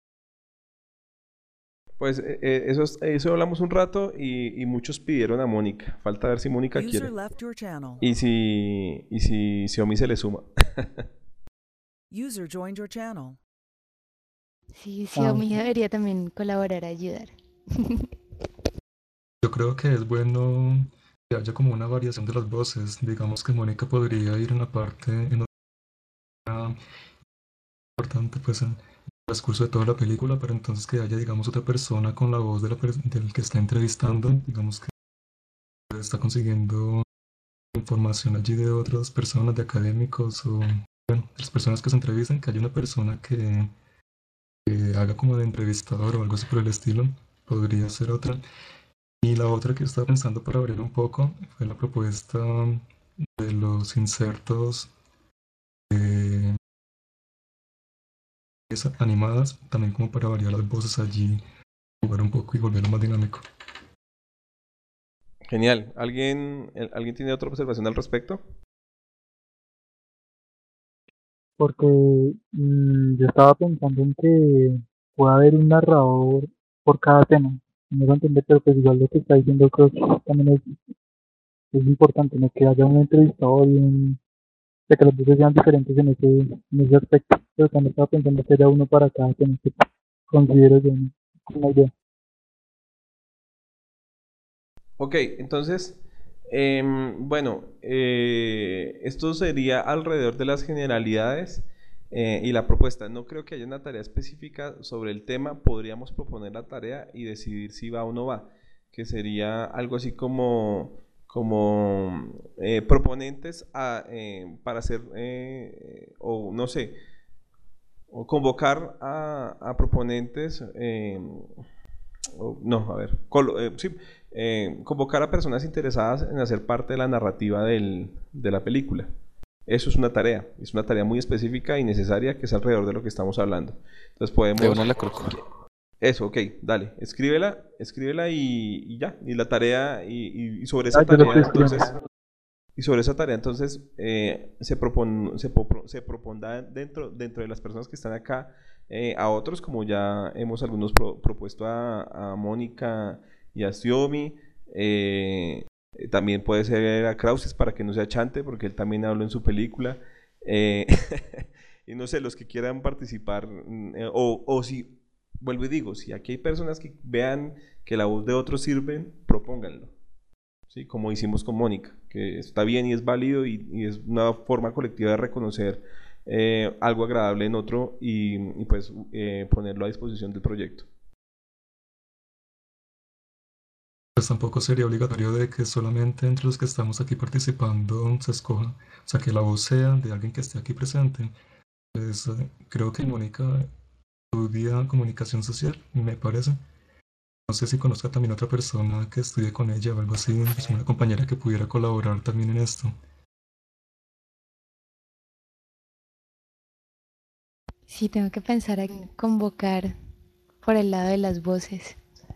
Pues eso hablamos un rato y muchos pidieron a Mónica. Falta ver si Mónica quiere. User left your channel. Y si Xiaomi se le suma. User joined your channel. Sí, Xiaomi debería también colaborar, ayudar. Yo creo que es bueno que haya como una variación de las voces. Digamos que Mónica podría ir en la parte importante pues en el transcurso de toda la película, pero entonces que haya digamos otra persona con la voz del que está entrevistando, digamos que está consiguiendo información allí de otras personas, de académicos o bueno, de las personas que se entrevistan, que haya una persona que haga como de entrevistador o algo así por el estilo, podría ser otra. Y la otra que estaba pensando para variar un poco fue la propuesta de los insertos animadas, también como para variar las voces allí, jugar un poco y volverlo más dinámico. Genial. ¿Alguien tiene otra observación al respecto? Porque yo estaba pensando en que puede haber un narrador por cada tema. No lo entender, pero pues igual lo que está diciendo creo que también es importante, ¿no? Que haya un entrevistador de que las voces sean diferentes en ese aspecto. Pero también estaba pensando que haya uno para cada tema, que considero yo una idea. Ok, entonces, bueno, esto sería alrededor de las generalidades y la propuesta. No creo que haya una tarea específica sobre el tema. Podríamos proponer la tarea y decidir si va o no va, que sería algo así como proponentes para hacer, o no sé, o convocar a proponentes. No, a ver, sí, convocar a personas interesadas en hacer parte de la narrativa de la película. Eso es una tarea muy específica y necesaria que es alrededor de lo que estamos hablando. Entonces podemos... De una la coloco. Eso, ok, dale, escríbela y ya, y la tarea, y sobre esa tarea entonces... Y sobre esa tarea, entonces, se propondrá dentro de las personas que están acá a otros, como ya hemos algunos propuesto a Mónica y a Xiaomi. También puede ser a Krauses para que no sea chante, porque él también habló en su película. Y no sé, los que quieran participar, o si, vuelvo y digo, si aquí hay personas que vean que la voz de otros sirven, propónganlo. ¿Sí? Como hicimos con Mónica, que está bien y es válido y es una forma colectiva de reconocer algo agradable en otro y pues ponerlo a disposición del proyecto. Pues tampoco sería obligatorio de que solamente entre los que estamos aquí participando se escoja, o sea, que la voz sea de alguien que esté aquí presente. Pues creo que Mónica estudia comunicación social, me parece. No sé si conozca también otra persona que estudie con ella o algo así, pues una compañera que pudiera colaborar también en esto. Sí, tengo que pensar en convocar por el lado de las voces.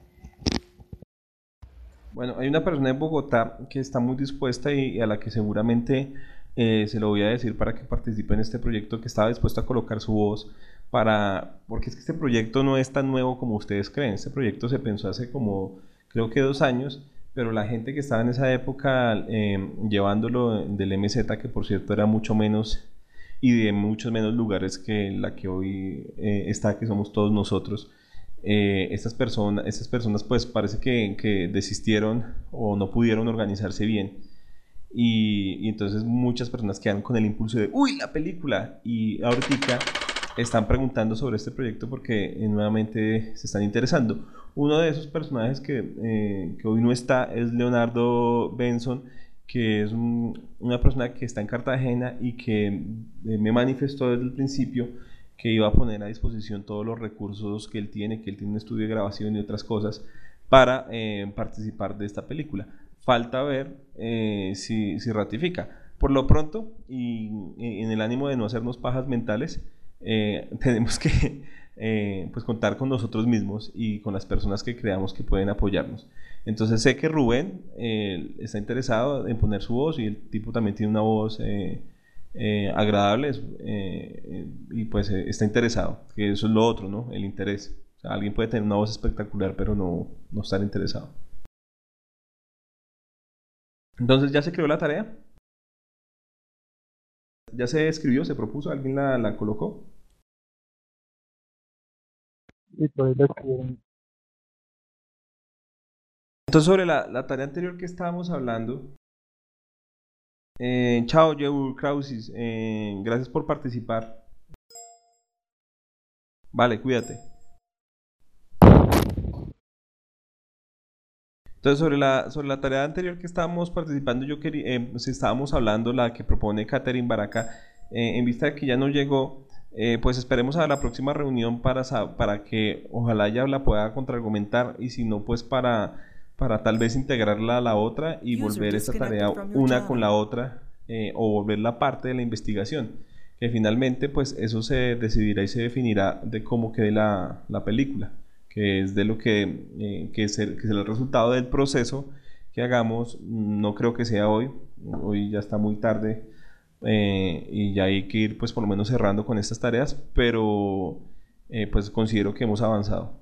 Bueno, hay una persona en Bogotá que está muy dispuesta y a la que seguramente se lo voy a decir para que participe en este proyecto, que estaba dispuesto a colocar su voz porque es que este proyecto no es tan nuevo como ustedes creen. Este proyecto se pensó hace como, creo que 2 años, pero la gente que estaba en esa época llevándolo del MZ, que por cierto era mucho menos y de muchos menos lugares que la que hoy está, que somos todos nosotros. Estas personas pues parece que desistieron o no pudieron organizarse bien. Y entonces muchas personas quedan con el impulso de ¡uy, la película! Y ahorita están preguntando sobre este proyecto porque nuevamente se están interesando. Uno de esos personajes que hoy no está es Leonardo Benson, que es una persona que está en Cartagena y que me manifestó desde el principio que iba a poner a disposición todos los recursos que él tiene un estudio de grabación y otras cosas para participar de esta película. Falta ver si ratifica. Por lo pronto, y en el ánimo de no hacernos pajas mentales, tenemos que pues contar con nosotros mismos y con las personas que creamos que pueden apoyarnos. Entonces sé que Rubén está interesado en poner su voz, y el tipo también tiene una voz agradable, y pues está interesado, que eso es lo otro, ¿no? El interés. O sea, alguien puede tener una voz espectacular pero no estar interesado. Entonces, ¿ya se creó la tarea? ¿Ya se escribió? ¿Se propuso? ¿Alguien la colocó? Y por ahí la escribieron. Entonces, sobre la tarea anterior que estábamos hablando, chao, Yeur Krausis, gracias por participar. Vale, cuídate. Entonces, sobre la tarea anterior que estábamos participando, yo quería, pues estábamos hablando, la que propone Catherine Baraca, en vista de que ya no llegó, pues esperemos a la próxima reunión para que ojalá ella la pueda contraargumentar, y si no, pues para tal vez integrarla a la otra y volver esta tarea una con la otra, o volverla parte de la investigación, que finalmente pues eso se decidirá y se definirá de cómo quede la película, que es de lo que es el resultado del proceso que hagamos. No creo que sea hoy ya está muy tarde, y ya hay que ir pues por lo menos cerrando con estas tareas, pero pues considero que hemos avanzado.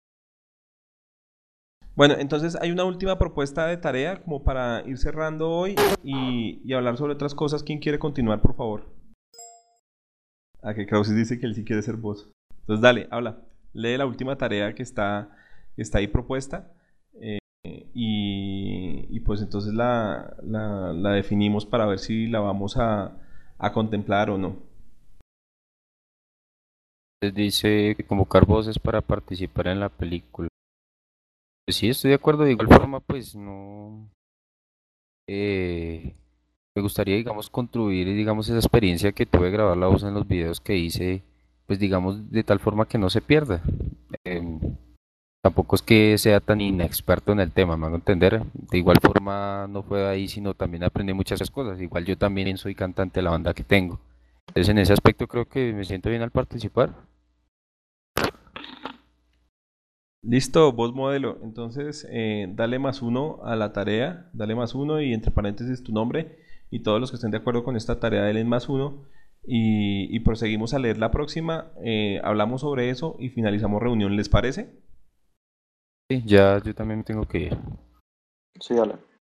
Bueno, entonces hay una última propuesta de tarea como para ir cerrando hoy y hablar sobre otras cosas. ¿Quién quiere continuar, por favor? Que Krausis dice que él sí quiere ser voz. Entonces dale, habla. Lee la última tarea que está ahí propuesta, y pues entonces la definimos para ver si la vamos a contemplar o no. Dice convocar voces para participar en la película. Pues sí, estoy de acuerdo. De igual forma, pues no. Me gustaría, digamos, construir, digamos, esa experiencia que tuve de grabar la voz en los videos que hice, pues digamos, de tal forma que no se pierda. Em, Tampoco es que sea tan inexperto en el tema, me hago entender. De igual forma, no fue ahí, sino también aprendí muchas cosas. Igual yo también soy cantante de la banda que tengo. Entonces, en ese aspecto creo que me siento bien al participar. Listo, voz modelo. Entonces, dale +1 a la tarea, dale +1 y entre paréntesis tu nombre, y todos los que estén de acuerdo con esta tarea denle +1, y proseguimos a leer la próxima, hablamos sobre eso y finalizamos reunión, ¿les parece? Sí, ya yo también me tengo que ir. Sí, dale.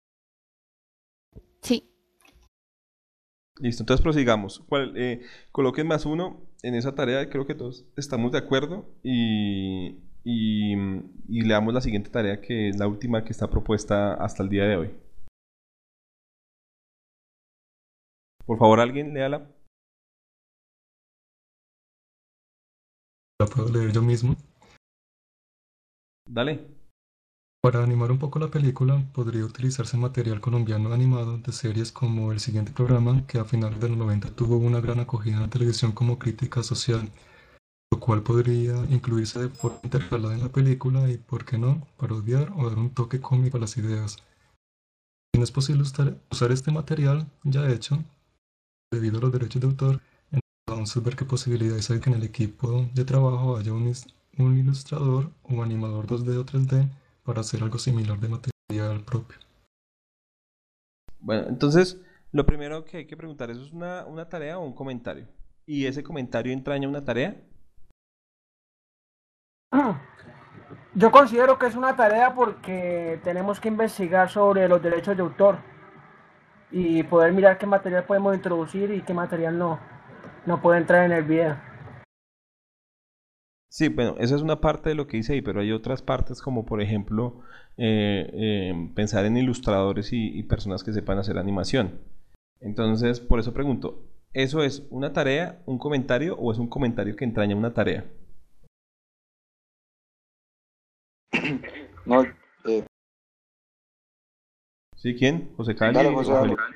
Sí. Listo, entonces prosigamos. Coloquen +1 en esa tarea, creo que todos estamos de acuerdo, y leamos la siguiente tarea, que es la última que está propuesta hasta el día de hoy. Por favor, alguien, léala. La puedo leer yo mismo. Dale. Para animar un poco la película, podría utilizarse material colombiano animado de series como el siguiente programa, que a finales de los 90 tuvo una gran acogida en la televisión como crítica social, lo cual podría incluirse de forma intercalada en la película y, por qué no, parodiar o dar un toque cómico a las ideas. Si no es posible usar este material ya hecho, debido a los derechos de autor, entonces ver qué posibilidades hay que en el equipo de trabajo haya un ilustrador o animador 2D o 3D para hacer algo similar de material propio. Bueno, entonces lo primero que hay que preguntar, ¿eso es una tarea o un comentario? ¿Y ese comentario entraña una tarea? Yo considero que es una tarea porque tenemos que investigar sobre los derechos de autor y poder mirar qué material podemos introducir y qué material no. no puede entrar en el video. Sí, bueno, esa es una parte de lo que dice ahí, pero hay otras partes como por ejemplo pensar en ilustradores y personas que sepan hacer animación. Entonces, por eso pregunto, ¿eso es una tarea, un comentario o es un comentario que entraña una tarea? No, ¿Sí? ¿Quién? ¿José Cali dale, o José, dale. Felipe?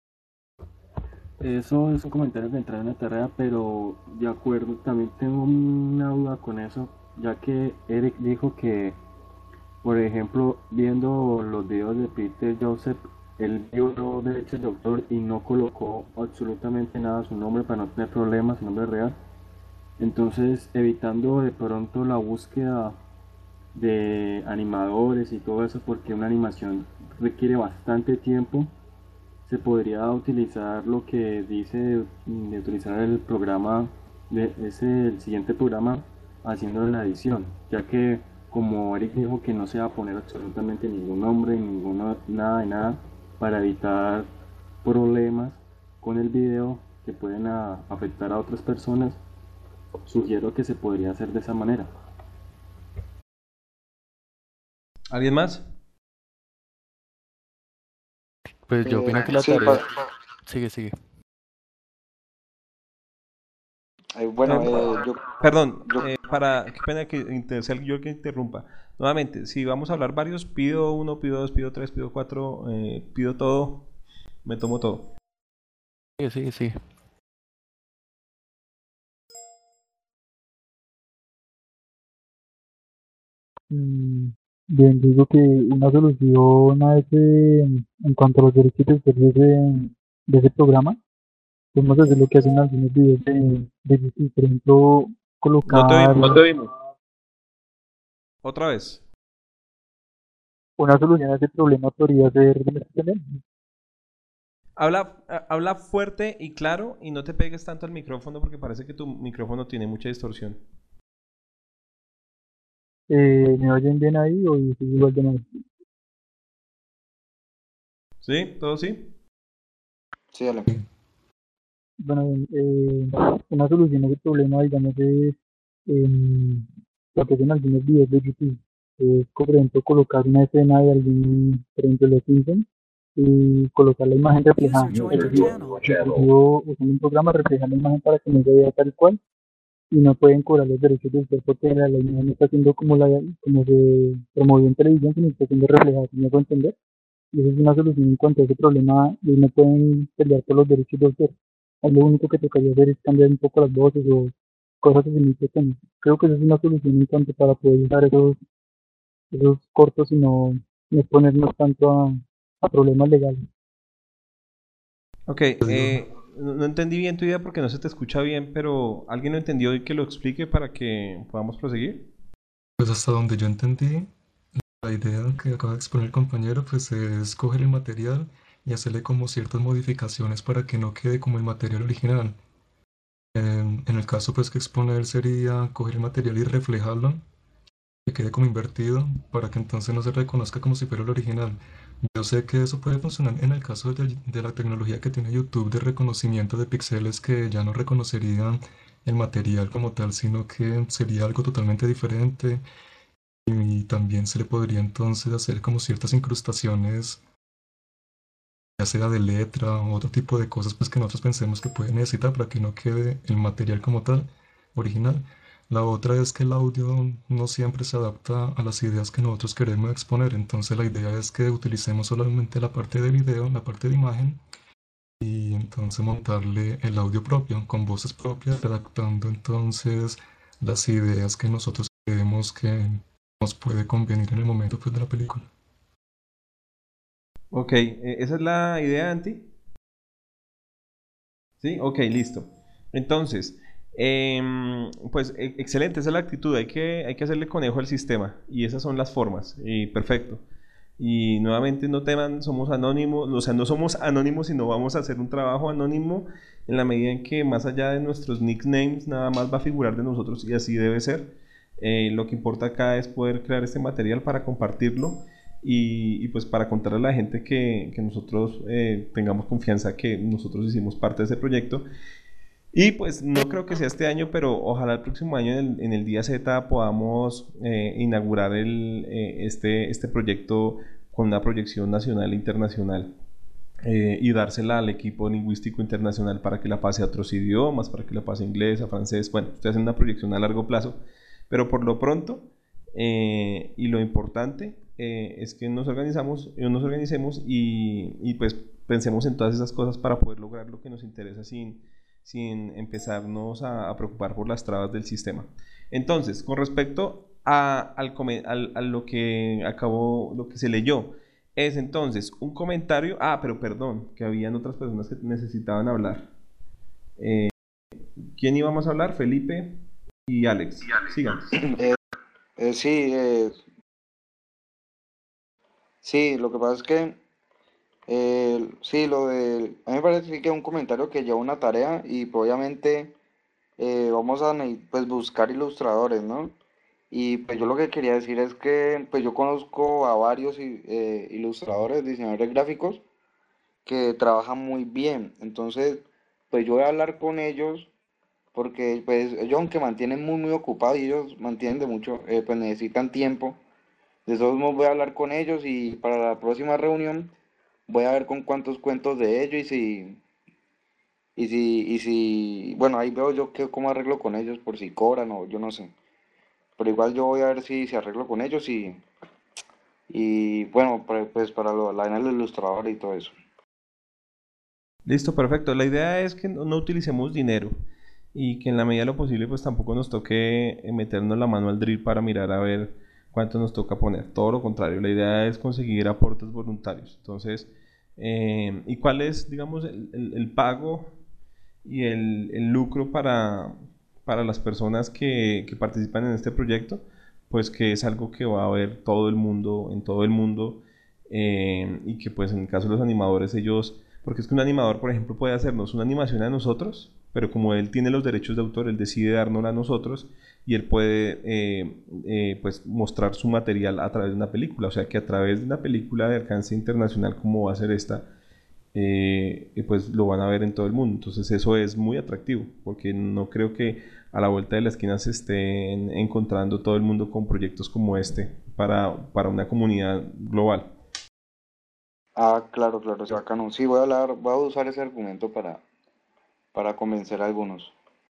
Eso es un comentario que entra en la tarea, pero de acuerdo, también tengo una duda con eso, ya que Eric dijo que, por ejemplo, viendo los videos de Peter Joseph, él vio los derechos de autor y no colocó absolutamente nada a su nombre para no tener problemas, su nombre real. Entonces, evitando de pronto la búsqueda de animadores y todo eso, porque una animación requiere bastante tiempo, se podría utilizar lo que dice de utilizar el programa, el siguiente programa, haciendo la edición, ya que como Eric dijo que no se va a poner absolutamente ningún nombre, nada de nada, para evitar problemas con el video que pueden afectar a otras personas, sugiero que se podría hacer de esa manera. ¿Alguien más? Pues yo opino que la Sí, tarea... Sigue. bueno, yo, Perdón, yo, qué pena que sea yo que interrumpa. Nuevamente, si vamos a hablar varios, pido uno, pido dos, pido tres, pido cuatro, pido todo, me tomo todo. Sigue. Mm, Bien, digo que una solución a ese, en cuanto a los derechos de autor de ese programa, podemos hacer lo que hacen algunos videos de YouTube, por ejemplo, No te colocar oímos. Otra vez. una solución a ese problema podría ser también. Habla fuerte y claro y no te pegues tanto al micrófono porque parece que tu micrófono tiene mucha distorsión. ¿Me oyen bien ahí o es igual de mal? ¿Sí? ¿Todo sí? sí, dale. Bueno, una solución a ese problema, digamos, es lo que hacen algunos videos de YouTube. Es, por ejemplo, colocar una escena de algún, por ejemplo, Los Simpsons y colocar la imagen reflejada. User Es joined your decir, channel. usando un programa reflejar la imagen para que no se vea tal cual y no pueden cobrar los derechos del autor porque la imagen no está siendo como se promovió en televisión, sino está siendo reflejada, ¿sí me hago entender? Y esa es una solución en cuanto a ese problema y no pueden pelear por los derechos de autor. Ahí lo único que tocaría hacer es cambiar un poco las voces o cosas así muy pequeñas. Creo que esa es una solución en cuanto para poder usar esos cortos y no exponernos tanto a problemas legales. Ok, no entendí bien tu idea porque no se te escucha bien, pero ¿alguien lo entendió y que lo explique para que podamos proseguir? Pues hasta donde yo entendí, la idea que acaba de exponer el compañero pues es coger el material y hacerle como ciertas modificaciones para que no quede como el material original. En el caso pues que expone él sería coger el material y reflejarlo, que quede como invertido para que entonces no se reconozca como si fuera el original. Yo sé que eso puede funcionar en el caso de la tecnología que tiene YouTube de reconocimiento de píxeles que ya no reconocería el material como tal, sino que sería algo totalmente diferente y también se le podría entonces hacer como ciertas incrustaciones, ya sea de letra o otro tipo de cosas pues que nosotros pensemos que puede necesitar para que no quede el material como tal, original. La otra es que el audio no siempre se adapta a las ideas que nosotros queremos exponer, entonces la idea es que utilicemos solamente la parte de video, la parte de imagen, y entonces montarle el audio propio, con voces propias, redactando entonces las ideas que nosotros creemos que nos puede convenir en el momento pues, de la película. Ok, ¿esa es la idea, Anti? Sí, ok, listo. Entonces, pues excelente, esa es la actitud, hay que hacerle conejo al sistema y esas son las formas, y perfecto. Y nuevamente no teman, somos anónimos, o sea, no somos anónimos, sino vamos a hacer un trabajo anónimo en la medida en que más allá de nuestros nicknames, nada más va a figurar de nosotros y así debe ser. Lo que importa acá es poder crear este material para compartirlo y pues para contarle a la gente que nosotros tengamos confianza que nosotros hicimos parte de ese proyecto Y pues no creo que sea este año, pero ojalá el próximo año en el Día Z podamos inaugurar este proyecto con una proyección nacional e internacional y dársela al equipo lingüístico internacional para que la pase a otros idiomas, para que la pase a inglés, a francés. Bueno, ustedes hacen una proyección a largo plazo, pero por lo pronto y lo importante es que nos organicemos y pues pensemos en todas esas cosas para poder lograr lo que nos interesa sin empezarnos a preocupar por las trabas del sistema. Entonces, con respecto a lo que lo que se leyó, es entonces un comentario. Ah, pero perdón, que habían otras personas que necesitaban hablar. ¿Quién íbamos a hablar? Felipe y Alex. Sigan. Sí, sí, lo que pasa es que sí, a mí me parece que es un comentario que lleva una tarea y pues, obviamente vamos a pues, buscar ilustradores, ¿no? Y pues yo lo que quería decir es que pues yo conozco a varios ilustradores, diseñadores gráficos que trabajan muy bien. Entonces, pues yo voy a hablar con ellos porque pues ellos aunque mantienen muy ocupados y ellos mantienen de mucho, pues necesitan tiempo. De todos modos voy a hablar con ellos y para la próxima reunión voy a ver con cuántos cuentos de ellos bueno, ahí veo yo cómo arreglo con ellos por si cobran o yo no sé. Pero igual yo voy a ver si arreglo con ellos y bueno, pues para la vaina del ilustrador y todo eso. Listo, perfecto. La idea es que no utilicemos dinero y que en la medida de lo posible pues tampoco nos toque meternos la mano al drill para mirar a ver cuánto nos toca poner. Todo lo contrario, la idea es conseguir aportes voluntarios. Entonces, ¿y cuál es, digamos, el pago y el lucro para las personas que participan en este proyecto? Pues que es algo que va a ver todo el mundo, en todo el mundo, y que pues en el caso de los animadores ellos, porque es que un animador por ejemplo puede hacernos una animación a nosotros, pero como él tiene los derechos de autor, él decide dárnosla a nosotros y él puede pues mostrar su material a través de una película, o sea que a través de una película de alcance internacional como va a ser esta, pues lo van a ver en todo el mundo. Entonces eso es muy atractivo, porque no creo que a la vuelta de la esquina se estén encontrando todo el mundo con proyectos como este para una comunidad global. Ah, claro, sí, bacano. Sí, voy a usar ese argumento para convencer a algunos.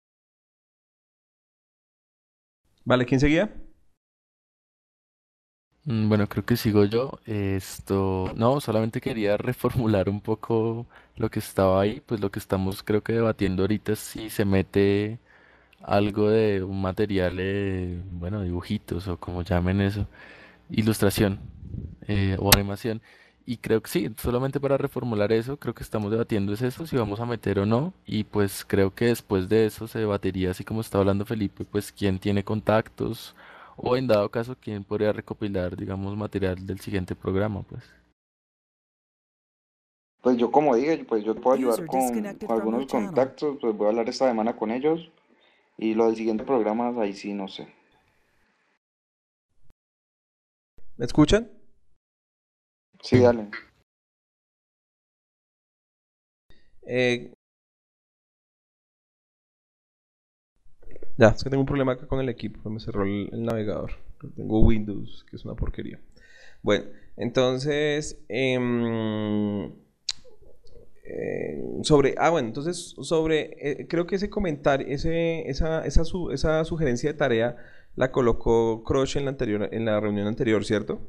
Vale, ¿quién seguía? Bueno, creo que sigo yo. No, solamente quería reformular un poco lo que estaba ahí, pues lo que estamos creo que debatiendo ahorita es si se mete algo de un material, bueno, dibujitos o como llamen eso, ilustración o animación. Y creo que sí, solamente para reformular eso, creo que estamos debatiendo es eso, si vamos a meter o no. Y pues creo que después de eso se debatiría, así como está hablando Felipe, pues quién tiene contactos o en dado caso quién podría recopilar, digamos, material del siguiente programa, pues. Pues yo como dije, pues yo te puedo ayudar User con disconnected from your algunos channel. contactos, pues voy a hablar esta semana con ellos y lo del siguiente programa, ahí sí, no sé. ¿Me escuchan? Sí, dale. Eh, ya, es que tengo un problema acá con el equipo, me cerró el navegador. Tengo Windows, que es una porquería. Bueno, entonces, creo que ese comentario, esa sugerencia de tarea la colocó Crush en la reunión anterior, ¿cierto?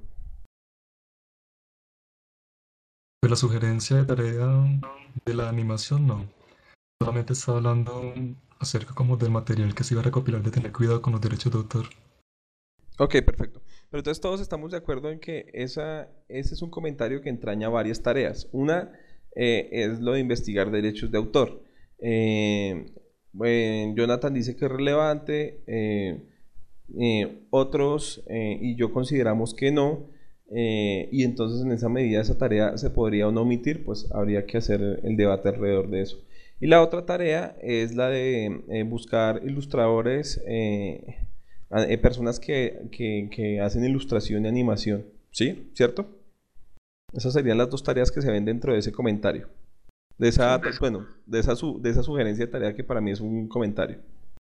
Pues la sugerencia de tarea de la animación no. Solamente estaba hablando acerca como del material que se iba a recopilar, de tener cuidado con los derechos de autor. Ok, perfecto. Pero entonces todos estamos de acuerdo en que ese es un comentario que entraña varias tareas. Una es lo de investigar derechos de autor. Jonathan dice que es relevante, otros y yo consideramos que no. Y entonces en esa medida esa tarea se podría o no omitir, pues habría que hacer el debate alrededor de eso. Y la otra tarea es la de buscar ilustradores, personas que hacen ilustración y animación, ¿sí? ¿Cierto? Esas serían las dos tareas que se ven dentro de ese comentario. De esa, bueno, de esa sugerencia de tarea que para mí es un comentario.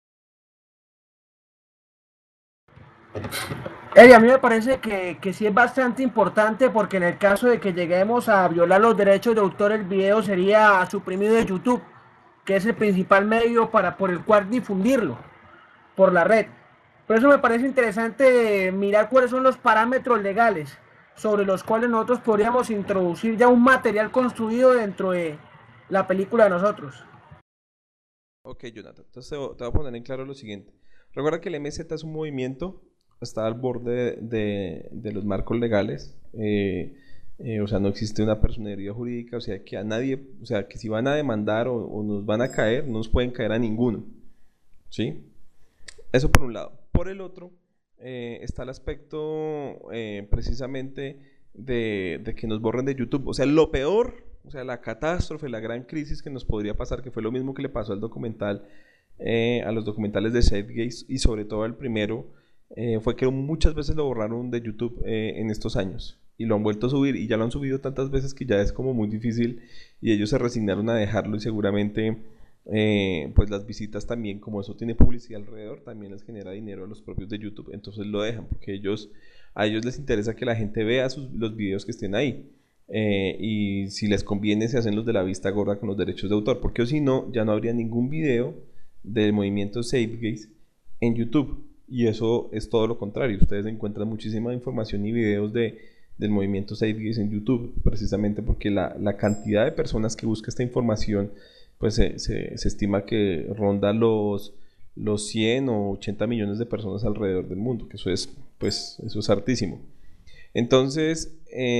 Eri, a mí me parece que sí es bastante importante porque en el caso de que lleguemos a violar los derechos de autor, el video sería suprimido de YouTube, que es el principal medio por el cual difundirlo por la red. Por eso me parece interesante mirar cuáles son los parámetros legales sobre los cuales nosotros podríamos introducir ya un material construido dentro de la película de nosotros. Ok, Jonathan, entonces te voy a poner en claro lo siguiente. Recuerda que el MZ es un movimiento, está al borde de los marcos legales, o sea, no existe una personería jurídica, o sea, que a nadie, o sea, que si van a demandar o nos van a caer, no nos pueden caer a ninguno, ¿sí? Eso por un lado. Por el otro, está el aspecto precisamente de que nos borren de YouTube. O sea, lo peor, o sea, la catástrofe, la gran crisis que nos podría pasar, que fue lo mismo que le pasó al documental, a los documentales de Safegate y sobre todo al primero, fue que muchas veces lo borraron de YouTube en estos años. Y lo han vuelto a subir y ya lo han subido tantas veces que ya es como muy difícil y ellos se resignaron a dejarlo y seguramente pues las visitas también, como eso tiene publicidad alrededor, también les genera dinero a los propios de YouTube, entonces lo dejan porque a ellos les interesa que la gente vea los videos que estén ahí, y si les conviene se hacen los de la vista gorda con los derechos de autor, porque si no ya no habría ningún video del movimiento Safegate en YouTube, y eso es todo lo contrario. Ustedes encuentran muchísima información y videos del movimiento Safegate en YouTube, precisamente porque la cantidad de personas que busca esta información pues se estima que ronda los 100 o 80 millones de personas alrededor del mundo, que pues, eso es hartísimo. Entonces,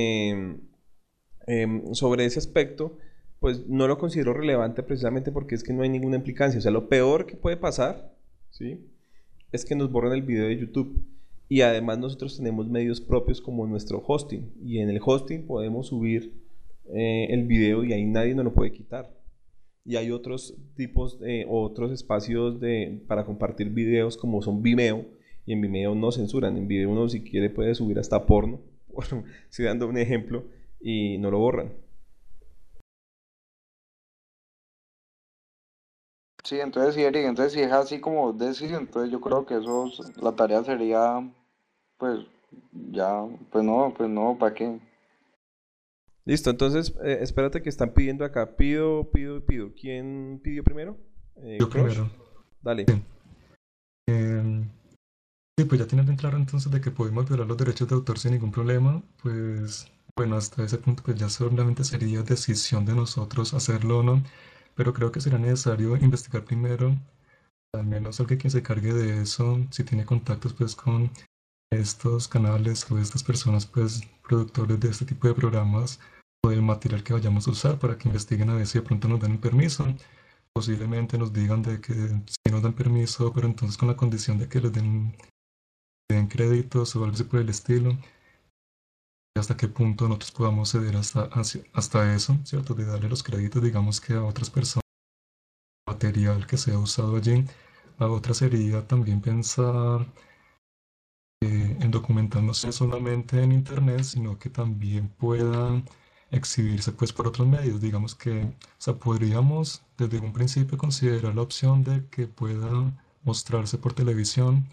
sobre ese aspecto, pues no lo considero relevante precisamente porque es que no hay ninguna implicancia. O sea, lo peor que puede pasar, ¿sí?, es que nos borren el video de YouTube. Y además nosotros tenemos medios propios como nuestro hosting. Y en el hosting podemos subir el video y ahí nadie nos lo puede quitar. Y hay otros tipos, otros espacios para compartir videos como son Vimeo, y en Vimeo no censuran. En Vimeo uno si quiere puede subir hasta porno, estoy dando un ejemplo, y no lo borran. Sí, entonces sí, Eric, entonces si es así como decís, entonces yo creo que la tarea sería, pues, ya, pues no, ¿para qué? Listo, entonces espérate que están pidiendo acá. Pido. ¿Quién pidió primero? Yo Crush. primero. Dale. Sí, pues ya tienen bien claro entonces de que podemos violar los derechos de autor sin ningún problema, pues bueno, hasta ese punto pues ya solamente sería decisión de nosotros hacerlo o no, pero creo que será necesario investigar primero, al menos alguien que se cargue de eso, si tiene contactos pues con estos canales o estas personas pues productores de este tipo de programas o del material que vayamos a usar para que investiguen a ver si de pronto nos dan el permiso. Posiblemente nos digan de que sí nos dan permiso, pero entonces con la condición de que les den créditos o algo así por el estilo, y hasta qué punto nosotros podamos ceder hasta eso, ¿cierto? De darle los créditos, digamos que a otras personas, material que sea usado allí. La otra sería también pensar en documentar no solamente en internet, sino que también pueda exhibirse pues por otros medios. Digamos que, o sea, podríamos desde un principio considerar la opción de que pueda mostrarse por televisión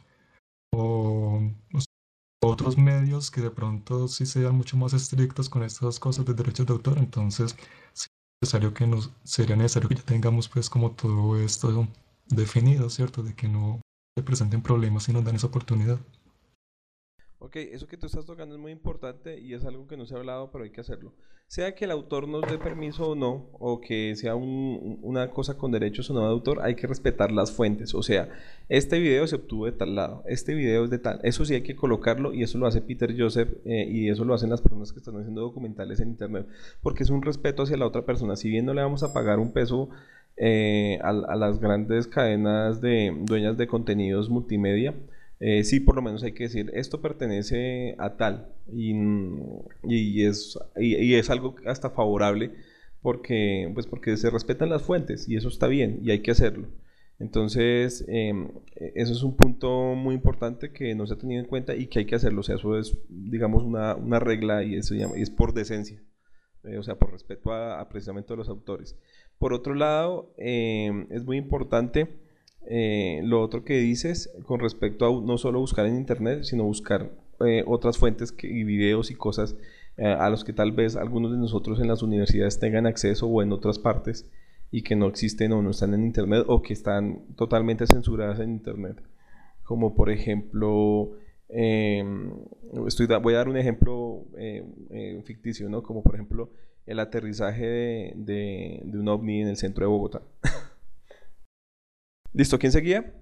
o otros medios que de pronto sí sean mucho más estrictos con estas cosas de derechos de autor. Entonces sería necesario que ya tengamos pues como todo esto definido, ¿cierto? De que no se presenten problemas si nos dan esa oportunidad. Ok, eso que tú estás tocando es muy importante y es algo que no se ha hablado, pero hay que hacerlo. Sea que el autor nos dé permiso o no, o que sea una cosa con derechos o no de autor, hay que respetar las fuentes. O sea, este video se obtuvo de tal lado, este video es de tal. Eso sí hay que colocarlo y eso lo hace Peter Joseph, y eso lo hacen las personas que están haciendo documentales en internet, porque es un respeto hacia la otra persona. Si bien no le vamos a pagar un peso a las grandes cadenas de dueñas de contenidos multimedia, sí, por lo menos hay que decir, esto pertenece a tal, y es algo hasta favorable porque se respetan las fuentes y eso está bien y hay que hacerlo. Entonces, eso es un punto muy importante que no se ha tenido en cuenta y que hay que hacerlo. O sea, eso es, digamos, una regla y eso es por decencia. o sea, por respeto a precisamente a los autores. Por otro lado, es muy importante lo otro que dices con respecto a no solo buscar en internet, sino buscar otras fuentes y videos y cosas a los que tal vez algunos de nosotros en las universidades tengan acceso o en otras partes y que no existen o no están en internet o que están totalmente censuradas en internet. Como por ejemplo, voy a dar un ejemplo ficticio, ¿no? Como por ejemplo el aterrizaje de un ovni en el centro de Bogotá. ¿Listo? ¿Quién seguía?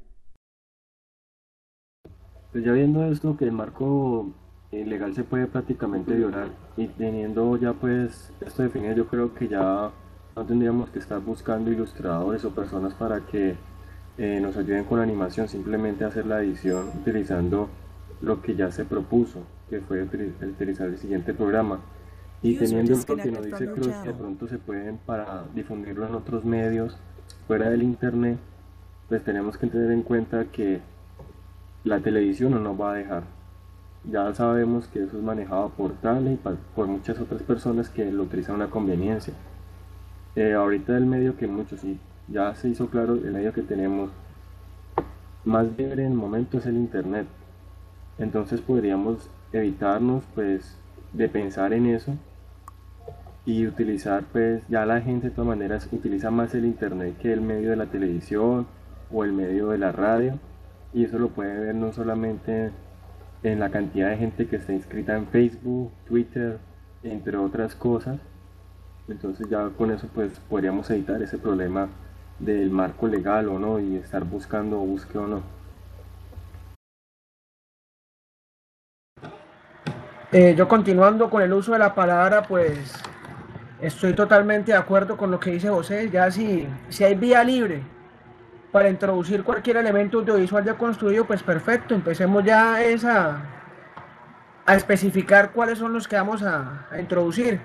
Pues ya viendo esto, que el marco legal se puede prácticamente violar y teniendo ya pues esto definido, yo creo que ya no tendríamos que estar buscando ilustradores o personas para que nos ayuden con la animación, simplemente hacer la edición utilizando lo que ya se propuso, que fue utilizar el siguiente programa. Y teniendo en cuenta que nos dice Cruz que de pronto se pueden para difundirlo en otros medios fuera del internet, pues tenemos que tener en cuenta que la televisión no nos va a dejar. Ya sabemos que eso es manejado por Tale y por muchas otras personas que lo utilizan a una conveniencia. Ahorita el medio que muchos, y ya se hizo claro, el medio que tenemos más libre en el momento es el internet. Entonces podríamos evitarnos pues de pensar en eso y utilizar, pues ya la gente de todas maneras utiliza más el internet que el medio de la televisión o el medio de la radio, y eso lo puede ver no solamente en la cantidad de gente que está inscrita en Facebook, Twitter, entre otras cosas. Entonces ya con eso pues podríamos evitar ese problema del marco legal o no y estar buscando o busque o no. Yo continuando con el uso de la palabra, pues estoy totalmente de acuerdo con lo que dice José. Ya si hay vía libre para introducir cualquier elemento audiovisual ya construido, pues perfecto, empecemos ya a especificar cuáles son los que vamos a introducir.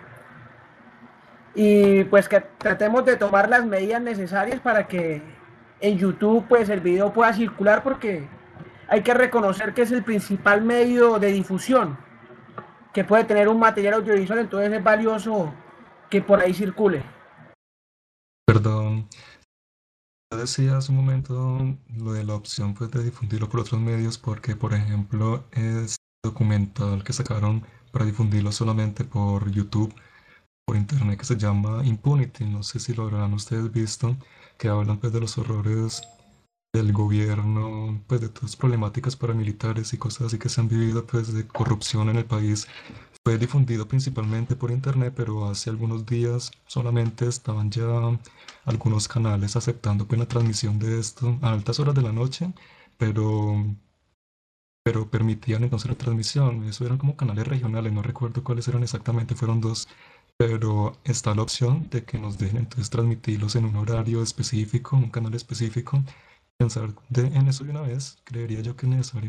Y pues que tratemos de tomar las medidas necesarias para que en YouTube pues el video pueda circular, porque hay que reconocer que es el principal medio de difusión que puede tener un material audiovisual, entonces es valioso que por ahí circule. Perdón, decía hace un momento lo de la opción pues, de difundirlo por otros medios, porque por ejemplo es documental que sacaron para difundirlo solamente por YouTube, por internet, que se llama Impunity, no sé si lo habrán ustedes visto, que hablan pues de los horrores del gobierno, pues de todas las problemáticas paramilitares y cosas así que se han vivido pues de corrupción en el país. Fue difundido principalmente por internet, pero hace algunos días solamente estaban ya algunos canales aceptando pues la transmisión de esto a altas horas de la noche, pero permitían entonces la transmisión. Eso eran como canales regionales, no recuerdo cuáles eran exactamente, fueron dos, pero está la opción de que nos dejen entonces transmitirlos en un horario específico, un canal específico. Pensar en eso de una vez, creería yo que es necesario.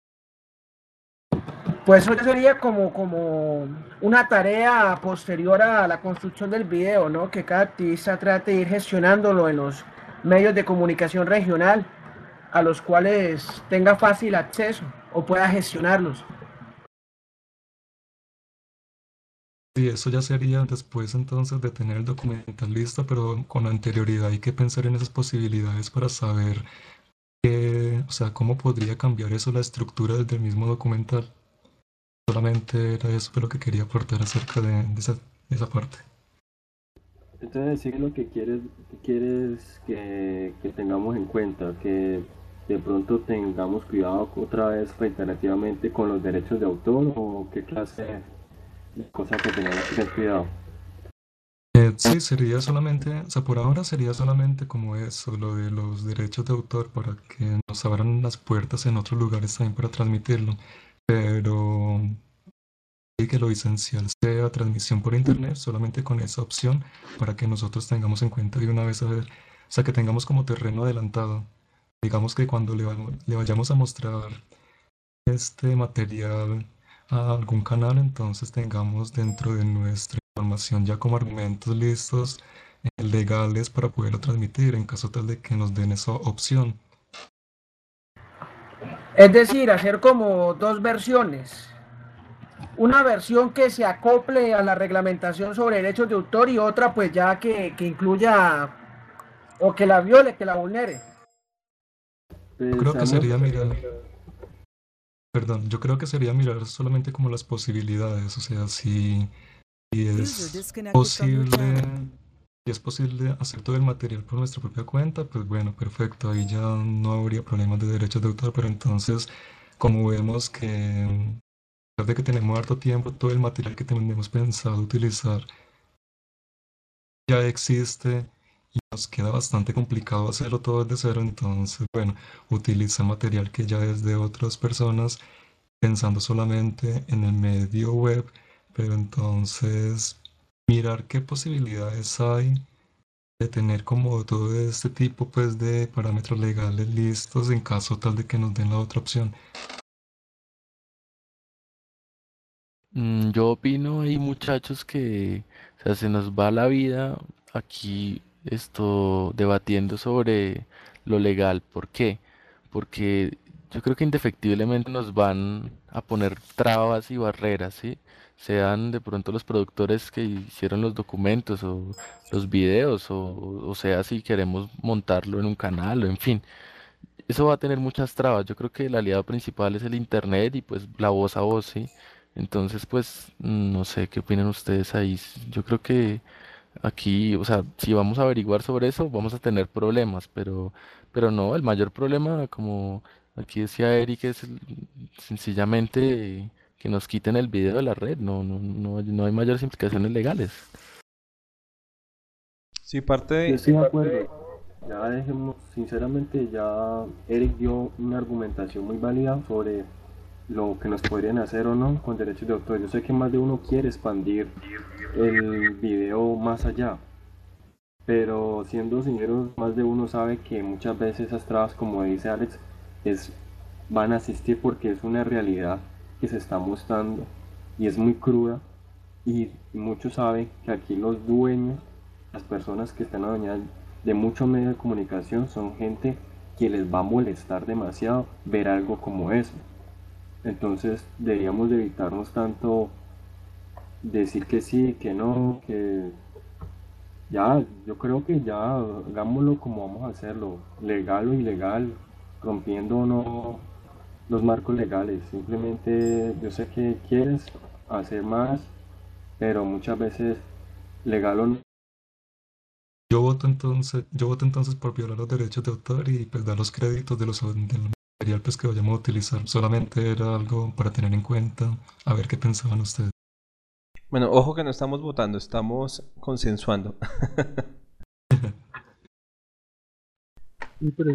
Pues eso sería como una tarea posterior a la construcción del video, ¿no? Que cada artista trate de ir gestionándolo en los medios de comunicación regional a los cuales tenga fácil acceso o pueda gestionarlos. Sí, eso ya sería después entonces de tener el documental listo, pero con anterioridad hay que pensar en esas posibilidades para saber o sea, cómo podría cambiar eso la estructura del mismo documental. Solamente era eso lo que quería aportar acerca de esa parte. Entonces sí, lo que quieres que tengamos en cuenta, que de pronto tengamos cuidado otra vez reiterativamente con los derechos de autor, o qué clase de cosas que tenemos que tener cuidado. Sí, sería solamente, o sea, por ahora sería solamente como eso, lo de los derechos de autor, para que nos abran las puertas en otros lugares también para transmitirlo, pero sí que lo esencial sea transmisión por internet, solamente con esa opción, para que nosotros tengamos en cuenta de una vez, o sea, que tengamos como terreno adelantado. Digamos que cuando le vayamos a mostrar este material a algún canal, entonces tengamos dentro de nuestra información ya como argumentos listos, legales, para poderlo transmitir en caso tal de que nos den esa opción. Es decir, hacer como dos versiones. una versión que se acople a la reglamentación sobre derechos de autor y otra pues ya que incluya o que la viole, que la vulnere. Creo que sería mirar, perdón, yo creo que sería mirar solamente como las posibilidades, o sea, si es posible, si es posible hacer todo el material por nuestra propia cuenta, pues bueno, perfecto, ahí ya no habría problemas de derechos de autor, pero entonces, como vemos que a pesar de que tenemos harto tiempo, todo el material que tenemos pensado utilizar ya existe y nos queda bastante complicado hacerlo todo desde cero, entonces, bueno, utiliza material que ya es de otras personas, pensando solamente en el medio web, pero entonces mirar qué posibilidades hay de tener como todo este tipo pues de parámetros legales listos en caso tal de que nos den la otra opción. Yo opino ahí, muchachos, que o sea, se nos va la vida aquí esto debatiendo sobre lo legal. ¿Por qué? Porque yo creo que indefectiblemente nos van a poner trabas y barreras, ¿sí? Sean de pronto los productores que hicieron los documentos o los videos, o sea, si queremos montarlo en un canal, o en fin. Eso va a tener muchas trabas. Yo creo que el aliado principal es el internet y pues la voz a voz, ¿sí? Entonces, pues, no sé qué opinan ustedes ahí. Yo creo que aquí, o sea, si vamos a averiguar sobre eso, vamos a tener problemas, pero no, el mayor problema, como aquí decía Eric, es sencillamente que nos quiten el video de la red. No hay mayores implicaciones legales. Sí, parte Yo de... estoy de acuerdo. Ya dejemos, sinceramente, ya Eric dio una argumentación muy válida sobre lo que nos podrían hacer o no con derechos de autor. Yo sé que más de uno quiere expandir el video más allá, pero siendo sinceros, más de uno sabe que muchas veces esas trabas, como dice Alex, es, van a existir porque es una realidad que se está mostrando y es muy cruda, y muchos saben que aquí los dueños, las personas que están adueñadas de muchos medios de comunicación, son gente que les va a molestar demasiado ver algo como eso. Entonces deberíamos de evitarnos tanto decir que sí, que no, que ya, yo creo que ya hagámoslo como vamos a hacerlo, legal o ilegal, rompiendo o no los marcos legales. Simplemente yo sé que quieres hacer más, pero muchas veces legal o no. Yo voto entonces por violar los derechos de autor y pues dar los créditos del material pues que vayamos a utilizar. Solamente era algo para tener en cuenta, a ver qué pensaban ustedes. Bueno, ojo que no estamos votando, estamos consensuando. Sí, pero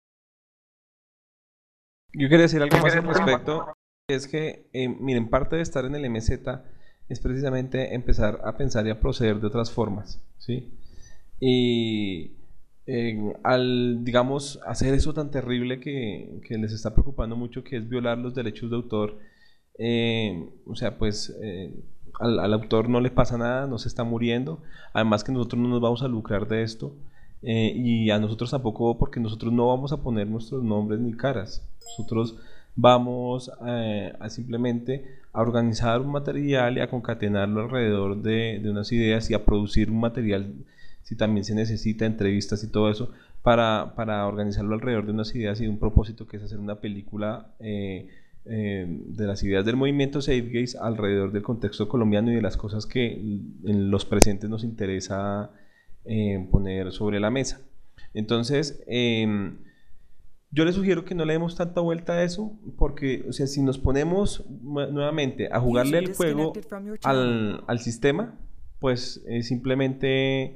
Yo quería decir algo más al respecto, es que, miren, parte de estar en el MZ es precisamente empezar a pensar y a proceder de otras formas, ¿sí? Y al, digamos, hacer eso tan terrible que les está preocupando mucho, que es violar los derechos de autor, o sea, pues al autor no le pasa nada, no se está muriendo, además que nosotros no nos vamos a lucrar de esto, y a nosotros tampoco, porque nosotros no vamos a poner nuestros nombres ni caras, nosotros vamos a simplemente a organizar un material y a concatenarlo alrededor de unas ideas y a producir un material, si también se necesita, entrevistas y todo eso, para organizarlo alrededor de unas ideas y de un propósito, que es hacer una película de las ideas del movimiento Save Gays alrededor del contexto colombiano y de las cosas que en los presentes nos interesa poner sobre la mesa. Entonces, yo les sugiero que no le demos tanta vuelta a eso, porque, o sea, si nos ponemos nuevamente a jugarle el juego al sistema, pues simplemente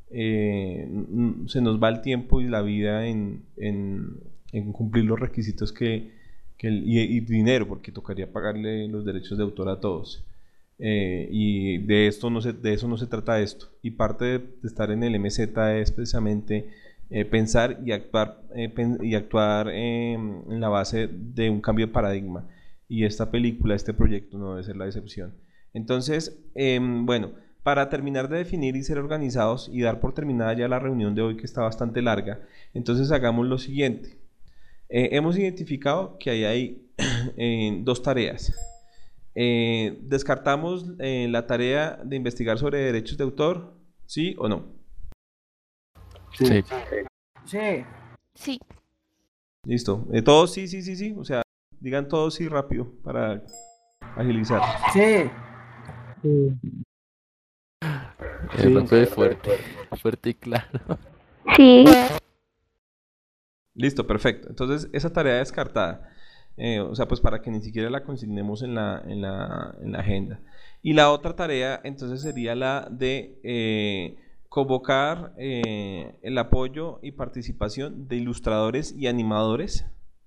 se nos va el tiempo y la vida en cumplir los requisitos y dinero, porque tocaría pagarle los derechos de autor a todos. Y de eso no se trata esto. Y parte de estar en el MZ es precisamente pensar y actuar en la base de un cambio de paradigma. Y esta película, este proyecto no debe ser la excepción. Entonces, bueno, para terminar de definir y ser organizados y dar por terminada ya la reunión de hoy, que está bastante larga, entonces hagamos lo siguiente. Hemos identificado que ahí hay dos tareas. ¿Descartamos la tarea de investigar sobre derechos de autor? ¿Sí o no? Sí. Sí. Sí. Listo. Todos sí, sí, sí, sí. O sea, digan todos sí rápido para agilizar. Sí. Fue fuerte, fuerte y claro. Sí. Listo, perfecto. Entonces, esa tarea descartada. O sea, pues para que ni siquiera la consignemos en la agenda. Y la otra tarea, entonces, sería la de convocar el apoyo y participación de ilustradores y animadores.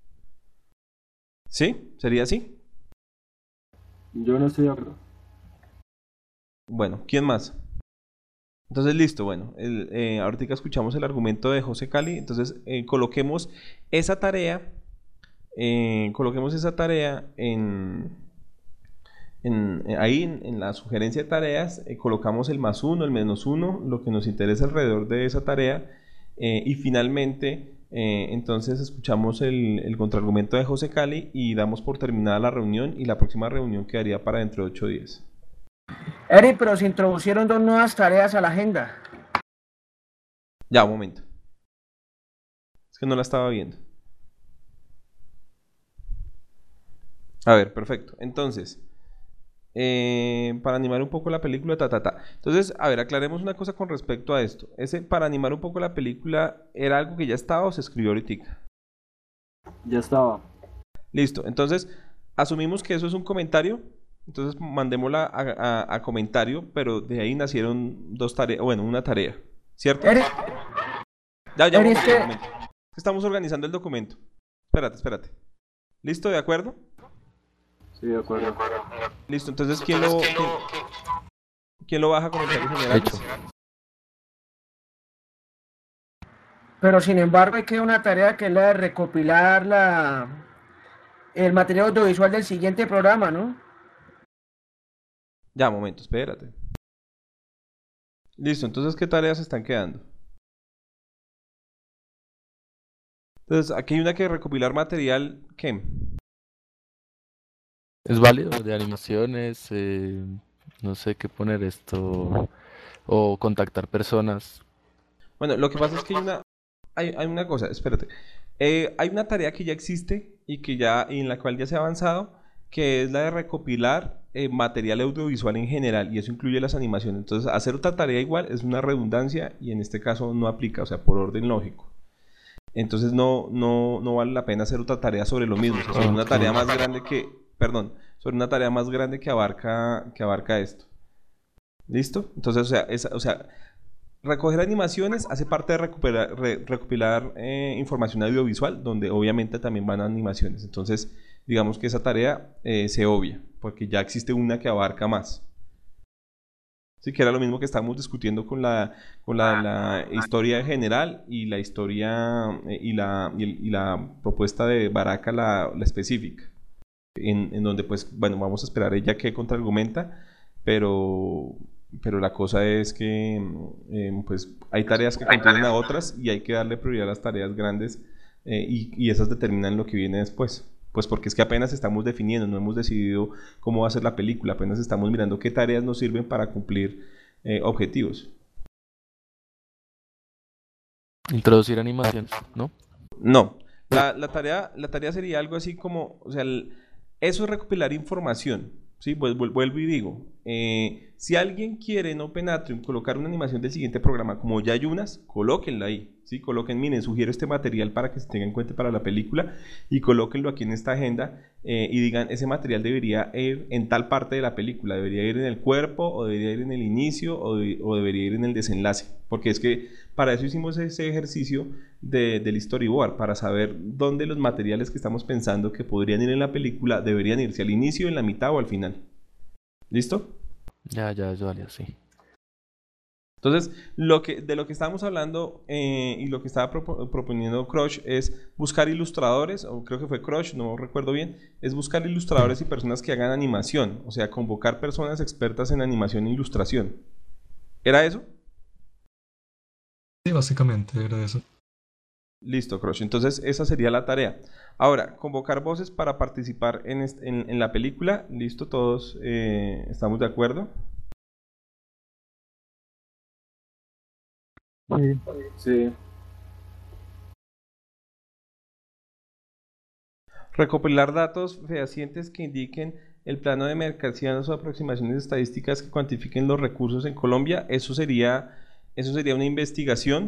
¿Sí? ¿Sería así? Yo no estoy de acuerdo. Bueno, ¿quién más? Entonces, listo, bueno, ahorita escuchamos el argumento de José Cali, entonces coloquemos esa tarea ahí en la sugerencia de tareas, colocamos el +1, el -1, lo que nos interesa alrededor de esa tarea, y finalmente, entonces escuchamos el contraargumento de José Cali y damos por terminada la reunión, y la próxima reunión quedaría para dentro de 8 días. Eri, pero se introducieron 2 nuevas tareas a la agenda. Ya, un momento. Es que no la estaba viendo. A ver, perfecto. Entonces, para animar un poco la película, Entonces, a ver, aclaremos una cosa con respecto a esto. Ese para animar un poco la película, ¿era algo que ya estaba o se escribió ahorita? Ya estaba. Listo. Entonces, asumimos que eso es un comentario. Entonces, mandémosla a comentario, pero de ahí nacieron 2 tareas, bueno, una tarea, ¿cierto? Eri, Ya, Eri, un momento. Estamos organizando el documento. Espérate. ¿Listo? ¿De acuerdo? Sí, de acuerdo. Listo, entonces ¿quién lo baja a comentarios generales? Hecho. pero sin embargo hay que una tarea que es la de recopilar el material audiovisual del siguiente programa, ¿no? Ya, un momento, espérate. Listo, entonces ¿qué tareas están quedando? Entonces, aquí hay una que recopilar material, ¿qué? Es válido de animaciones, no sé qué poner esto, o contactar personas. Bueno, lo que pasa es que hay una cosa, espérate. Hay una tarea que ya existe y en la cual ya se ha avanzado, que es la de recopilar material audiovisual en general, y eso incluye las animaciones. Entonces, hacer otra tarea igual es una redundancia y en este caso no aplica, o sea, por orden lógico. Entonces no vale la pena hacer otra tarea sobre lo mismo, o sea, sobre una tarea más grande sobre una tarea más grande que abarca esto. ¿Listo? Entonces, o sea, recoger animaciones hace parte de recopilar información audiovisual, donde obviamente también van animaciones. Entonces, digamos que esa tarea se obvia, porque ya existe una que abarca más. Sí, que era lo mismo que estábamos discutiendo con la historia en general y la historia y la propuesta de Baraka, la específica. En donde, pues, bueno, vamos a esperar ella que contraargumenta, pero la cosa es que pues hay tareas que contienen a otras y hay que darle prioridad a las tareas grandes, y esas determinan lo que viene después. Pues porque es que apenas estamos definiendo, no hemos decidido cómo va a ser la película, apenas estamos mirando qué tareas nos sirven para cumplir objetivos. Introducir animaciones, ¿no? No, la tarea sería algo así como, o sea, eso es recopilar información, ¿sí? Pues vuelvo y digo, si alguien quiere en OpenAtrium colocar una animación del siguiente programa, como ya hay unas, colóquenla ahí, ¿sí? Miren, sugiero este material para que se tenga en cuenta para la película, y colóquenlo aquí en esta agenda, y digan, ese material debería ir en tal parte de la película, debería ir en el cuerpo, o debería ir en el inicio, o debería ir en el desenlace, porque es que para eso hicimos ese ejercicio del storyboard, para saber dónde los materiales que estamos pensando que podrían ir en la película deberían irse al inicio, en la mitad o al final. ¿Listo? Ya, vale, sí. Entonces, de lo que estábamos hablando, y lo que estaba proponiendo Crush es buscar ilustradores, o creo que fue Crush, no recuerdo bien, es buscar ilustradores y personas que hagan animación, o sea, convocar personas expertas en animación e ilustración. ¿Era eso? Sí, básicamente era eso. Listo, Crush. Entonces, esa sería la tarea. Ahora, convocar voces para participar en la película. Listo, todos estamos de acuerdo. Sí. Sí. Recopilar datos fehacientes que indiquen el plano de mercancías o aproximaciones estadísticas que cuantifiquen los recursos en Colombia. Eso sería una investigación.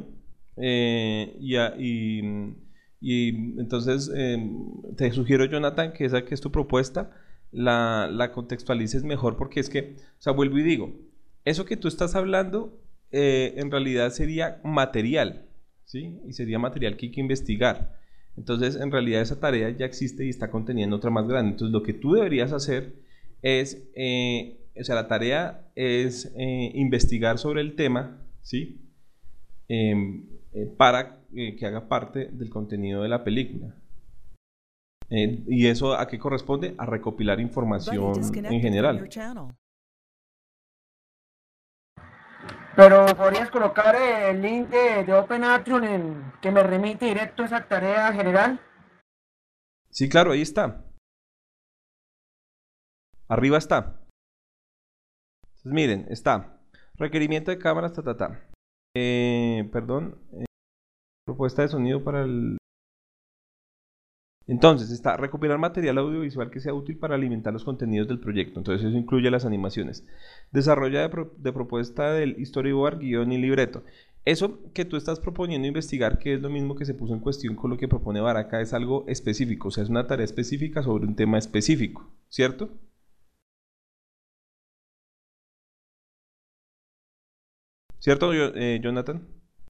Y entonces te sugiero, Jonathan, que esa que es tu propuesta, la contextualices mejor, porque es que, o sea, vuelvo y digo, eso que tú estás hablando en realidad sería material, ¿sí? Y sería material que hay que investigar. Entonces, en realidad esa tarea ya existe y está contenida en otra más grande. Entonces, lo que tú deberías hacer es, o sea, la tarea es investigar sobre el tema, ¿sí? Para que haga parte del contenido de la película. ¿Y eso a qué corresponde? A recopilar información en general. Pero podrías colocar el link de Open Action que me remite directo a esa tarea general. Sí, claro, ahí está. Arriba está. Entonces, miren, está. Requerimiento de cámaras, perdón. Propuesta de sonido para el... Entonces, está recopilar material audiovisual que sea útil para alimentar los contenidos del proyecto. Entonces, eso incluye las animaciones. Desarrollo de propuesta del storyboard, guión y libreto. Eso que tú estás proponiendo investigar, que es lo mismo que se puso en cuestión con lo que propone Baraka, es algo específico. O sea, es una tarea específica sobre un tema específico, ¿cierto? ¿Cierto, Jonathan?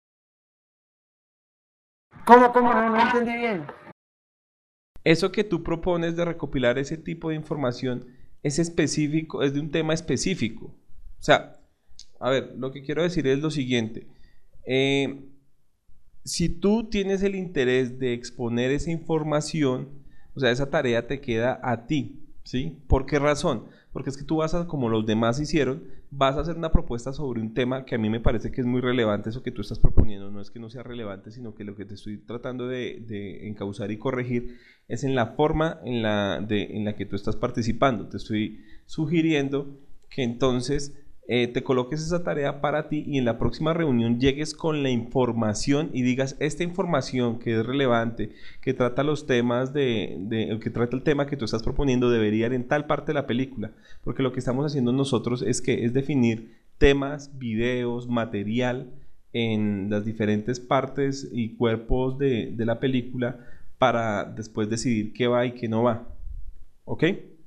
¿Cómo? No entendí bien. Eso que tú propones de recopilar ese tipo de información es específico, es de un tema específico. O sea, a ver, lo que quiero decir es lo siguiente. Si tú tienes el interés de exponer esa información, o sea, esa tarea te queda a ti, ¿sí? ¿Por qué razón? Porque es que tú como los demás hicieron, vas a hacer una propuesta sobre un tema que a mí me parece que es muy relevante. Eso que tú estás proponiendo no es que no sea relevante, sino que lo que te estoy tratando de encauzar y corregir es en la forma en la que tú estás participando. Te estoy sugiriendo que entonces te coloques esa tarea para ti y en la próxima reunión llegues con la información y digas, esta información que es relevante, que trata los temas que trata el tema que tú estás proponiendo, debería ir en tal parte de la película, porque lo que estamos haciendo nosotros es definir temas, videos, material en las diferentes partes y cuerpos de la película para después decidir qué va y qué no va. ¿Ok?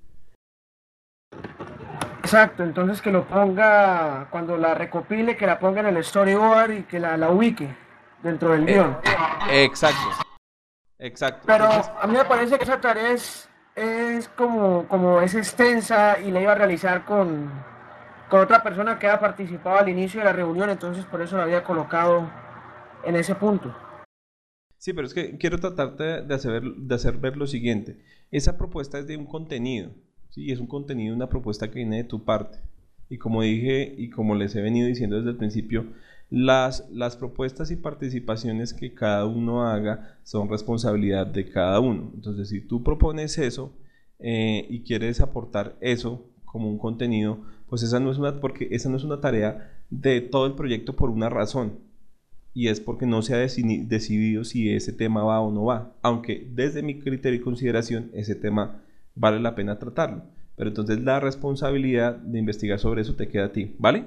Exacto, entonces que lo ponga, cuando la recopile, que la ponga en el storyboard y que la ubique dentro del guión. Exacto. Pero Entonces, a mí me parece que esa tarea es como es extensa y la iba a realizar con otra persona que ha participado al inicio de la reunión, entonces por eso la había colocado en ese punto. sí, pero es que quiero tratarte de hacer ver lo siguiente. Esa propuesta es de un contenido, ¿sí? Es un contenido, una propuesta que viene de tu parte. Y como dije y como les he venido diciendo desde el principio, las propuestas y participaciones que cada uno haga son responsabilidad de cada uno. Entonces, si tú propones eso y quieres aportar eso como un contenido, pues porque esa no es una tarea de todo el proyecto por una razón. Y es porque no se ha decidido si ese tema va o no va, aunque desde mi criterio y consideración ese tema vale la pena tratarlo, pero entonces la responsabilidad de investigar sobre eso te queda a ti, ¿vale?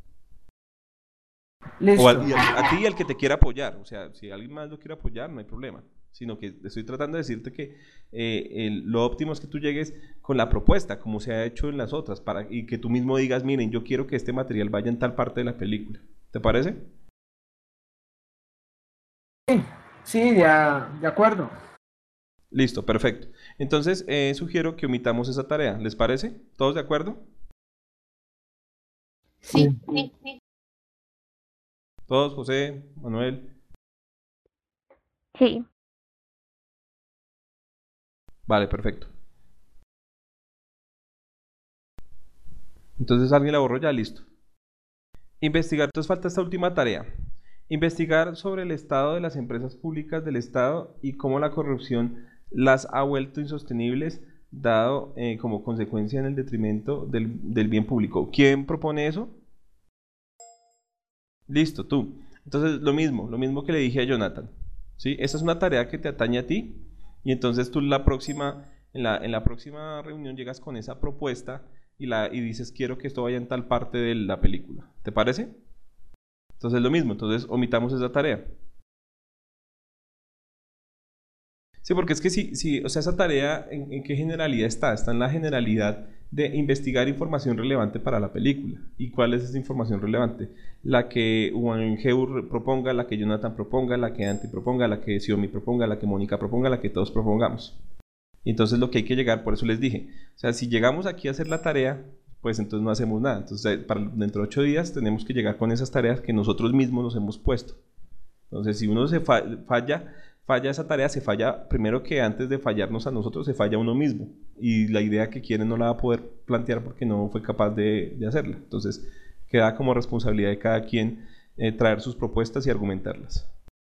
Listo. O a ti y al que te quiera apoyar, o sea, si alguien más lo quiere apoyar no hay problema, sino que estoy tratando de decirte que lo óptimo es que tú llegues con la propuesta, como se ha hecho en las otras, y que tú mismo digas, miren, yo quiero que este material vaya en tal parte de la película, ¿te parece? Sí, de acuerdo. Listo, perfecto. Entonces, sugiero que omitamos esa tarea. ¿Les parece? ¿Todos de acuerdo? Sí. ¿Todos? José, Manuel. Sí. Vale, perfecto. Entonces, ¿alguien la borró ya? Listo. Investigar. Entonces falta esta última tarea. Investigar sobre el estado de las empresas públicas del Estado y cómo la corrupción las ha vuelto insostenibles, dado como consecuencia en el detrimento del bien público. ¿Quién propone eso? Listo, tú. Entonces, lo mismo que le dije a Jonathan. ¿Sí? Esa es una tarea que te atañe a ti y entonces tú en la próxima reunión llegas con esa propuesta y dices, quiero que esto vaya en tal parte de la película. ¿Te parece? Entonces, lo mismo. Entonces, omitamos esa tarea. Sí, porque es que sí, o sea, esa tarea, ¿en qué generalidad está? Está en la generalidad de investigar información relevante para la película. ¿Y cuál es esa información relevante? La que Juan Geur proponga, la que Jonathan proponga, la que Anti proponga, la que Xiaomi proponga, la que Mónica proponga, la que todos propongamos. Y entonces lo que hay que llegar, por eso les dije, o sea, si llegamos aquí a hacer la tarea, pues entonces no hacemos nada. Entonces, dentro de 8 días tenemos que llegar con esas tareas que nosotros mismos nos hemos puesto. Entonces, si uno falla esa tarea, se falla, primero que antes de fallarnos a nosotros, se falla uno mismo. Y la idea que quiere no la va a poder plantear porque no fue capaz de hacerla. Entonces, queda como responsabilidad de cada quien traer sus propuestas y argumentarlas.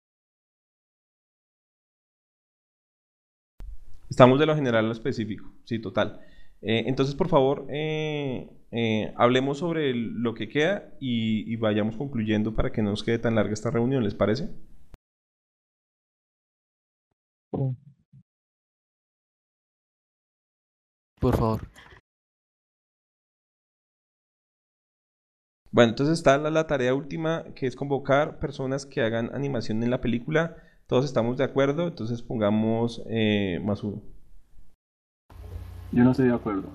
Estamos de lo general a lo específico, sí, total. Entonces, por favor, hablemos sobre lo que queda y vayamos concluyendo para que no nos quede tan larga esta reunión, ¿les parece? Por favor. Bueno, entonces está la tarea última, que es convocar personas que hagan animación en la película. Todos estamos de acuerdo, entonces pongamos más uno. Yo no estoy de acuerdo.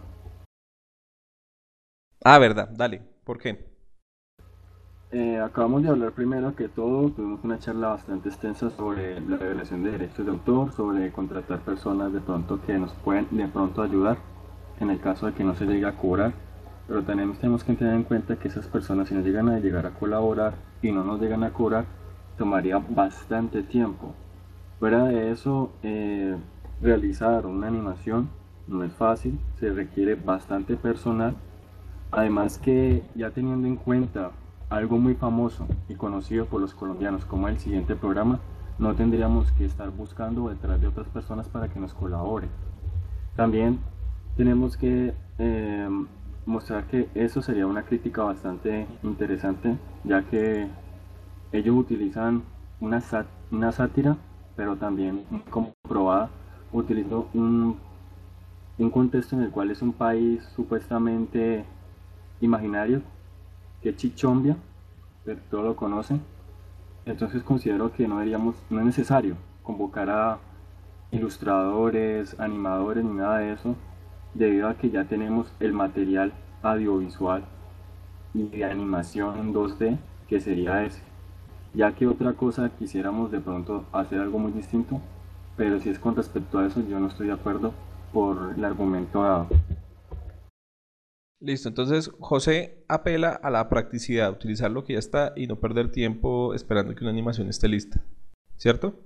Ah, verdad, dale. ¿Por qué? Acabamos de hablar primero que todo, tuvimos una charla bastante extensa sobre la revelación de derechos de autor, sobre contratar personas de pronto que nos pueden de pronto ayudar en el caso de que no se llegue a cobrar, pero también tenemos que tener en cuenta que esas personas si no llegan a llegar a colaborar y no nos llegan a cobrar, tomaría bastante tiempo. Fuera de eso, realizar una animación no es fácil, se requiere bastante personal. Además que ya teniendo en cuenta algo muy famoso y conocido por los colombianos como el siguiente programa, no tendríamos que estar buscando detrás de otras personas para que nos colaboren. También tenemos que mostrar que eso sería una crítica bastante interesante, ya que ellos utilizan una sátira, pero también comprobada, utilizando un contexto en el cual es un país supuestamente imaginario, que es Chichombia, pero todos lo conocen. Entonces considero que no es necesario convocar a ilustradores, animadores ni nada de eso, debido a que ya tenemos el material audiovisual y de animación en 2D, que sería ese. Ya que otra cosa quisiéramos de pronto hacer algo muy distinto, pero si es con respecto a eso yo no estoy de acuerdo por el argumento dado. Listo, entonces José apela a la practicidad, utilizar lo que ya está y no perder tiempo esperando que una animación esté lista, ¿cierto?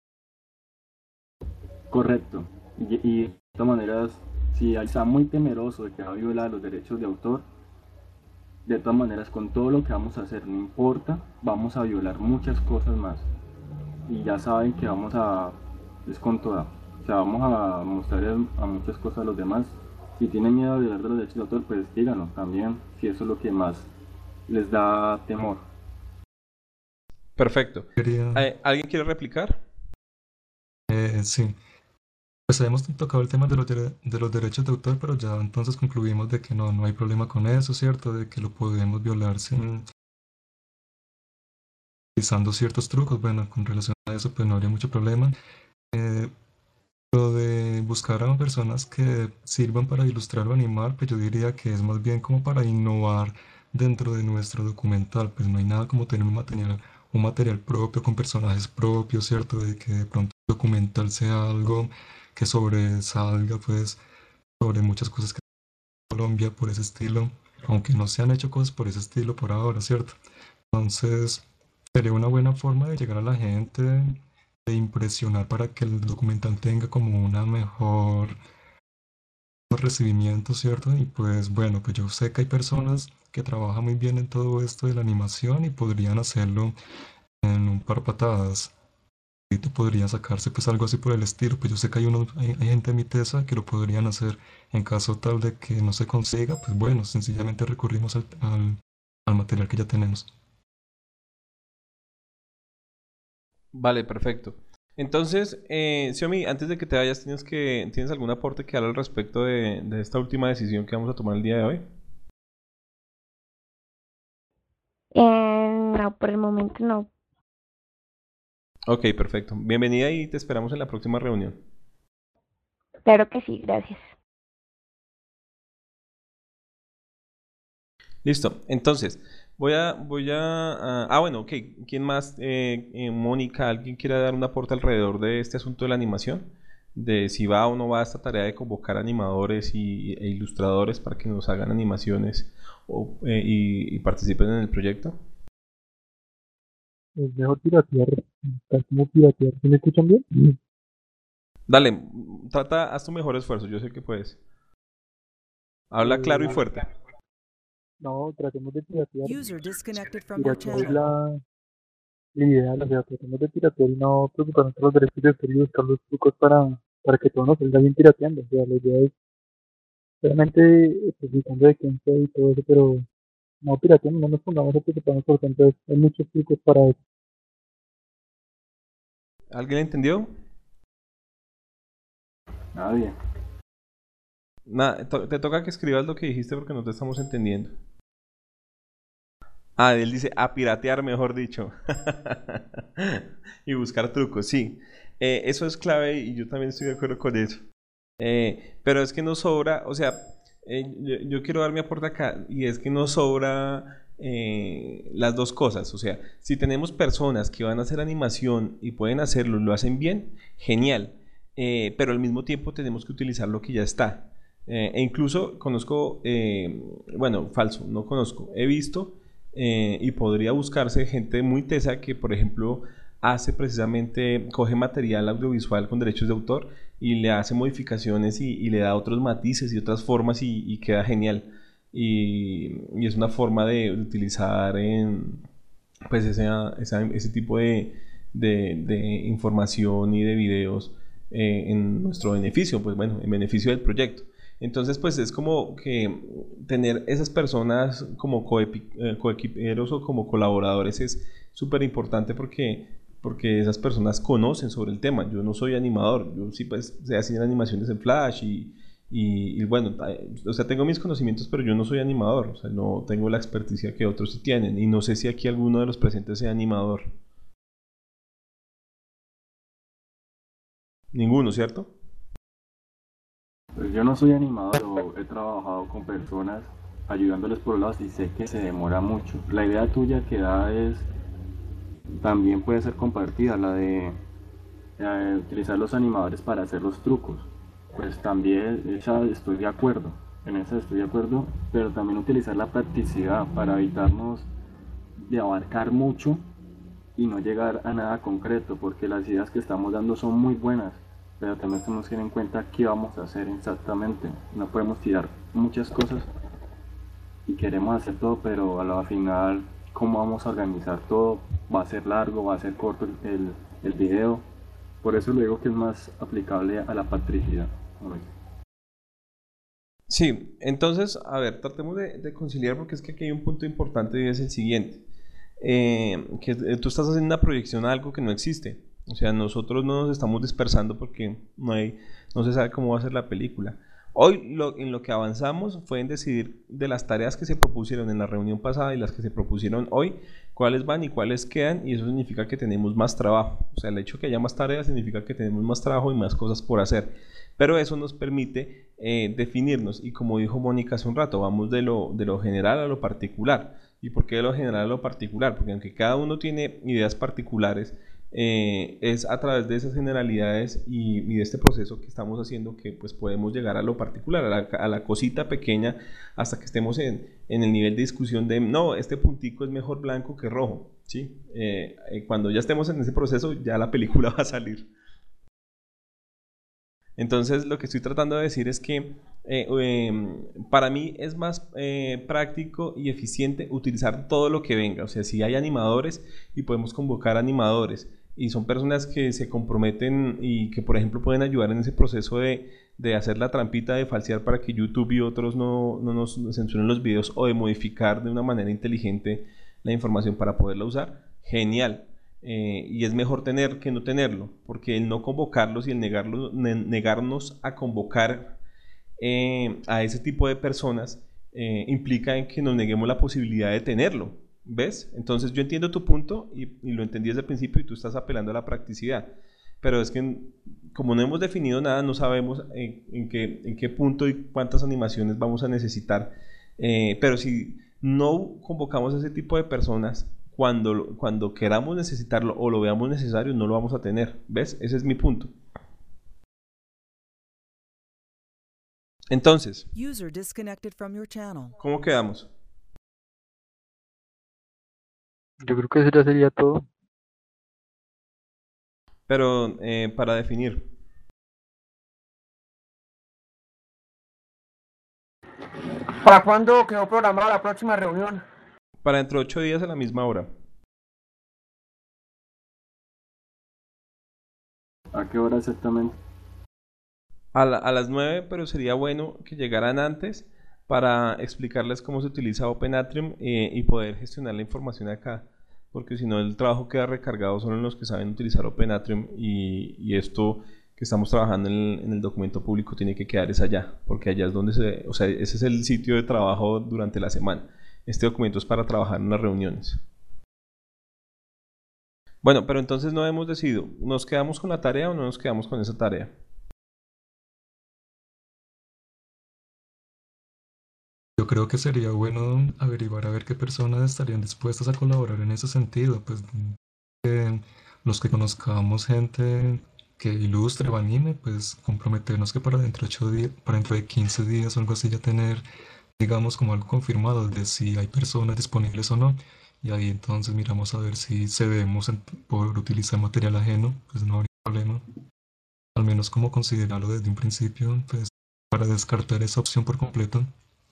Correcto. Y de todas maneras, si está muy temeroso de que va a violar los derechos de autor, de todas maneras con todo lo que vamos a hacer, no importa, vamos a violar muchas cosas más. Y ya saben que es con toda. O sea, vamos a mostrar a muchas cosas a los demás. Si tienen miedo de violar los derechos de autor, pues díganos también si eso es lo que más les da temor. Perfecto. ¿Alguien quiere replicar? Sí. Pues hemos tocado el tema de los derechos de autor, pero ya entonces concluimos de que no hay problema con eso, ¿cierto? De que lo podemos violar sin utilizando ciertos trucos. Bueno, con relación a eso, pues no habría mucho problema. Lo de buscar a personas que sirvan para ilustrar o animar, pues yo diría que es más bien como para innovar dentro de nuestro documental. Pues no hay nada como tener un material propio con personajes propios, ¿cierto? De que de pronto el documental sea algo que sobresalga, pues, sobre muchas cosas que hay en Colombia por ese estilo, aunque no se han hecho cosas por ese estilo por ahora, ¿cierto? Entonces, sería una buena forma de llegar a la gente, de impresionar para que el documental tenga como una mejor recibimiento, ¿cierto? Y pues bueno, pues yo sé que hay personas que trabajan muy bien en todo esto de la animación y podrían hacerlo en un par patadas podría sacarse pues algo así por el estilo. Pues yo sé que hay gente en mi tesa que lo podrían hacer. En caso tal de que no se consiga, pues bueno, sencillamente recurrimos al material que ya tenemos. Vale, perfecto. Entonces, Xiaomi, antes de que te vayas, ¿tienes algún aporte que dar al respecto de esta última decisión que vamos a tomar el día de hoy? No, por el momento no. Ok, perfecto. Bienvenida y te esperamos en la próxima reunión. Claro que sí, gracias. Listo. Entonces, bueno, ok. ¿Quién más? Mónica, ¿alguien quiere dar un aporte alrededor de este asunto de la animación? De si va o no va a esta tarea de convocar animadores e ilustradores para que nos hagan animaciones y participen en el proyecto. Es mejor piratear, está como piratear. ¿Sí me escuchan bien? Dale, haz tu mejor esfuerzo, yo sé que puedes. Habla claro y fuerte. No, tratemos de piratear. User disconnected from your Piratear es channel. la ideal, o sea, tratemos de piratear y no preocuparnos por los derechos de autor y buscar los trucos para que todo nos salga bien pirateando. O sea, la idea es solamente especificando de quién sea y todo eso, pero no pirateando, no nos pongamos a preocuparnos por tanto, hay muchos trucos para eso. ¿Alguien entendió? Nadie. Te toca que escribas lo que dijiste porque no te estamos entendiendo. Ah, él dice a piratear, mejor dicho. Y buscar trucos, sí. Eso es clave y yo también estoy de acuerdo con eso. Pero es que no sobra, o sea, yo quiero dar mi aporte acá y es que no sobra las dos cosas. O sea, si tenemos personas que van a hacer animación y pueden hacerlo y lo hacen bien, genial. Pero al mismo tiempo tenemos que utilizar lo que ya está. E incluso conozco, bueno, falso, no conozco, he visto y podría buscarse gente muy tesa que, por ejemplo, hace precisamente, coge material audiovisual con derechos de autor y le hace modificaciones y le da otros matices y otras formas y queda genial. Y es una forma de utilizar pues ese tipo de información y de videos en nuestro beneficio, pues bueno, en beneficio del proyecto. Entonces, pues es como que tener esas personas como coequiperos o como colaboradores es súper importante porque esas personas conocen sobre el tema. Yo no soy animador, yo sí pues sé hacer animaciones en Flash y bueno, o sea, tengo mis conocimientos, pero yo no soy animador, o sea, no tengo la experticia que otros sí tienen y no sé si aquí alguno de los presentes sea animador. Ninguno, ¿cierto? Pues yo no soy animador, pero he trabajado con personas ayudándoles por lados y sé que se demora mucho. La idea tuya que da es, también puede ser compartida, la de utilizar los animadores para hacer los trucos. Pues también estoy de acuerdo, en esa estoy de acuerdo, pero también utilizar la practicidad para evitarnos de abarcar mucho y no llegar a nada concreto, porque las ideas que estamos dando son muy buenas, pero también tenemos que tener en cuenta qué vamos a hacer exactamente. No podemos tirar muchas cosas y queremos hacer todo, pero a la final, ¿cómo vamos a organizar todo? ¿Va a ser largo? ¿Va a ser corto el video? Por eso le digo que es más aplicable a la practicidad. Sí, entonces, a ver, tratemos de conciliar porque es que aquí hay un punto importante y es el siguiente. Que tú estás haciendo una proyección a algo que no existe. O sea, nosotros no nos estamos dispersando porque no se sabe cómo va a ser la película. Hoy en lo que avanzamos fue en decidir de las tareas que se propusieron en la reunión pasada y las que se propusieron hoy, cuáles van y cuáles quedan, y eso significa que tenemos más trabajo. O sea, el hecho de que haya más tareas significa que tenemos más trabajo y más cosas por hacer. Pero eso nos permite definirnos y como dijo Mónica hace un rato, vamos de lo general a lo particular. ¿Y por qué de lo general a lo particular? Porque aunque cada uno tiene ideas particulares, es a través de esas generalidades y de este proceso que estamos haciendo que pues podemos llegar a lo particular, a la cosita pequeña, hasta que estemos en el nivel de discusión de no, este puntico es mejor blanco que rojo, ¿sí? Cuando ya estemos en ese proceso ya la película va a salir. Entonces, lo que estoy tratando de decir es que para mí es más práctico y eficiente utilizar todo lo que venga. O sea, si hay animadores y podemos convocar animadores y son personas que se comprometen y que, por ejemplo, pueden ayudar en ese proceso de hacer la trampita de falsear para que YouTube y otros no nos censuren los videos, o de modificar de una manera inteligente la información para poderla usar, genial. Y es mejor tener que no tenerlo, porque el no convocarlos y el negarnos a convocar a ese tipo de personas implica en que nos neguemos la posibilidad de tenerlo. ¿Ves? Entonces yo entiendo tu punto y lo entendí desde el principio, y tú estás apelando a la practicidad, pero es que como no hemos definido nada, no sabemos en qué punto y cuántas animaciones vamos a necesitar. Pero si no convocamos a ese tipo de personas, cuando queramos necesitarlo o lo veamos necesario, no lo vamos a tener. ¿Ves? Ese es mi punto. Entonces, User disconnected from your channel. ¿cómo quedamos? Yo creo que eso ya sería todo. Pero para definir, ¿Para cuándo quedó programada la próxima reunión? para dentro de 8 días a la misma hora. ¿A qué hora exactamente? A las 9, pero sería bueno que llegaran antes para explicarles cómo se utiliza OpenAtrium y poder gestionar la información acá, porque si no el trabajo queda recargado solo en los que saben utilizar OpenAtrium, y esto que estamos trabajando en el documento público tiene que quedar es allá, porque allá es donde o sea, ese es el sitio de trabajo durante la semana. Este documento es para trabajar en las reuniones. Bueno, pero entonces no hemos decidido, ¿nos quedamos con la tarea o no nos quedamos con esa tarea? Yo creo que sería bueno averiguar a ver qué personas estarían dispuestas a colaborar en ese sentido, pues los que conozcamos gente que ilustre o anime, pues comprometernos que para dentro de 8 días, para dentro de 15 días o algo así, ya tener, digamos, como algo confirmado de si hay personas disponibles o no. Y ahí entonces miramos a ver si cedemos por utilizar material ajeno, pues no habría problema. Al menos como considerarlo desde un principio, pues para descartar esa opción por completo.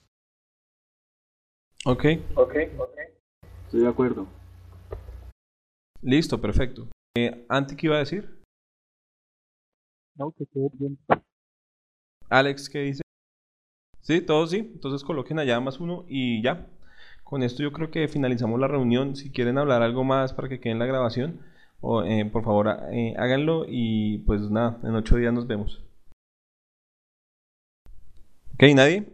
Ok, Estoy de acuerdo. listo, perfecto. ¿Anti qué iba a decir? No, que quede bien. Alex, ¿qué dice? Sí, todos sí. Entonces coloquen allá +1 y ya. Con esto yo creo que finalizamos la reunión. Si quieren hablar algo más para que quede en la grabación, por favor háganlo, y pues nada, en 8 días nos vemos. ¿Ok? ¿Nadie?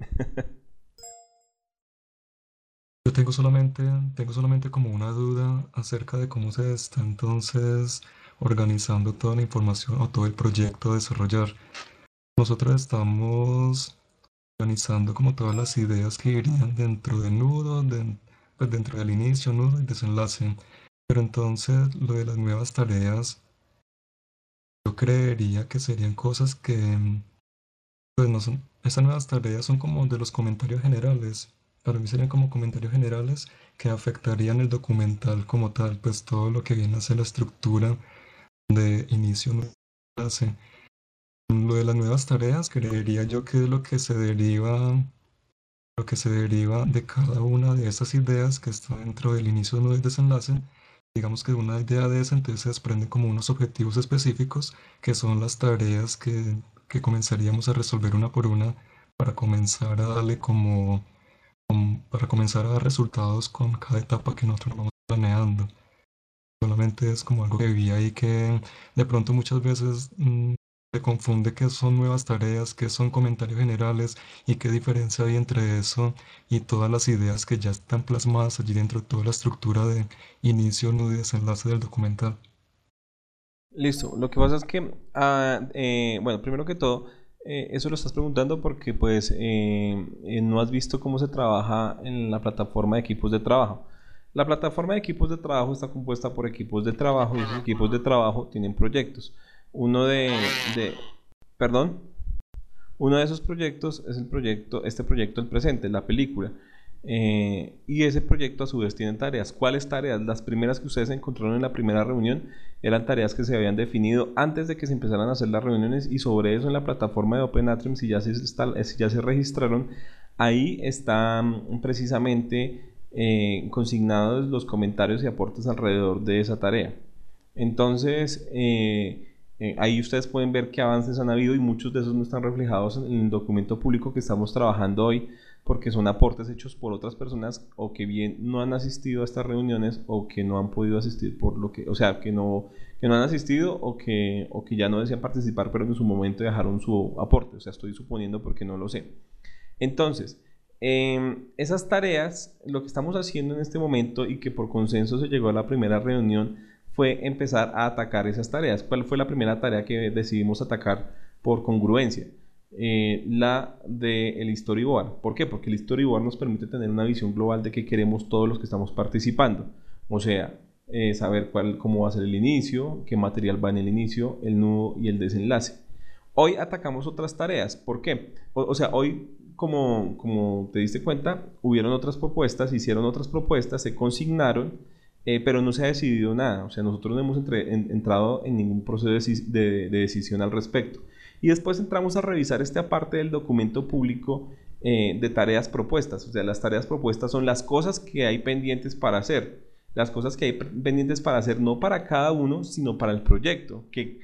Yo tengo solamente como una duda acerca de cómo se está entonces organizando toda la información o todo el proyecto a desarrollar. Nosotros estamos organizando como todas las ideas que irían dentro del nudo, pues dentro del inicio, nudo y desenlace. Pero entonces lo de las nuevas tareas, yo creería que serían cosas que, pues no son, esas nuevas tareas son como de los comentarios generales. Para mí serían como comentarios generales que afectarían el documental como tal, pues todo lo que viene a ser la estructura de inicio, nudo y desenlace. Lo de las nuevas tareas, creería yo que es lo que se deriva de cada una de esas ideas que está dentro del inicio del desenlace. Digamos que de una idea de esa, entonces se desprenden como unos objetivos específicos, que son las tareas que comenzaríamos a resolver una por una para comenzar a darle para comenzar a dar resultados con cada etapa que nosotros vamos planeando. Solamente es como algo que vi ahí que de pronto muchas veces se confunde qué son nuevas tareas, qué son comentarios generales y qué diferencia hay entre eso y todas las ideas que ya están plasmadas allí dentro de toda la estructura de inicio, nudo y desenlace del documental. Listo. Lo que pasa es que, bueno, primero que todo, eso lo estás preguntando porque pues no has visto cómo se trabaja en la plataforma de equipos de trabajo. La plataforma de equipos de trabajo está compuesta por equipos de trabajo, y esos equipos de trabajo tienen proyectos. Uno perdón, uno de esos proyectos es este proyecto, el presente, la película. Y ese proyecto a su vez tiene tareas. ¿Cuáles tareas? Las primeras que ustedes encontraron en la primera reunión eran tareas que se habían definido antes de que se empezaran a hacer las reuniones, y sobre eso en la plataforma de Open Atrium, si ya se registraron, ahí están precisamente consignados los comentarios y aportes alrededor de esa tarea. Entonces, ahí ustedes pueden ver qué avances han habido, y muchos de esos no están reflejados en el documento público que estamos trabajando hoy, porque son aportes hechos por otras personas, o que bien no han asistido a estas reuniones, o que no han podido asistir por lo que, o sea, que no han asistido, o que ya no desean participar, pero que en su momento dejaron su aporte. O sea, estoy suponiendo porque no lo sé. Entonces, esas tareas, lo que estamos haciendo en este momento, y que por consenso se llegó a la primera reunión, fue empezar a atacar esas tareas. ¿Cuál fue la primera tarea que decidimos atacar por congruencia? La del storyboard. ¿Por qué? Porque el storyboard nos permite tener una visión global de qué queremos todos los que estamos participando. O sea, saber cómo va a ser el inicio, qué material va en el inicio, el nudo y el desenlace. Hoy atacamos otras tareas. ¿Por qué? O sea, hoy, como te diste cuenta, hubieron otras propuestas, hicieron otras propuestas, se consignaron, pero no se ha decidido nada. O sea, nosotros no hemos entrado en ningún proceso de decisión al respecto. Y después entramos a revisar esta parte del documento público de tareas propuestas. O sea, las tareas propuestas son las cosas que hay pendientes para hacer. Las cosas que hay pendientes para hacer, no para cada uno, sino para el proyecto. Que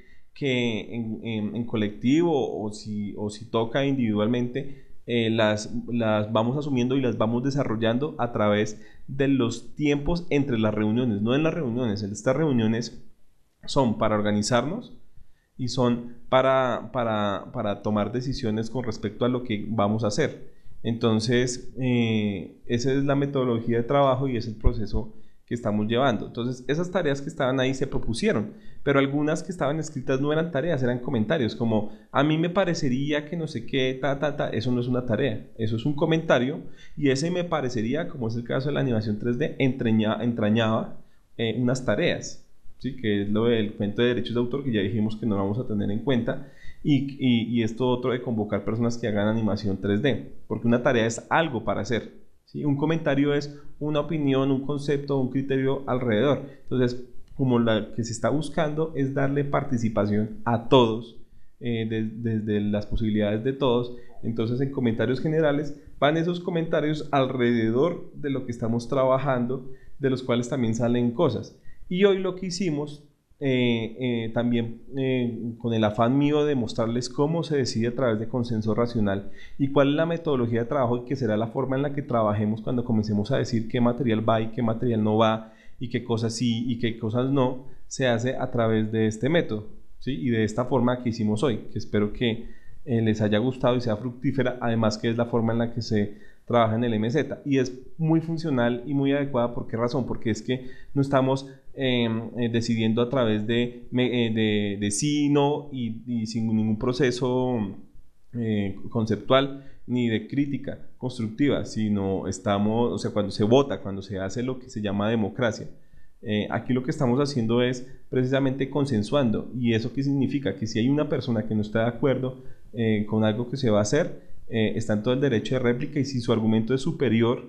en colectivo, o si toca individualmente, las vamos asumiendo y las vamos desarrollando a través de los tiempos entre las reuniones. No en las reuniones. Estas reuniones son para organizarnos, y son para tomar decisiones con respecto a lo que vamos a hacer. Entonces, esa es la metodología de trabajo y es el proceso que estamos llevando. Entonces, esas tareas que estaban ahí se propusieron, pero algunas que estaban escritas no eran tareas, eran comentarios, como a mí me parecería que no sé qué, eso no es una tarea, eso es un comentario, y ese me parecería, como es el caso de la animación 3D, entrañaba unas tareas. ¿Sí? Que es lo del cuento de derechos de autor, que ya dijimos que no vamos a tener en cuenta, y esto otro de convocar personas que hagan animación 3D, porque una tarea es algo para hacer, ¿sí? Un comentario es una opinión, un concepto, un criterio alrededor. Entonces, como la que se está buscando es darle participación a todos, desde las posibilidades de todos, entonces en comentarios generales van esos comentarios alrededor de lo que estamos trabajando, de los cuales también salen cosas. Y hoy lo que hicimos, también con el afán mío de mostrarles cómo se decide a través de consenso racional, y cuál es la metodología de trabajo, y qué será la forma en la que trabajemos cuando comencemos a decir qué material va y qué material no va, y qué cosas sí y qué cosas no, se hace a través de este método, ¿sí? Y de esta forma que hicimos hoy, que espero que les haya gustado y sea fructífera, además que es la forma en la que se trabaja en el MZ, y es muy funcional y muy adecuada. ¿Por qué razón? Porque es que no estamos decidiendo a través de sí, no, y sin ningún proceso conceptual ni de crítica constructiva, sino estamos, o sea, cuando se vota, cuando se hace lo que se llama democracia. Aquí lo que estamos haciendo es precisamente consensuando. ¿Y eso qué significa? Que si hay una persona que no está de acuerdo con algo que se va a hacer, está en todo el derecho de réplica, y si su argumento es superior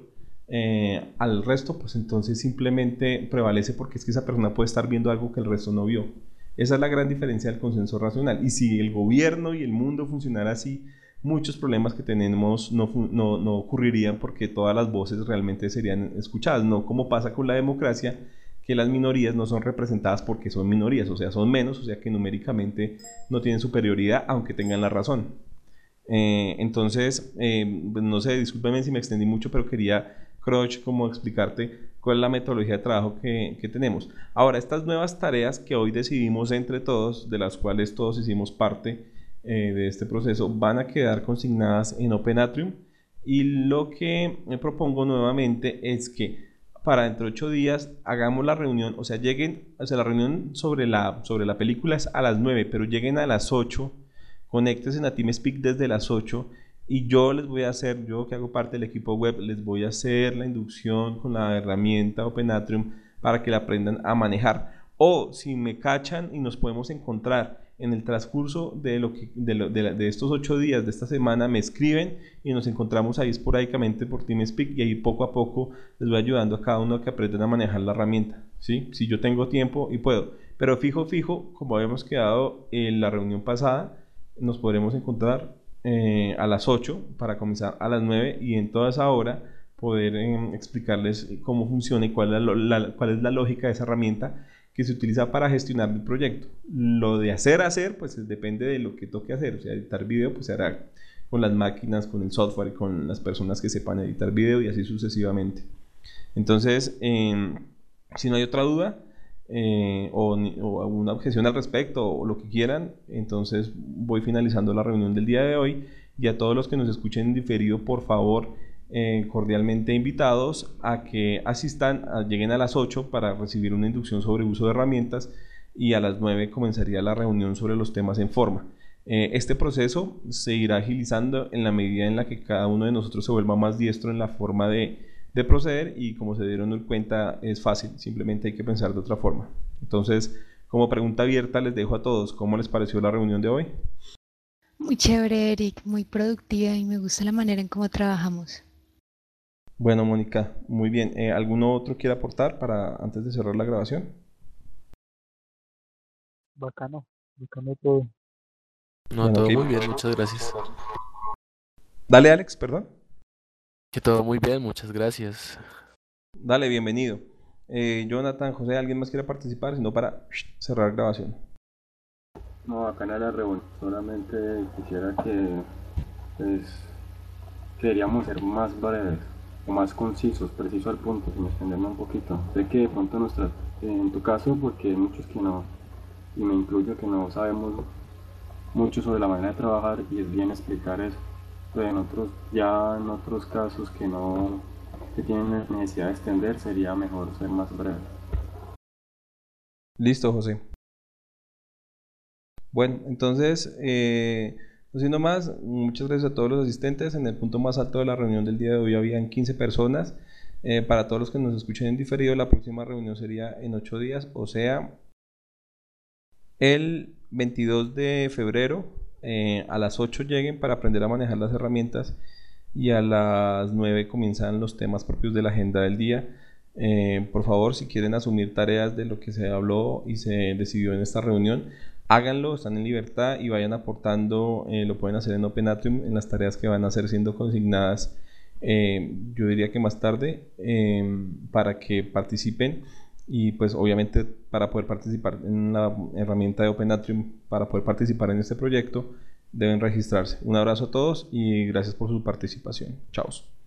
al resto, pues entonces simplemente prevalece, porque es que esa persona puede estar viendo algo que el resto no vio. Esa es la gran diferencia del consenso racional. Y si el gobierno y el mundo funcionara así, muchos problemas que tenemos no ocurrirían, porque todas las voces realmente serían escuchadas, no como pasa con la democracia, que las minorías no son representadas porque son minorías, o sea, son menos, o sea que numéricamente no tienen superioridad, aunque tengan la razón. Entonces, no sé, discúlpeme si me extendí mucho, pero quería, Croch, como explicarte cuál es la metodología de trabajo que tenemos. Ahora, estas nuevas tareas que hoy decidimos entre todos, de las cuales todos hicimos parte de este proceso, van a quedar consignadas en Open Atrium, y lo que me propongo nuevamente es que para dentro de 8 días hagamos la reunión, o sea, la reunión sobre la película es a las 9, pero lleguen a las 8, conéctense en a TeamSpeak desde las 8, y yo les voy a hacer, yo que hago parte del equipo web, les voy a hacer la inducción con la herramienta Open Atrium para que la aprendan a manejar. O si me cachan y nos podemos encontrar en el transcurso de estos 8 días de esta semana me escriben y nos encontramos ahí esporádicamente por TeamSpeak, y ahí poco a poco les voy ayudando a cada uno a que aprendan a manejar la herramienta, ¿sí? Si yo tengo tiempo y puedo, pero fijo, como habíamos quedado en la reunión pasada, nos podremos encontrar a las 8 para comenzar a las 9, y en toda esa hora poder explicarles cómo funciona y cuál es la lógica de esa herramienta que se utiliza para gestionar el proyecto. Lo de hacer, pues depende de lo que toque hacer. O sea, editar video, pues se hará con las máquinas, con el software y con las personas que sepan editar video, y así sucesivamente. Entonces, si no hay otra duda o una objeción al respecto, o lo que quieran, entonces voy finalizando la reunión del día de hoy. Y a todos los que nos escuchen en diferido, por favor, cordialmente invitados a que asistan, lleguen a las 8 para recibir una inducción sobre uso de herramientas, y a las 9 comenzaría la reunión sobre los temas en forma. Este proceso se irá agilizando en la medida en la que cada uno de nosotros se vuelva más diestro en la forma de proceder, y como se dieron cuenta, es fácil, simplemente hay que pensar de otra forma. Entonces, como pregunta abierta, les dejo a todos, ¿cómo les pareció la reunión de hoy? Muy chévere, Eric, muy productiva, y me gusta la manera en cómo trabajamos. Bueno, Mónica, muy bien. ¿Alguno otro quiere aportar antes de cerrar la grabación? Bacano todo. No, Bueno, todo ok. muy bien, muchas gracias. Dale, Alex, perdón. Que todo muy bien, muchas gracias. Dale, bienvenido. Jonathan, José, ¿alguien más quiere participar? Si no, para cerrar grabación. No, acá en la reunión solamente quisiera que, pues, queríamos ser más breves o más concisos, precisos al punto, sin extenderme un poquito. Sé que de pronto en tu caso, porque hay muchos que no, y me incluyo, que no sabemos mucho sobre la manera de trabajar, y es bien explicar eso. Pero en otros casos que tienen necesidad de extender, sería mejor ser más breve. Listo, José. Bueno, entonces, no siendo más, muchas gracias a todos los asistentes. En el punto más alto de la reunión del día de hoy habían 15 personas. Para todos los que nos escuchen en diferido, la próxima reunión sería en 8 días, o sea, el 22 de febrero, a las 8 lleguen para aprender a manejar las herramientas, y a las 9 comienzan los temas propios de la agenda del día. Por favor, si quieren asumir tareas de lo que se habló y se decidió en esta reunión, háganlo, están en libertad, y vayan aportando. Lo pueden hacer en Open Atrium en las tareas que van a ser siendo consignadas, yo diría que más tarde, para que participen. Y pues obviamente, para poder participar en la herramienta de Open Atrium, para poder participar en este proyecto, deben registrarse. Un abrazo a todos y gracias por su participación. Chao.